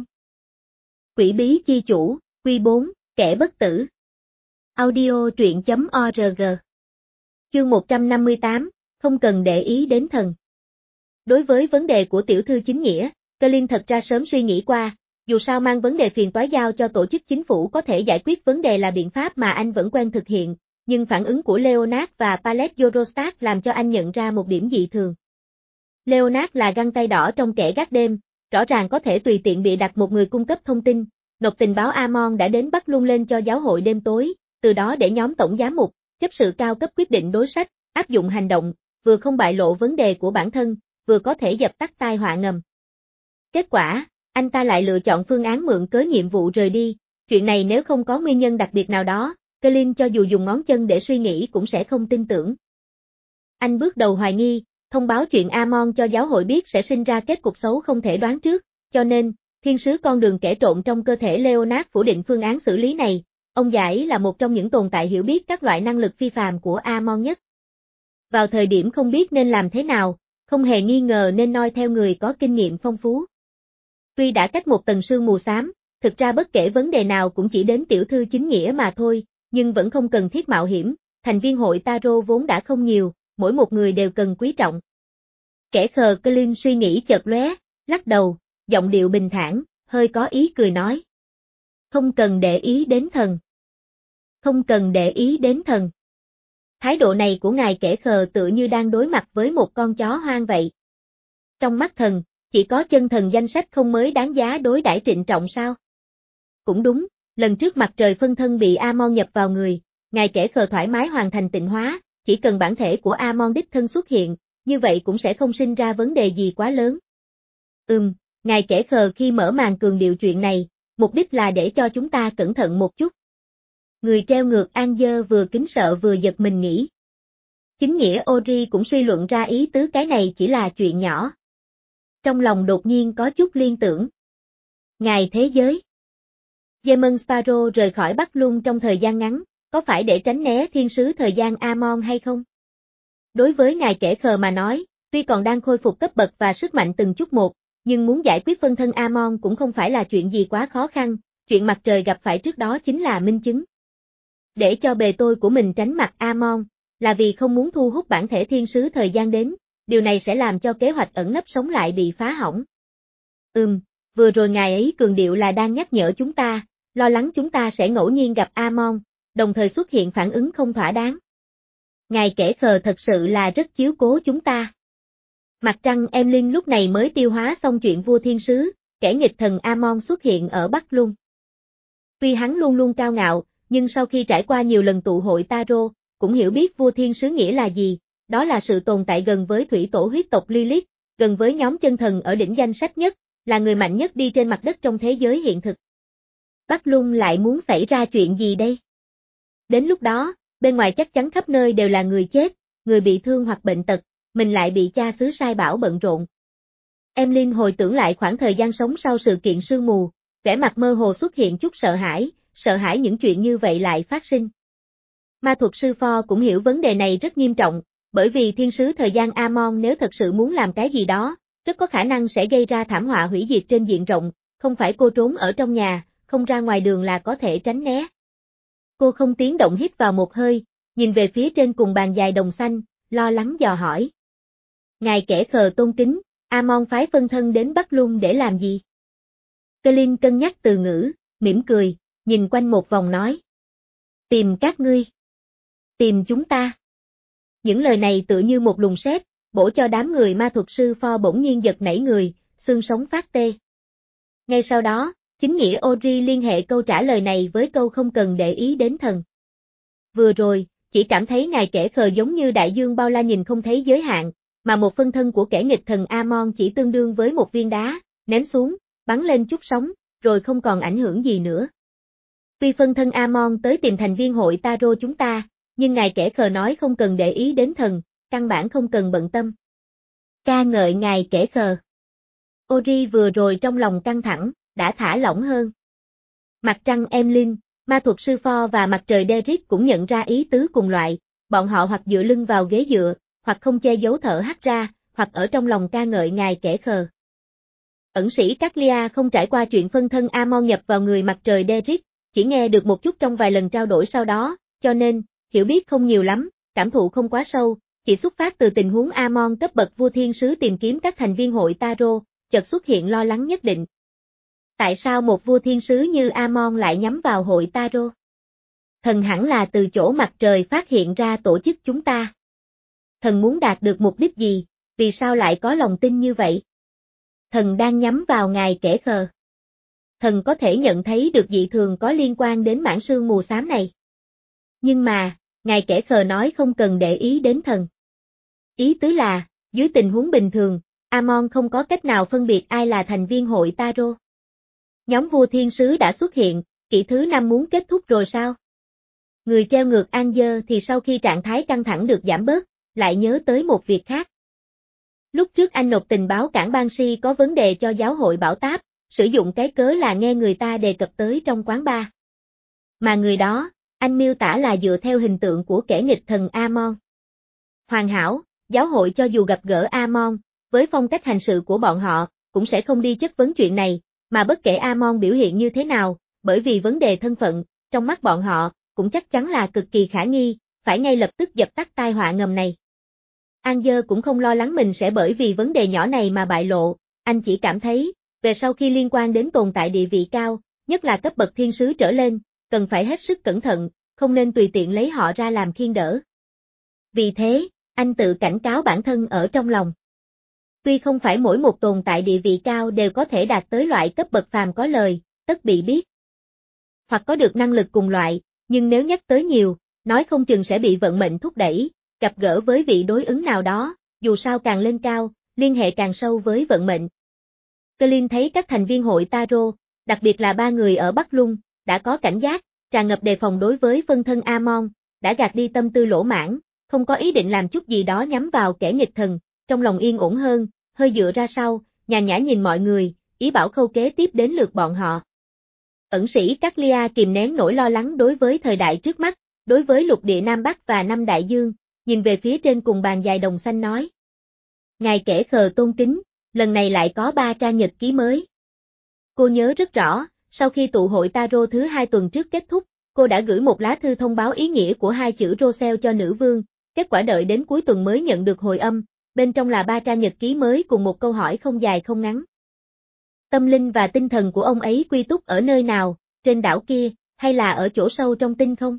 Speaker 1: Quỷ bí chi chủ, Quy bốn, Kẻ bất tử. Audio truyện chấm org. Chương một trăm năm mươi tám, không cần để ý đến thần. Đối với vấn đề của tiểu thư chính nghĩa, Clean thật ra sớm suy nghĩ qua, dù sao mang vấn đề phiền toái giao cho tổ chức chính phủ có thể giải quyết vấn đề là biện pháp mà anh vẫn quen thực hiện, nhưng phản ứng của Leonard và Palette Eurostat làm cho anh nhận ra một điểm dị thường. Leonard là găng tay đỏ trong kẻ gác đêm, rõ ràng có thể tùy tiện bịa đặt một người cung cấp thông tin, nộp tình báo Amon đã đến Bắc Lung lên cho giáo hội đêm tối, từ đó để nhóm tổng giám mục, chấp sự cao cấp quyết định đối sách, áp dụng hành động, vừa không bại lộ vấn đề của bản thân, vừa có thể dập tắt tai họa ngầm. Kết quả, anh ta lại lựa chọn phương án mượn cớ nhiệm vụ rời đi, chuyện này nếu không có nguyên nhân đặc biệt nào đó, Clean cho dù dùng ngón chân để suy nghĩ cũng sẽ không tin tưởng. Anh bước đầu hoài nghi, thông báo chuyện Amon cho giáo hội biết sẽ sinh ra kết cục xấu không thể đoán trước, cho nên, thiên sứ con đường kẻ trộn trong cơ thể Leonard phủ định phương án xử lý này, ông giải là một trong những tồn tại hiểu biết các loại năng lực phi phàm của Amon nhất. Vào thời điểm không biết nên làm thế nào, không hề nghi ngờ nên noi theo người có kinh nghiệm phong phú. Tuy đã cách một tầng sương mù xám, thực ra bất kể vấn đề nào cũng chỉ đến tiểu thư chính nghĩa mà thôi, nhưng vẫn không cần thiết mạo hiểm, thành viên hội Tarot vốn đã không nhiều, mỗi một người đều cần quý trọng. Kẻ Khờ Clean suy nghĩ chợt lóe, lắc đầu, giọng điệu bình thản, hơi có ý cười nói. Không cần để ý đến thần. Không cần để ý đến thần. Thái độ này của ngài Kẻ Khờ tựa như đang đối mặt với một con chó hoang vậy. Trong mắt thần, chỉ có chân thần danh sách không mới đáng giá đối đãi trịnh trọng sao? Cũng đúng, lần trước mặt trời phân thân bị Amon nhập vào người, ngài Kẻ Khờ thoải mái hoàn thành tịnh hóa, chỉ cần bản thể của Amon đích thân xuất hiện, như vậy cũng sẽ không sinh ra vấn đề gì quá lớn. Ừm, ngài Kẻ Khờ khi mở màn cường điệu chuyện này, mục đích là để cho chúng ta cẩn thận một chút. Người treo ngược Angel vừa kính sợ vừa giật mình nghĩ. Chính nghĩa Ori cũng suy luận ra ý tứ cái này chỉ là chuyện nhỏ. Trong lòng đột nhiên có chút liên tưởng. Ngài thế giới. Demon Sparrow rời khỏi Bắc Luân trong thời gian ngắn, có phải để tránh né thiên sứ thời gian Amon hay không? Đối với ngài kẻ khờ mà nói, tuy còn đang khôi phục cấp bậc và sức mạnh từng chút một, nhưng muốn giải quyết phân thân Amon cũng không phải là chuyện gì quá khó khăn, chuyện mặt trời gặp phải trước đó chính là minh chứng. Để cho bề tôi của mình tránh mặt Amon, là vì không muốn thu hút bản thể thiên sứ thời gian đến, điều này sẽ làm cho kế hoạch ẩn nấp sống lại bị phá hỏng. Ừm, vừa rồi ngài ấy cường điệu là đang nhắc nhở chúng ta, lo lắng chúng ta sẽ ngẫu nhiên gặp Amon, đồng thời xuất hiện phản ứng không thỏa đáng. Ngài kẻ khờ thật sự là rất chiếu cố chúng ta. Mặt trăng em Linh lúc này mới tiêu hóa xong chuyện vua thiên sứ, kẻ nghịch thần Amon xuất hiện ở Bắc Luân. Tuy hắn luôn luôn cao ngạo, nhưng sau khi trải qua nhiều lần tụ hội Taro, cũng hiểu biết vua thiên sứ nghĩa là gì, đó là sự tồn tại gần với thủy tổ huyết tộc Lilith, gần với nhóm chân thần ở đỉnh danh sách nhất, là người mạnh nhất đi trên mặt đất trong thế giới hiện thực. Bắc Luân lại muốn xảy ra chuyện gì đây? Đến lúc đó, bên ngoài chắc chắn khắp nơi đều là người chết, người bị thương hoặc bệnh tật, mình lại bị cha xứ sai bảo bận rộn. Em Linh hồi tưởng lại khoảng thời gian sống sau sự kiện sương mù, vẻ mặt mơ hồ xuất hiện chút sợ hãi, sợ hãi những chuyện như vậy lại phát sinh. Ma thuật sư Pho cũng hiểu vấn đề này rất nghiêm trọng, bởi vì thiên sứ thời gian Amon nếu thật sự muốn làm cái gì đó, rất có khả năng sẽ gây ra thảm họa hủy diệt trên diện rộng, không phải cô trốn ở trong nhà, không ra ngoài đường là có thể tránh né. Cô không tiếng động hít vào một hơi, nhìn về phía trên cùng bàn dài đồng xanh, lo lắng dò hỏi. Ngài kẻ khờ tôn kính, Amon phái phân thân đến Bắc Luân để làm gì? Colin cân nhắc từ ngữ, mỉm cười, nhìn quanh một vòng nói. Tìm các ngươi. Tìm chúng ta. Những lời này tựa như một luồng sét, bổ cho đám người ma thuật sư Pho bỗng nhiên giật nảy người, xương sống phát tê. Ngay sau đó, chính nghĩa Ori liên hệ câu trả lời này với câu không cần để ý đến thần. Vừa rồi, chỉ cảm thấy ngài kẻ khờ giống như đại dương bao la nhìn không thấy giới hạn, mà một phân thân của kẻ nghịch thần Amon chỉ tương đương với một viên đá, ném xuống, bắn lên chút sóng, rồi không còn ảnh hưởng gì nữa. Tuy phân thân Amon tới tìm thành viên hội Taro chúng ta, nhưng ngài kẻ khờ nói không cần để ý đến thần, căn bản không cần bận tâm. Ca ngợi ngài kẻ khờ. Ori vừa rồi trong lòng căng thẳng, đã thả lỏng hơn. Mặt trăng em Linh, ma thuật sư Pho và mặt trời Derek cũng nhận ra ý tứ cùng loại, bọn họ hoặc dựa lưng vào ghế dựa, hoặc không che giấu thở hắt ra, hoặc ở trong lòng ca ngợi ngài kẻ khờ. Ẩn sĩ Caglia không trải qua chuyện phân thân Amon nhập vào người mặt trời Derek, chỉ nghe được một chút trong vài lần trao đổi sau đó, cho nên, hiểu biết không nhiều lắm, cảm thụ không quá sâu, chỉ xuất phát từ tình huống Amon cấp bậc vua thiên sứ tìm kiếm các thành viên hội Taro, chợt xuất hiện lo lắng nhất định. Tại sao một vua thiên sứ như Amon lại nhắm vào hội Taro? Thần hẳn là từ chỗ mặt trời phát hiện ra tổ chức chúng ta. Thần muốn đạt được mục đích gì, vì sao lại có lòng tin như vậy? Thần đang nhắm vào ngài kẻ khờ. Thần có thể nhận thấy được dị thường có liên quan đến mảng sương mù xám này. Nhưng mà, ngài kẻ khờ nói không cần để ý đến thần. Ý tứ là, dưới tình huống bình thường, Amon không có cách nào phân biệt ai là thành viên hội Taro. Nhóm vua thiên sứ đã xuất hiện, kỷ thứ năm muốn kết thúc rồi sao? Người treo ngược Angel thì sau khi trạng thái căng thẳng được giảm bớt, lại nhớ tới một việc khác. Lúc trước anh nộp tình báo cảng Banshee có vấn đề cho giáo hội Bảo Táp, sử dụng cái cớ là nghe người ta đề cập tới trong quán bar. Mà người đó, anh miêu tả là dựa theo hình tượng của kẻ nghịch thần Amon. Hoàn hảo, giáo hội cho dù gặp gỡ Amon, với phong cách hành sự của bọn họ, cũng sẽ không đi chất vấn chuyện này, mà bất kể Amon biểu hiện như thế nào, bởi vì vấn đề thân phận, trong mắt bọn họ, cũng chắc chắn là cực kỳ khả nghi, phải ngay lập tức dập tắt tai họa ngầm này. Angel cũng không lo lắng mình sẽ bởi vì vấn đề nhỏ này mà bại lộ, anh chỉ cảm thấy, về sau khi liên quan đến tồn tại địa vị cao, nhất là cấp bậc thiên sứ trở lên, cần phải hết sức cẩn thận, không nên tùy tiện lấy họ ra làm khiên đỡ. Vì thế, anh tự cảnh cáo bản thân ở trong lòng. Tuy không phải mỗi một tồn tại địa vị cao đều có thể đạt tới loại cấp bậc phàm có lời, tất bị biết. Hoặc có được năng lực cùng loại, nhưng nếu nhắc tới nhiều, nói không chừng sẽ bị vận mệnh thúc đẩy, gặp gỡ với vị đối ứng nào đó, dù sao càng lên cao, liên hệ càng sâu với vận mệnh. Colin thấy các thành viên hội Taro, Đặc biệt là ba người ở Bắc Lung, đã có cảnh giác, tràn ngập đề phòng đối với phân thân Amon, đã gạt đi tâm tư lỗ mãn, không có ý định làm chút gì đó nhắm vào kẻ nghịch thần, trong lòng yên ổn hơn, hơi dựa ra sau, nhàn nhã nhìn mọi người, ý bảo khâu kế tiếp đến lượt bọn họ. Ẩn sĩ Caglia kìm nén nỗi lo lắng đối với thời đại trước mắt, đối với lục địa Nam Bắc và Năm Đại Dương, nhìn về phía trên cùng bàn dài đồng xanh nói. Ngài kẻ khờ tôn kính, lần này lại có ba trang nhật ký mới. Cô nhớ rất rõ, sau khi tụ hội Taro thứ hai tuần trước kết thúc, cô đã gửi một lá thư thông báo ý nghĩa của hai chữ Rosel cho nữ vương, kết quả đợi đến cuối tuần mới nhận được hồi âm, bên trong là ba trang nhật ký mới cùng một câu hỏi không dài không ngắn. Tâm linh và tinh thần của ông ấy quy túc ở nơi nào, trên đảo kia, hay là ở chỗ sâu trong tinh không?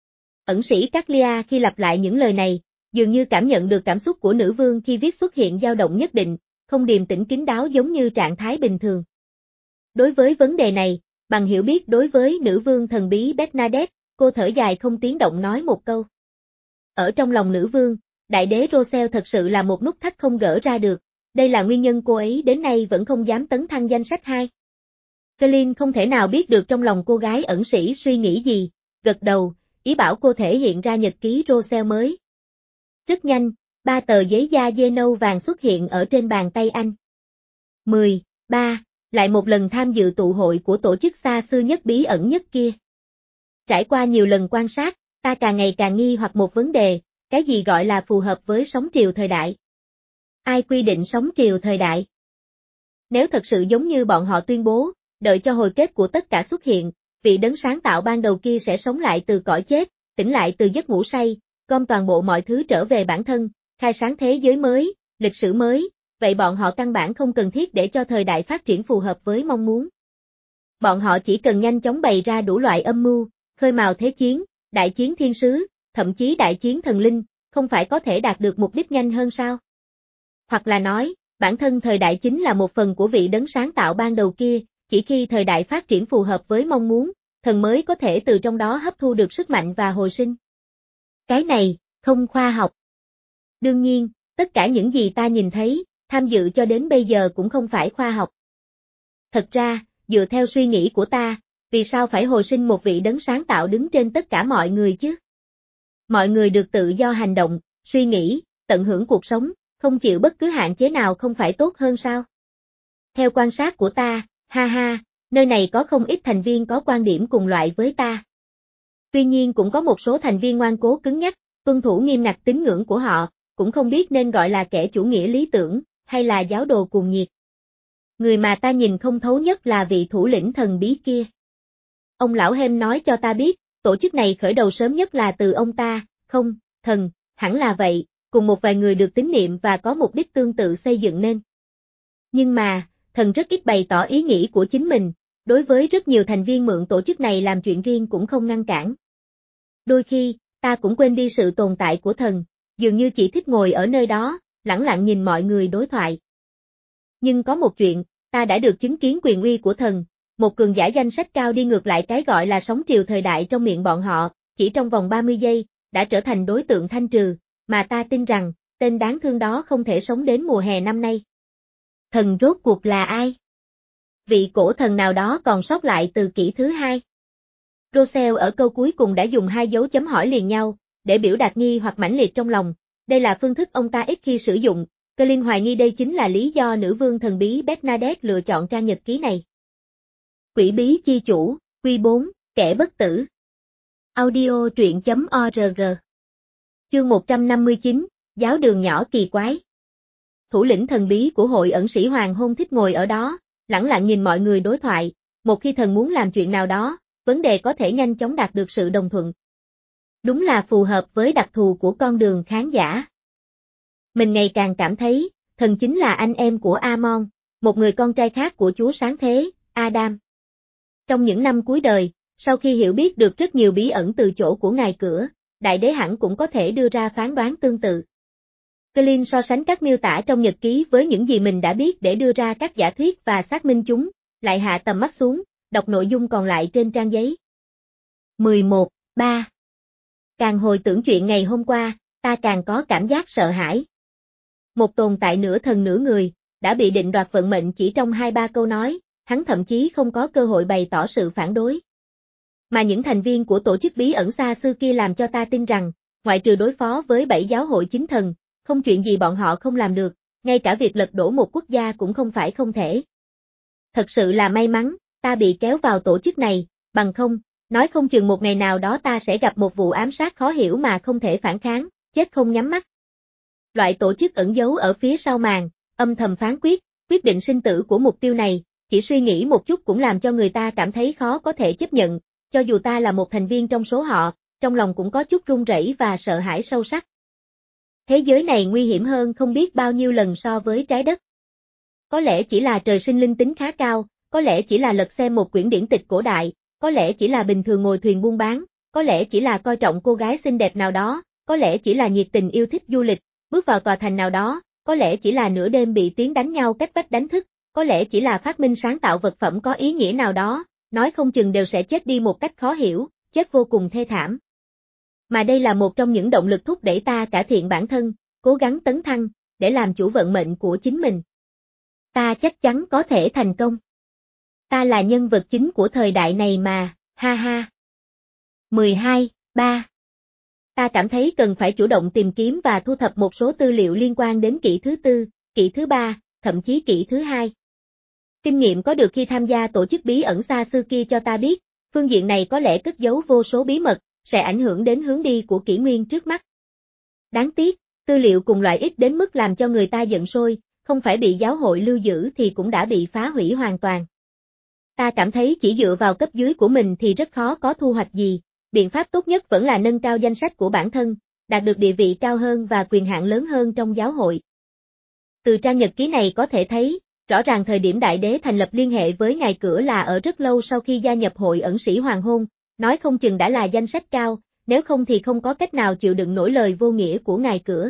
Speaker 1: Ẩn sĩ Caglia khi lặp lại những lời này, dường như cảm nhận được cảm xúc của nữ vương khi viết xuất hiện dao động nhất định, không điềm tĩnh kín đáo giống như trạng thái bình thường. Đối với vấn đề này, bằng hiểu biết đối với nữ vương thần bí Bernadette, cô thở dài không tiếng động nói một câu. Ở trong lòng nữ vương, đại đế Rosel thật sự là một nút thắt không gỡ ra được, đây là nguyên nhân cô ấy đến nay vẫn không dám tấn thăng danh sách hai. Colin không thể nào biết được trong lòng cô gái ẩn sĩ suy nghĩ gì, gật đầu, ý bảo cô thể hiện ra nhật ký Rosel mới. Rất nhanh, ba tờ giấy da dê nâu vàng xuất hiện ở trên bàn tay anh. mười, ba, lại một lần tham dự tụ hội của tổ chức xa xưa nhất bí ẩn nhất kia. Trải qua nhiều lần quan sát, ta càng ngày càng nghi hoặc một vấn đề, cái gì gọi là phù hợp với sóng triều thời đại? Ai quy định sóng triều thời đại? Nếu thật sự giống như bọn họ tuyên bố, đợi cho hồi kết của tất cả xuất hiện, vị đấng sáng tạo ban đầu kia sẽ sống lại từ cõi chết, tỉnh lại từ giấc ngủ say, gom toàn bộ mọi thứ trở về bản thân, khai sáng thế giới mới, lịch sử mới, vậy bọn họ căn bản không cần thiết để cho thời đại phát triển phù hợp với mong muốn. Bọn họ chỉ cần nhanh chóng bày ra đủ loại âm mưu, khơi mào thế chiến, đại chiến thiên sứ, thậm chí đại chiến thần linh, không phải có thể đạt được mục đích nhanh hơn sao? Hoặc là nói, bản thân thời đại chính là một phần của vị đấng sáng tạo ban đầu kia, chỉ khi thời đại phát triển phù hợp với mong muốn, thần mới có thể từ trong đó hấp thu được sức mạnh và hồi sinh. Cái này, không khoa học. Đương nhiên, tất cả những gì ta nhìn thấy, tham dự cho đến bây giờ cũng không phải khoa học. Thật ra, dựa theo suy nghĩ của ta, vì sao phải hồi sinh một vị đấng sáng tạo đứng trên tất cả mọi người chứ? Mọi người được tự do hành động, suy nghĩ, tận hưởng cuộc sống, không chịu bất cứ hạn chế nào không phải tốt hơn sao? Theo quan sát của ta, ha ha, nơi này có không ít thành viên có quan điểm cùng loại với ta. Tuy nhiên cũng có một số thành viên ngoan cố cứng nhắc, tuân thủ nghiêm ngặt tín ngưỡng của họ, cũng không biết nên gọi là kẻ chủ nghĩa lý tưởng, hay là giáo đồ cuồng nhiệt. Người mà ta nhìn không thấu nhất là vị thủ lĩnh thần bí kia. Ông lão Hem nói cho ta biết, tổ chức này khởi đầu sớm nhất là từ ông ta, không, thần, hẳn là vậy, cùng một vài người được tín niệm và có mục đích tương tự xây dựng nên. Nhưng mà, thần rất ít bày tỏ ý nghĩ của chính mình, đối với rất nhiều thành viên mượn tổ chức này làm chuyện riêng cũng không ngăn cản. Đôi khi, ta cũng quên đi sự tồn tại của thần, dường như chỉ thích ngồi ở nơi đó, lẳng lặng nhìn mọi người đối thoại. Nhưng có một chuyện, ta đã được chứng kiến quyền uy của thần, một cường giả danh sách cao đi ngược lại cái gọi là sóng triều thời đại trong miệng bọn họ, chỉ trong vòng ba mươi giây, đã trở thành đối tượng thanh trừ, mà ta tin rằng, tên đáng thương đó không thể sống đến mùa hè năm nay. Thần rốt cuộc là ai? Vị cổ thần nào đó còn sót lại từ kỷ thứ hai? Rosel ở câu cuối cùng đã dùng hai dấu chấm hỏi liền nhau, để biểu đạt nghi hoặc mãnh liệt trong lòng. Đây là phương thức ông ta ít khi sử dụng, Colin hoài nghi đây chính là lý do nữ vương thần bí Bernadette lựa chọn trang nhật ký này. Quỷ bí chi chủ, Quy bốn, kẻ bất tử. Audio truyện chấm org. Chương một trăm năm mươi chín, giáo đường nhỏ kỳ quái. Thủ lĩnh thần bí của hội ẩn sĩ hoàng hôn thích ngồi ở đó, lẳng lặng nhìn mọi người đối thoại, một khi thần muốn làm chuyện nào đó, vấn đề có thể nhanh chóng đạt được sự đồng thuận. Đúng là phù hợp với đặc thù của con đường khán giả. Mình ngày càng cảm thấy, thần chính là anh em của Amon, một người con trai khác của Chúa Sáng Thế, Adam. Trong những năm cuối đời, sau khi hiểu biết được rất nhiều bí ẩn từ chỗ của ngài cửa, đại đế hẳn cũng có thể đưa ra phán đoán tương tự. Colin so sánh các miêu tả trong nhật ký với những gì mình đã biết để đưa ra các giả thuyết và xác minh chúng, lại hạ tầm mắt xuống, đọc nội dung còn lại trên trang giấy. mười một, ba. Càng hồi tưởng chuyện ngày hôm qua, ta càng có cảm giác sợ hãi. Một tồn tại nửa thần nửa người, đã bị định đoạt vận mệnh chỉ trong hai ba câu nói, hắn thậm chí không có cơ hội bày tỏ sự phản đối. Mà những thành viên của tổ chức bí ẩn xa xưa kia làm cho ta tin rằng, ngoại trừ đối phó với bảy giáo hội chính thần, không chuyện gì bọn họ không làm được, ngay cả việc lật đổ một quốc gia cũng không phải không thể. Thật sự là may mắn, ta bị kéo vào tổ chức này, bằng không, nói không chừng một ngày nào đó ta sẽ gặp một vụ ám sát khó hiểu mà không thể phản kháng, chết không nhắm mắt. Loại tổ chức ẩn giấu ở phía sau màn, âm thầm phán quyết, quyết định sinh tử của mục tiêu này, chỉ suy nghĩ một chút cũng làm cho người ta cảm thấy khó có thể chấp nhận, cho dù ta là một thành viên trong số họ, trong lòng cũng có chút run rẩy và sợ hãi sâu sắc. Thế giới này nguy hiểm hơn không biết bao nhiêu lần so với trái đất. Có lẽ chỉ là trời sinh linh tính khá cao, có lẽ chỉ là lật xem một quyển điển tịch cổ đại, có lẽ chỉ là bình thường ngồi thuyền buôn bán, có lẽ chỉ là coi trọng cô gái xinh đẹp nào đó, có lẽ chỉ là nhiệt tình yêu thích du lịch, bước vào tòa thành nào đó, có lẽ chỉ là nửa đêm bị tiếng đánh nhau cách vách đánh thức, có lẽ chỉ là phát minh sáng tạo vật phẩm có ý nghĩa nào đó, nói không chừng đều sẽ chết đi một cách khó hiểu, chết vô cùng thê thảm. Mà đây là một trong những động lực thúc đẩy ta cải thiện bản thân, cố gắng tấn thăng, để làm chủ vận mệnh của chính mình. Ta chắc chắn có thể thành công. Ta là nhân vật chính của thời đại này mà, ha ha. mười hai, ba. Ta cảm thấy cần phải chủ động tìm kiếm và thu thập một số tư liệu liên quan đến kỷ thứ tư, kỷ thứ ba, thậm chí kỷ thứ hai. Kinh nghiệm có được khi tham gia tổ chức bí ẩn xa xưa kia cho ta biết, phương diện này có lẽ cất giấu vô số bí mật, sẽ ảnh hưởng đến hướng đi của kỷ nguyên trước mắt. Đáng tiếc, tư liệu cùng loại ít đến mức làm cho người ta giận sôi, không phải bị giáo hội lưu giữ thì cũng đã bị phá hủy hoàn toàn. Ta cảm thấy chỉ dựa vào cấp dưới của mình thì rất khó có thu hoạch gì, biện pháp tốt nhất vẫn là nâng cao danh sách của bản thân, đạt được địa vị cao hơn và quyền hạn lớn hơn trong giáo hội. Từ trang nhật ký này có thể thấy, rõ ràng thời điểm đại đế thành lập liên hệ với ngài cửa là ở rất lâu sau khi gia nhập hội ẩn sĩ hoàng hôn, nói không chừng đã là danh sách cao, nếu không thì không có cách nào chịu đựng nổi lời vô nghĩa của ngài cửa.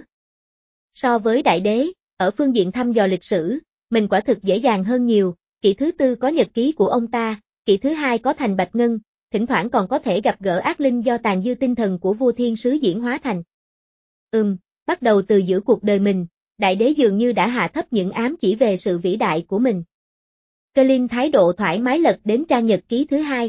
Speaker 1: So với đại đế, ở phương diện thăm dò lịch sử, mình quả thực dễ dàng hơn nhiều, kỷ thứ tư có nhật ký của ông ta, kỷ thứ hai có thành Bạch Ngân, thỉnh thoảng còn có thể gặp gỡ ác linh do tàn dư tinh thần của vua thiên sứ diễn hóa thành. Ừm, bắt đầu từ giữa cuộc đời mình, đại đế dường như đã hạ thấp những ám chỉ về sự vĩ đại của mình. Colin thái độ thoải mái lật đến trang nhật ký thứ hai.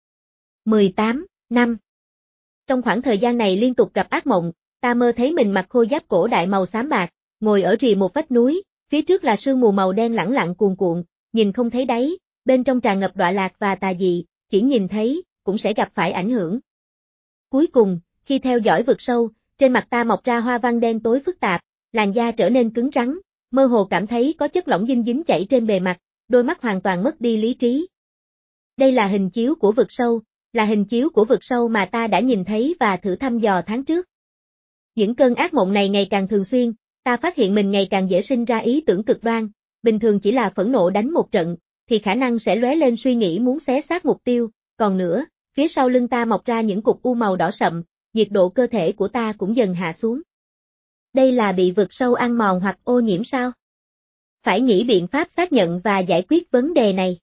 Speaker 1: mười tám, năm. Trong khoảng thời gian này liên tục gặp ác mộng, ta mơ thấy mình mặc khôi giáp cổ đại màu xám bạc, ngồi ở rìa một vách núi, phía trước là sương mù màu đen lẳng lặng cuồn cuộn, nhìn không thấy đáy, bên trong tràn ngập đọa lạc và tà dị, chỉ nhìn thấy, cũng sẽ gặp phải ảnh hưởng. Cuối cùng, khi theo dõi vực sâu, trên mặt ta mọc ra hoa văn đen tối phức tạp, làn da trở nên cứng rắn, mơ hồ cảm thấy có chất lỏng dinh dính chảy trên bề mặt, đôi mắt hoàn toàn mất đi lý trí. Đây là hình chiếu của vực sâu, là hình chiếu của vực sâu mà ta đã nhìn thấy và thử thăm dò tháng trước. Những cơn ác mộng này ngày càng thường xuyên, ta phát hiện mình ngày càng dễ sinh ra ý tưởng cực đoan, bình thường chỉ là phẫn nộ đánh một trận, thì khả năng sẽ lóe lên suy nghĩ muốn xé xác mục tiêu, còn nữa, phía sau lưng ta mọc ra những cục u màu đỏ sậm, nhiệt độ cơ thể của ta cũng dần hạ xuống. Đây là bị vực sâu ăn mòn hoặc ô nhiễm sao? Phải nghĩ biện pháp xác nhận và giải quyết vấn đề này.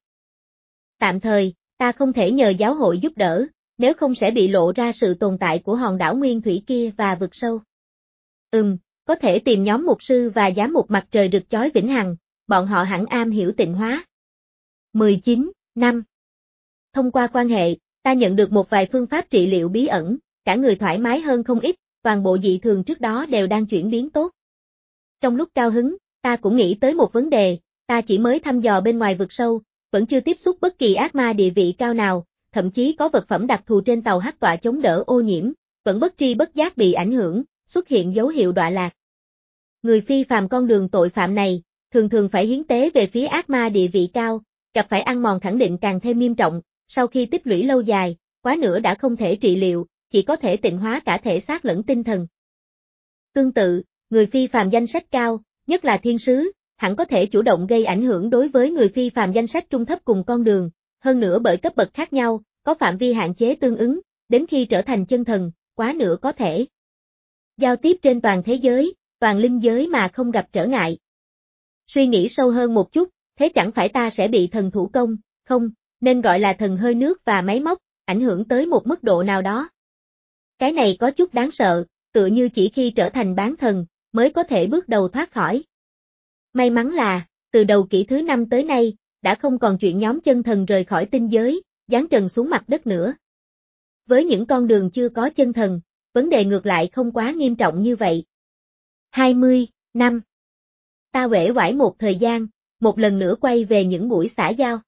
Speaker 1: Tạm thời, ta không thể nhờ giáo hội giúp đỡ, nếu không sẽ bị lộ ra sự tồn tại của hòn đảo nguyên thủy kia và vực sâu. Ừm, có thể tìm nhóm mục sư và giám mục mặt trời rực chói vĩnh hằng, bọn họ hẳn am hiểu tịnh hóa. mười chín, năm. Thông qua quan hệ, ta nhận được một vài phương pháp trị liệu bí ẩn, cả người thoải mái hơn không ít, toàn bộ dị thường trước đó đều đang chuyển biến tốt. Trong lúc cao hứng, ta cũng nghĩ tới một vấn đề, ta chỉ mới thăm dò bên ngoài vực sâu, vẫn chưa tiếp xúc bất kỳ ác ma địa vị cao nào, thậm chí có vật phẩm đặc thù trên tàu hắc tọa chống đỡ ô nhiễm, vẫn bất tri bất giác bị ảnh hưởng, xuất hiện dấu hiệu đọa lạc. Người phi phàm con đường tội phạm này, thường thường phải hiến tế về phía ác ma địa vị cao, gặp phải ăn mòn khẳng định càng thêm nghiêm trọng, sau khi tích lũy lâu dài, quá nữa đã không thể trị liệu, chỉ có thể tịnh hóa cả thể xác lẫn tinh thần. Tương tự, người phi phàm danh sách cao, nhất là thiên sứ, hẳn có thể chủ động gây ảnh hưởng đối với người phi phàm danh sách trung thấp cùng con đường, hơn nữa bởi cấp bậc khác nhau, có phạm vi hạn chế tương ứng, đến khi trở thành chân thần, quá nữa có thể giao tiếp trên toàn thế giới, toàn linh giới mà không gặp trở ngại. Suy nghĩ sâu hơn một chút, thế chẳng phải ta sẽ bị thần thủ công, không, nên gọi là thần hơi nước và máy móc, ảnh hưởng tới một mức độ nào đó. Cái này có chút đáng sợ, tựa như chỉ khi trở thành bán thần, mới có thể bước đầu thoát khỏi. May mắn là, từ đầu kỷ thứ năm tới nay, đã không còn chuyện nhóm chân thần rời khỏi tinh giới, giáng trần xuống mặt đất nữa. Với những con đường chưa có chân thần, vấn đề ngược lại không quá nghiêm trọng như vậy. hai mươi năm. Ta uể oải một thời gian, một lần nữa quay về những buổi xã giao.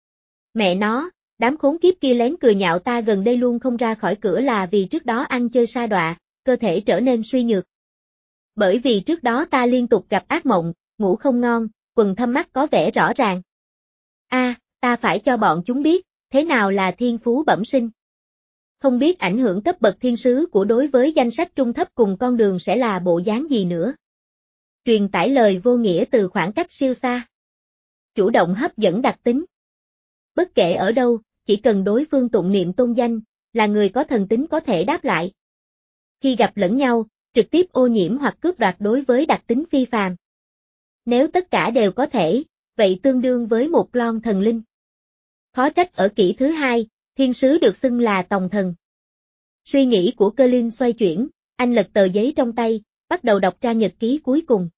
Speaker 1: Mẹ nó, đám khốn kiếp kia lén cười nhạo ta gần đây luôn không ra khỏi cửa là vì trước đó ăn chơi sa đọa, cơ thể trở nên suy nhược. Bởi vì trước đó ta liên tục gặp ác mộng, ngủ không ngon, quầng thâm mắt có vẻ rõ ràng. A, à, ta phải cho bọn chúng biết, thế nào là thiên phú bẩm sinh. Không biết ảnh hưởng cấp bậc thiên sứ của đối với danh sách trung thấp cùng con đường sẽ là bộ dáng gì nữa. Truyền tải lời vô nghĩa từ khoảng cách siêu xa. Chủ động hấp dẫn đặc tính. Bất kể ở đâu, chỉ cần đối phương tụng niệm tôn danh, là người có thần tính có thể đáp lại. Khi gặp lẫn nhau, trực tiếp ô nhiễm hoặc cướp đoạt đối với đặc tính phi phàm. Nếu tất cả đều có thể, vậy tương đương với một lon thần linh. Khó trách ở kỷ thứ hai, thiên sứ được xưng là tòng thần. Suy nghĩ của Cơ Linh xoay chuyển, anh lật tờ giấy trong tay, bắt đầu đọc trang nhật ký cuối cùng.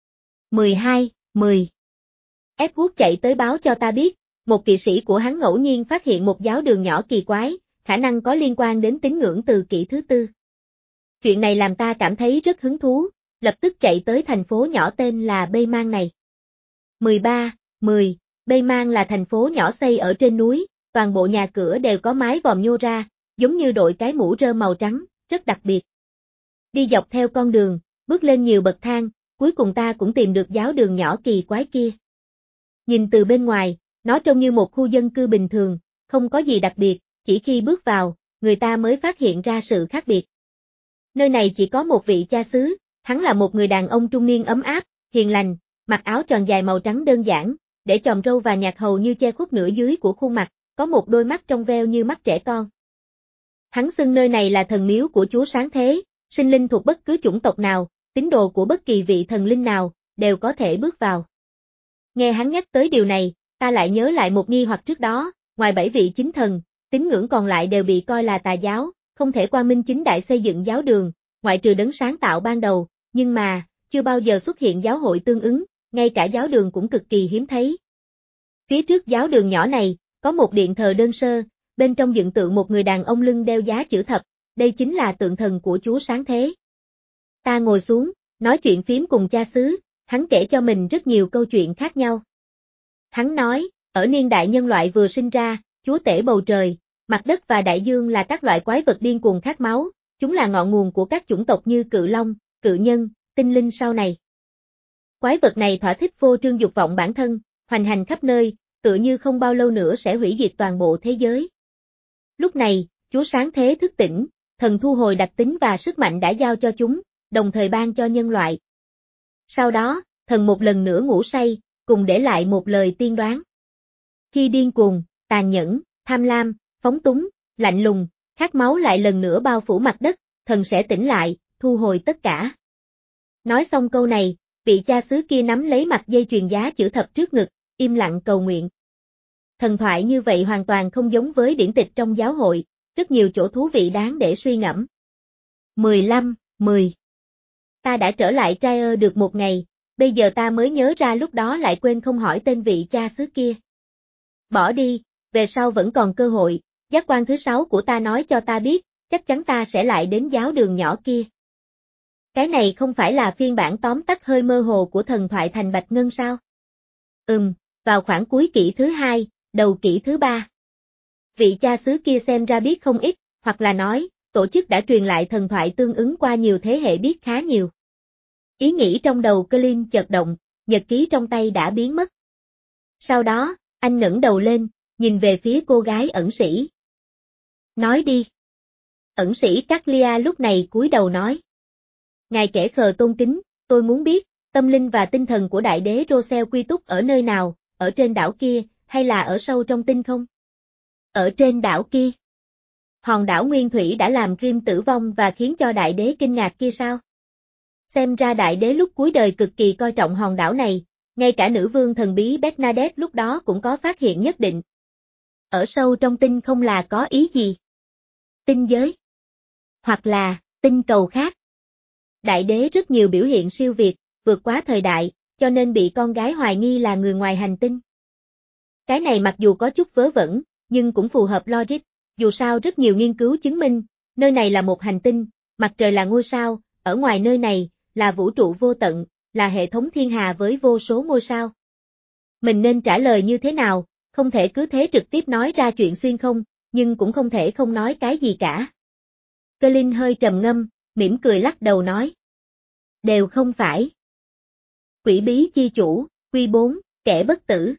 Speaker 1: mười hai, mười. Edward chạy tới báo cho ta biết, một kỵ sĩ của hắn ngẫu nhiên phát hiện một giáo đường nhỏ kỳ quái, khả năng có liên quan đến tín ngưỡng từ kỷ thứ tư. Chuyện này làm ta cảm thấy rất hứng thú, lập tức chạy tới thành phố nhỏ tên là Bay Mang này. mười ba, mười. Bay Mang là thành phố nhỏ xây ở trên núi, toàn bộ nhà cửa đều có mái vòm nhô ra, giống như đội cái mũ rơ màu trắng, rất đặc biệt. Đi dọc theo con đường, bước lên nhiều bậc thang, cuối cùng ta cũng tìm được giáo đường nhỏ kỳ quái kia. Nhìn từ bên ngoài, nó trông như một khu dân cư bình thường, không có gì đặc biệt, chỉ khi bước vào, người ta mới phát hiện ra sự khác biệt. Nơi này chỉ có một vị cha xứ, hắn là một người đàn ông trung niên ấm áp, hiền lành, mặc áo tròn dài màu trắng đơn giản, để chòm râu và nhạt hầu như che khuất nửa dưới của khuôn mặt, có một đôi mắt trong veo như mắt trẻ con. Hắn xưng nơi này là thần miếu của Chúa Sáng Thế, sinh linh thuộc bất cứ chủng tộc nào, tín đồ của bất kỳ vị thần linh nào, đều có thể bước vào. Nghe hắn nhắc tới điều này, ta lại nhớ lại một nghi hoặc trước đó, ngoài bảy vị chính thần, tín ngưỡng còn lại đều bị coi là tà giáo, không thể quang minh chính đại xây dựng giáo đường, ngoại trừ đấng sáng tạo ban đầu, nhưng mà, chưa bao giờ xuất hiện giáo hội tương ứng, ngay cả giáo đường cũng cực kỳ hiếm thấy. Phía trước giáo đường nhỏ này, có một điện thờ đơn sơ, bên trong dựng tượng một người đàn ông lưng đeo giá chữ thập, đây chính là tượng thần của Chúa Sáng Thế. Ta ngồi xuống, nói chuyện phím cùng cha xứ, hắn kể cho mình rất nhiều câu chuyện khác nhau. Hắn nói, ở niên đại nhân loại vừa sinh ra, chúa tể bầu trời, mặt đất và đại dương là các loại quái vật điên cuồng khát máu, chúng là ngọn nguồn của các chủng tộc như cự long, cự nhân, tinh linh sau này. Quái vật này thỏa thích vô trương dục vọng bản thân, hoành hành khắp nơi, tựa như không bao lâu nữa sẽ hủy diệt toàn bộ thế giới. Lúc này, Chúa Sáng Thế thức tỉnh, thần thu hồi đặc tính và sức mạnh đã giao cho chúng, đồng thời ban cho nhân loại. Sau đó, thần một lần nữa ngủ say, cùng để lại một lời tiên đoán. Khi điên cuồng, tàn nhẫn, tham lam, phóng túng, lạnh lùng, khát máu lại lần nữa bao phủ mặt đất, thần sẽ tỉnh lại, thu hồi tất cả. Nói xong câu này, vị cha xứ kia nắm lấy mặt dây chuyền giá chữ thập trước ngực, im lặng cầu nguyện. Thần thoại như vậy hoàn toàn không giống với điển tịch trong giáo hội, rất nhiều chỗ thú vị đáng để suy ngẫm. mười lăm, mười. Ta đã trở lại Trier được một ngày, bây giờ ta mới nhớ ra lúc đó lại quên không hỏi tên vị cha xứ kia. Bỏ đi, về sau vẫn còn cơ hội, giác quan thứ sáu của ta nói cho ta biết, chắc chắn ta sẽ lại đến giáo đường nhỏ kia. Cái này không phải là phiên bản tóm tắt hơi mơ hồ của thần thoại thành Bạch Ngân sao? Ừm, vào khoảng cuối kỷ thứ hai, đầu kỷ thứ ba. Vị cha xứ kia xem ra biết không ít, hoặc là nói, tổ chức đã truyền lại thần thoại tương ứng qua nhiều thế hệ biết khá nhiều. Ý nghĩ trong đầu Colin chợt động, nhật ký trong tay đã biến mất. Sau đó, anh ngẩng đầu lên, nhìn về phía cô gái ẩn sĩ. Nói đi. Ẩn sĩ Caglia lúc này cúi đầu nói. Ngài kẻ khờ tôn kính, tôi muốn biết, tâm linh và tinh thần của đại đế Rosel quy túc ở nơi nào, ở trên đảo kia, hay là ở sâu trong tinh không? Ở trên đảo kia. Hòn đảo Nguyên Thủy đã làm Grimm tử vong và khiến cho đại đế kinh ngạc kia sao? Xem ra đại đế lúc cuối đời cực kỳ coi trọng hòn đảo này, ngay cả nữ vương thần bí Bernadette lúc đó cũng có phát hiện nhất định. Ở sâu trong tinh không là có ý gì? Tinh giới? Hoặc là, tinh cầu khác? Đại đế rất nhiều biểu hiện siêu việt, vượt quá thời đại, cho nên bị con gái hoài nghi là người ngoài hành tinh. Cái này mặc dù có chút vớ vẩn, nhưng cũng phù hợp logic, dù sao rất nhiều nghiên cứu chứng minh, nơi này là một hành tinh, mặt trời là ngôi sao, ở ngoài nơi này, là vũ trụ vô tận, là hệ thống thiên hà với vô số ngôi sao. Mình nên trả lời như thế nào, không thể cứ thế trực tiếp nói ra chuyện xuyên không, nhưng cũng không thể không nói cái gì cả. Cơ Linh hơi trầm ngâm, mỉm cười lắc đầu nói. Đều không phải. Quỷ bí chi chủ, quy bốn, kẻ bất tử.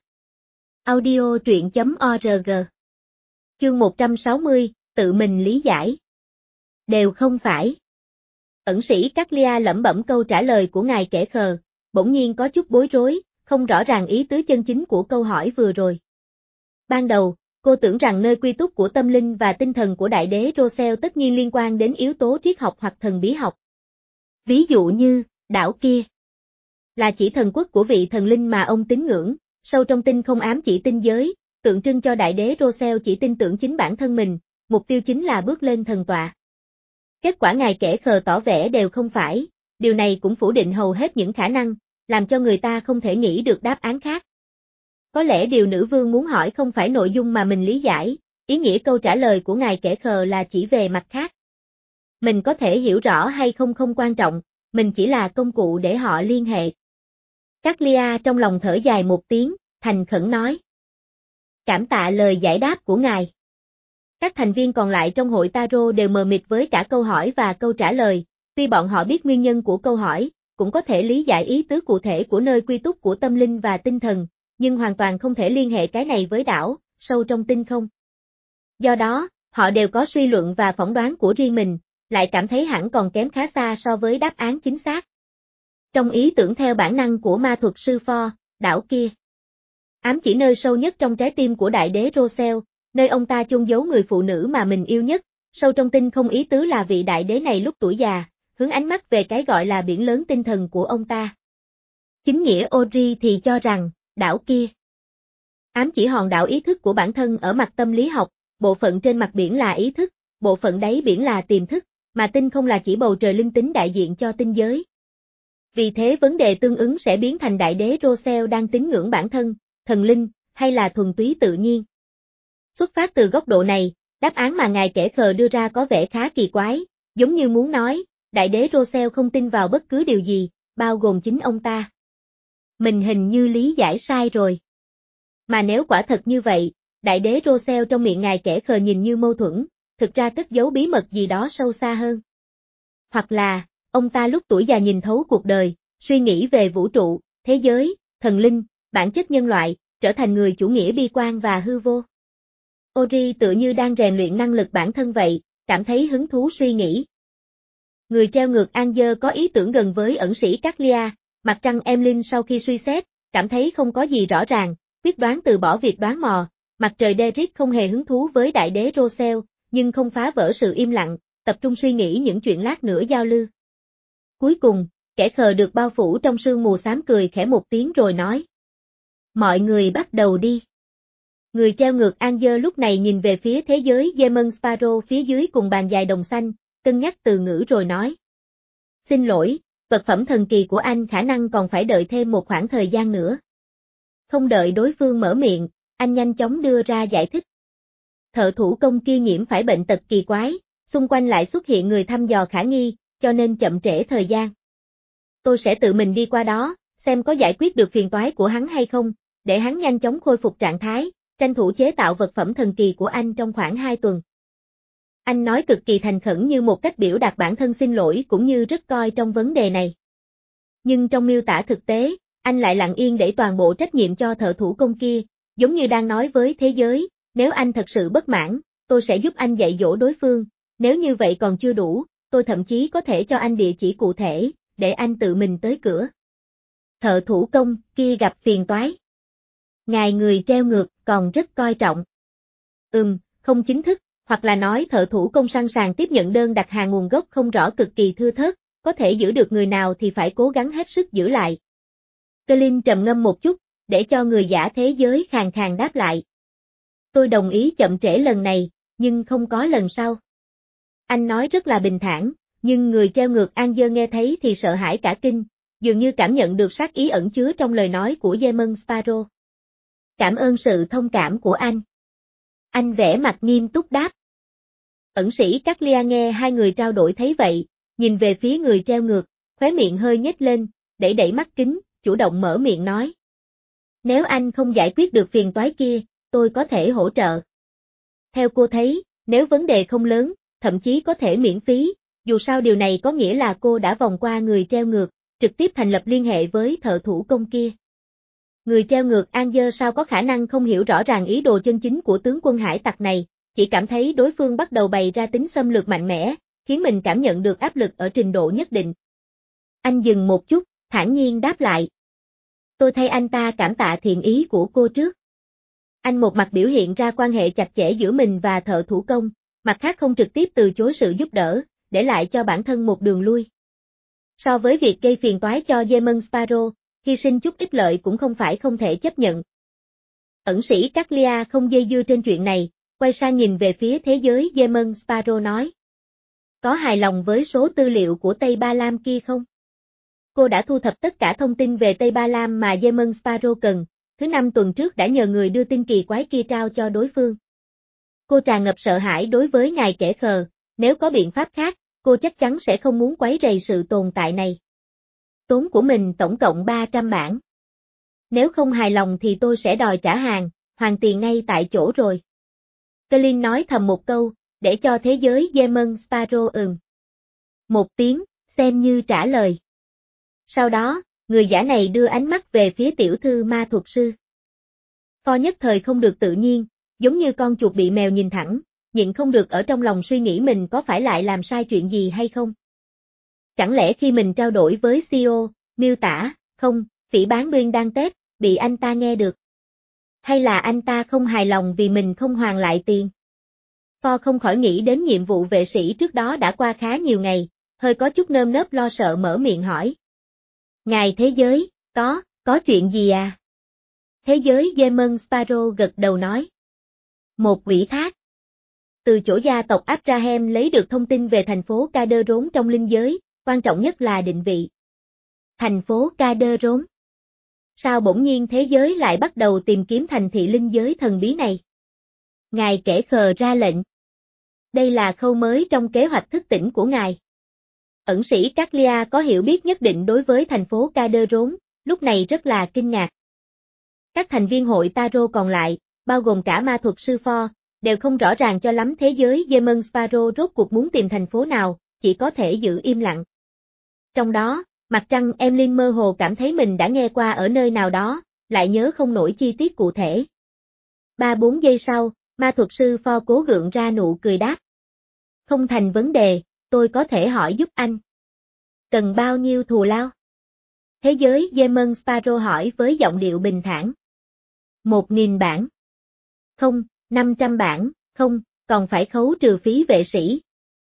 Speaker 1: Audio truyện chấm org. Chương một trăm sáu mươi, tự mình lý giải. Đều không phải. Ẩn sĩ Caglia lẩm bẩm câu trả lời của ngài kẻ khờ, bỗng nhiên có chút bối rối, không rõ ràng ý tứ chân chính của câu hỏi vừa rồi. Ban đầu, cô tưởng rằng nơi quy túc của tâm linh và tinh thần của đại đế Rosel tất nhiên liên quan đến yếu tố triết học hoặc thần bí học. Ví dụ như, đảo kia là chỉ thần quốc của vị thần linh mà ông tín ngưỡng, sâu trong tinh không ám chỉ tinh giới, tượng trưng cho đại đế Rosel chỉ tin tưởng chính bản thân mình, mục tiêu chính là bước lên thần tọa. Kết quả ngài kẻ khờ tỏ vẻ đều không phải, điều này cũng phủ định hầu hết những khả năng, làm cho người ta không thể nghĩ được đáp án khác. Có lẽ điều nữ vương muốn hỏi không phải nội dung mà mình lý giải, ý nghĩa câu trả lời của ngài kẻ khờ là chỉ về mặt khác. Mình có thể hiểu rõ hay không không quan trọng, mình chỉ là công cụ để họ liên hệ. Caglia trong lòng thở dài một tiếng, thành khẩn nói. Cảm tạ lời giải đáp của ngài. Các thành viên còn lại trong hội Tarot đều mờ mịt với cả câu hỏi và câu trả lời, tuy bọn họ biết nguyên nhân của câu hỏi, cũng có thể lý giải ý tứ cụ thể của nơi quy túc của tâm linh và tinh thần, nhưng hoàn toàn không thể liên hệ cái này với đảo, sâu trong tinh không. Do đó, họ đều có suy luận và phỏng đoán của riêng mình, lại cảm thấy hẳn còn kém khá xa so với đáp án chính xác. Trong ý tưởng theo bản năng của ma thuật sư Pho, đảo kia ám chỉ nơi sâu nhất trong trái tim của đại đế Rosel, nơi ông ta chôn giấu người phụ nữ mà mình yêu nhất, sâu trong tinh không ý tứ là vị đại đế này lúc tuổi già, hướng ánh mắt về cái gọi là biển lớn tinh thần của ông ta. Chính nghĩa Ori thì cho rằng, đảo kia ám chỉ hòn đảo ý thức của bản thân ở mặt tâm lý học, bộ phận trên mặt biển là ý thức, bộ phận đáy biển là tiềm thức, mà tinh không là chỉ bầu trời linh tính đại diện cho tinh giới. Vì thế vấn đề tương ứng sẽ biến thành đại đế Rosel đang tín ngưỡng bản thân, thần linh, hay là thuần túy tự nhiên. Xuất phát từ góc độ này, đáp án mà ngài kẻ khờ đưa ra có vẻ khá kỳ quái, giống như muốn nói, đại đế Rosel không tin vào bất cứ điều gì, bao gồm chính ông ta. Mình hình như lý giải sai rồi. Mà nếu quả thật như vậy, đại đế Rosel trong miệng ngài kẻ khờ nhìn như mâu thuẫn, thực ra cất giấu bí mật gì đó sâu xa hơn. Hoặc là, ông ta lúc tuổi già nhìn thấu cuộc đời, suy nghĩ về vũ trụ, thế giới, thần linh, bản chất nhân loại, trở thành người chủ nghĩa bi quan và hư vô. Ori tự như đang rèn luyện năng lực bản thân vậy, cảm thấy hứng thú suy nghĩ. Người treo ngược Anger có ý tưởng gần với ẩn sĩ Caglia, mặt trăng Emlyn sau khi suy xét, cảm thấy không có gì rõ ràng, quyết đoán từ bỏ việc đoán mò, mặt trời Derek không hề hứng thú với đại đế Rosel, nhưng không phá vỡ sự im lặng, tập trung suy nghĩ những chuyện lát nữa giao lưu. Cuối cùng, kẻ khờ được bao phủ trong sương mù xám cười khẽ một tiếng rồi nói. Mọi người bắt đầu đi. Người treo ngược Anger lúc này nhìn về phía thế giới Demon Sparrow phía dưới cùng bàn dài đồng xanh, cân nhắc từ ngữ rồi nói. Xin lỗi, vật phẩm thần kỳ của anh khả năng còn phải đợi thêm một khoảng thời gian nữa. Không đợi đối phương mở miệng, anh nhanh chóng đưa ra giải thích. Thợ thủ công kia nhiễm phải bệnh tật kỳ quái, xung quanh lại xuất hiện người thăm dò khả nghi, cho nên chậm trễ thời gian. Tôi sẽ tự mình đi qua đó, xem có giải quyết được phiền toái của hắn hay không, để hắn nhanh chóng khôi phục trạng thái, tranh thủ chế tạo vật phẩm thần kỳ của anh trong khoảng hai tuần. Anh nói cực kỳ thành khẩn như một cách biểu đạt bản thân xin lỗi cũng như rất coi trong vấn đề này. Nhưng trong miêu tả thực tế, anh lại lặng yên để toàn bộ trách nhiệm cho thợ thủ công kia, giống như đang nói với thế giới, nếu anh thật sự bất mãn, tôi sẽ giúp anh dạy dỗ đối phương, nếu như vậy còn chưa đủ, tôi thậm chí có thể cho anh địa chỉ cụ thể, để anh tự mình tới cửa. Thợ thủ công kia gặp phiền toái. Ngài người treo ngược còn rất coi trọng. Ừm, không chính thức, hoặc là nói thợ thủ công sẵn sàng tiếp nhận đơn đặt hàng nguồn gốc không rõ cực kỳ thưa thớt, có thể giữ được người nào thì phải cố gắng hết sức giữ lại. Colin trầm ngâm một chút, để cho người giả thế giới khàn khàn đáp lại. Tôi đồng ý chậm trễ lần này, nhưng không có lần sau. Anh nói rất là bình thản, nhưng người treo ngược Anger nghe thấy thì sợ hãi cả kinh, dường như cảm nhận được sát ý ẩn chứa trong lời nói của Demon Sparrow. Cảm ơn sự thông cảm của anh. Anh vẻ mặt nghiêm túc đáp. Ẩn sĩ Caglia nghe hai người trao đổi thấy vậy, nhìn về phía người treo ngược, khóe miệng hơi nhếch lên, đẩy đẩy mắt kính, chủ động mở miệng nói. Nếu anh không giải quyết được phiền toái kia, tôi có thể hỗ trợ. Theo cô thấy, nếu vấn đề không lớn, thậm chí có thể miễn phí, dù sao điều này có nghĩa là cô đã vòng qua người treo ngược, trực tiếp thành lập liên hệ với thợ thủ công kia. Người treo ngược An Dơ sao có khả năng không hiểu rõ ràng ý đồ chân chính của tướng quân hải tặc này, chỉ cảm thấy đối phương bắt đầu bày ra tính xâm lược mạnh mẽ, khiến mình cảm nhận được áp lực ở trình độ nhất định. Anh dừng một chút, thản nhiên đáp lại. Tôi thay anh ta cảm tạ thiện ý của cô trước. Anh một mặt biểu hiện ra quan hệ chặt chẽ giữa mình và thợ thủ công, mặt khác không trực tiếp từ chối sự giúp đỡ, để lại cho bản thân một đường lui. So với việc gây phiền toái cho Demon Sparrow, hy sinh chút ích lợi cũng không phải không thể chấp nhận. Ẩn sĩ Caglia không dây dưa trên chuyện này, quay sang nhìn về phía thế giới Demon Sparrow nói. Có hài lòng với số tư liệu của Tây Ba Lam kia không? Cô đã thu thập tất cả thông tin về Tây Ba Lam mà Demon Sparrow cần, thứ năm tuần trước đã nhờ người đưa tin kỳ quái kia trao cho đối phương. Cô tràn ngập sợ hãi đối với ngài kẻ khờ, nếu có biện pháp khác, cô chắc chắn sẽ không muốn quấy rầy sự tồn tại này. Tốn của mình tổng cộng ba trăm bảng. Nếu không hài lòng thì tôi sẽ đòi trả hàng, hoàn tiền ngay tại chỗ rồi. Colin nói thầm một câu, để cho thế giới Demon Sparrow ừm. Một tiếng, xem như trả lời. Sau đó, người giả này đưa ánh mắt về phía tiểu thư ma thuật sư. Pho nhất thời không được tự nhiên, giống như con chuột bị mèo nhìn thẳng, nhịn không được ở trong lòng suy nghĩ mình có phải lại làm sai chuyện gì hay không. Chẳng lẽ khi mình trao đổi với xê e ô, miêu tả, không, phỉ bán Nguyên Đan Tết, bị anh ta nghe được? Hay là anh ta không hài lòng vì mình không hoàn lại tiền? Pho không khỏi nghĩ đến nhiệm vụ vệ sĩ trước đó đã qua khá nhiều ngày, hơi có chút nơm nớp lo sợ mở miệng hỏi. Ngài thế giới, có, có chuyện gì à? Thế giới Demon Sparrow gật đầu nói. Một ủy thác. Từ chỗ gia tộc Abraham lấy được thông tin về thành phố Calderon trong linh giới, quan trọng nhất là định vị. Thành phố Calderon. Sao bỗng nhiên thế giới lại bắt đầu tìm kiếm thành thị linh giới thần bí này? Ngài kẻ khờ ra lệnh. Đây là khâu mới trong kế hoạch thức tỉnh của ngài. Ẩn sĩ Caglia có hiểu biết nhất định đối với thành phố Calderon, lúc này rất là kinh ngạc. Các thành viên hội Tarot còn lại, bao gồm cả ma thuật sư Pho, đều không rõ ràng cho lắm thế giới Demon Sparrow rốt cuộc muốn tìm thành phố nào, chỉ có thể giữ im lặng. Trong đó, mặt trăng Emlyn mơ hồ cảm thấy mình đã nghe qua ở nơi nào đó, lại nhớ không nổi chi tiết cụ thể. Ba bốn giây sau, ma thuật sư Pho cố gượng ra nụ cười đáp. Không thành vấn đề, tôi có thể hỏi giúp anh. Cần bao nhiêu thù lao? Thế giới Demon Sparrow hỏi với giọng điệu bình thản. Một nghìn bảng. Không, năm trăm bảng, không, còn phải khấu trừ phí vệ sĩ.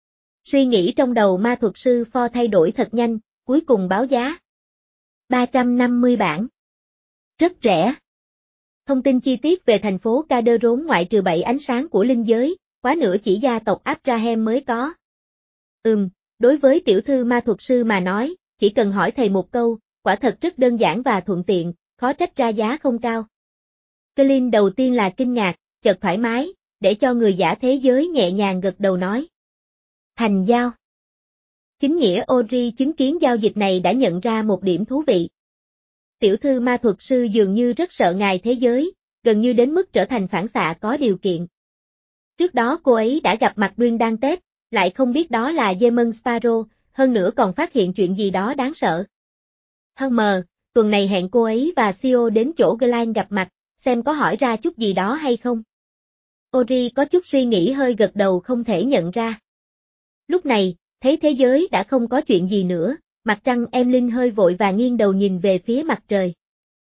Speaker 1: Suy nghĩ trong đầu ma thuật sư Pho thay đổi thật nhanh, cuối cùng báo giá. ba trăm năm mươi bảng. Rất rẻ. Thông tin chi tiết về thành phố Calderon ngoại trừ bảy ánh sáng của linh giới, quá nửa chỉ gia tộc Abraham mới có. Ừm, đối với tiểu thư ma thuật sư mà nói, chỉ cần hỏi thầy một câu, quả thật rất đơn giản và thuận tiện, khó trách ra giá không cao. Colin đầu tiên là kinh ngạc, chợt thoải mái, để cho người giả thế giới nhẹ nhàng gật đầu nói. Thành giao. Chính nghĩa Ori chứng kiến giao dịch này đã nhận ra một điểm thú vị. Tiểu thư ma thuật sư dường như rất sợ ngài thế giới, gần như đến mức trở thành phản xạ có điều kiện. Trước đó cô ấy đã gặp mặt Nguyên Đan Tết, lại không biết đó là Demon Sparrow, hơn nữa còn phát hiện chuyện gì đó đáng sợ. Hơn mờ, tuần này hẹn cô ấy và xê e ô đến chỗ Glenn gặp mặt, xem có hỏi ra chút gì đó hay không. Ori có chút suy nghĩ hơi gật đầu không thể nhận ra. Lúc này, thấy thế giới đã không có chuyện gì nữa, mặt trăng Emlyn hơi vội và nghiêng đầu nhìn về phía mặt trời.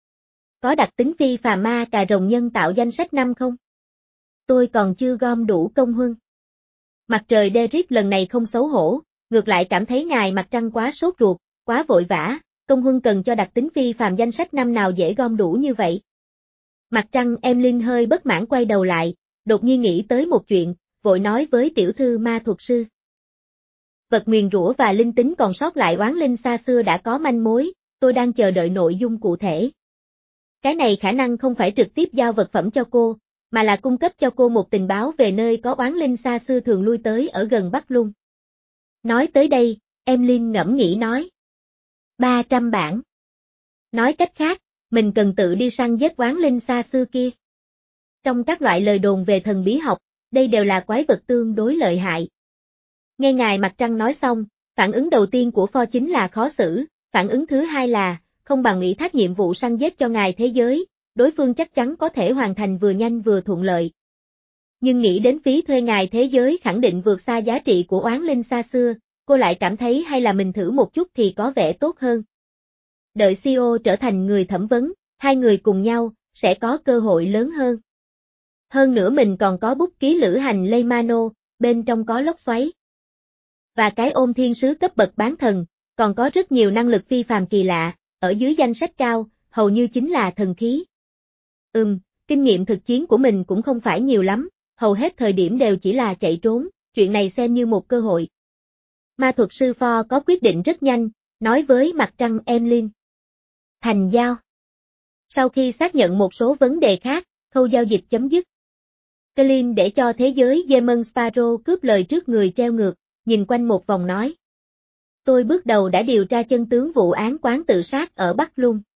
Speaker 1: Có đặc tính phi phàm ma cà rồng nhân tạo danh sách năm không? Tôi còn chưa gom đủ công huân. Mặt trời Derek lần này không xấu hổ, ngược lại cảm thấy ngài mặt trăng quá sốt ruột, quá vội vã, công huân cần cho đặc tính phi phàm danh sách năm nào dễ gom đủ như vậy. Mặt trăng Emlyn hơi bất mãn quay đầu lại, đột nhiên nghĩ tới một chuyện, vội nói với tiểu thư ma thuật sư. Vật nguyền rủa và linh tính còn sót lại oán linh xa xưa đã có manh mối, tôi đang chờ đợi nội dung cụ thể. Cái này khả năng không phải trực tiếp giao vật phẩm cho cô, mà là cung cấp cho cô một tình báo về nơi có oán linh xa xưa thường lui tới ở gần Bắc Lung. Nói tới đây, Emlyn ngẫm nghĩ nói. ba trăm bản. Nói cách khác, mình cần tự đi săn giết oán linh xa xưa kia. Trong các loại lời đồn về thần bí học, đây đều là quái vật tương đối lợi hại. Nghe ngài Mặt Trăng nói xong, phản ứng đầu tiên của Pho chính là khó xử, phản ứng thứ hai là, không bằng ủy thác nhiệm vụ săn giết cho ngài thế giới, đối phương chắc chắn có thể hoàn thành vừa nhanh vừa thuận lợi. Nhưng nghĩ đến phí thuê ngài thế giới khẳng định vượt xa giá trị của oán linh xa xưa, cô lại cảm thấy hay là mình thử một chút thì có vẻ tốt hơn. Đợi xê e ô trở thành người thẩm vấn, hai người cùng nhau, sẽ có cơ hội lớn hơn. Hơn nữa mình còn có bút ký lữ hành Leymano, bên trong có lốc xoáy. Và cái ôm thiên sứ cấp bậc bán thần, còn có rất nhiều năng lực phi phàm kỳ lạ, ở dưới danh sách cao, hầu như chính là thần khí. Ừm, kinh nghiệm thực chiến của mình cũng không phải nhiều lắm, hầu hết thời điểm đều chỉ là chạy trốn, chuyện này xem như một cơ hội. Ma thuật sư Pho có quyết định rất nhanh, nói với Mặt Trăng Emlyn. Thành giao. Sau khi xác nhận một số vấn đề khác, khâu giao dịch chấm dứt. Colin để cho thế giới Demon Sparrow cướp lời trước người treo ngược, nhìn quanh một vòng nói. Tôi bước đầu đã điều tra chân tướng vụ án quán tự sát ở Bắc Lung.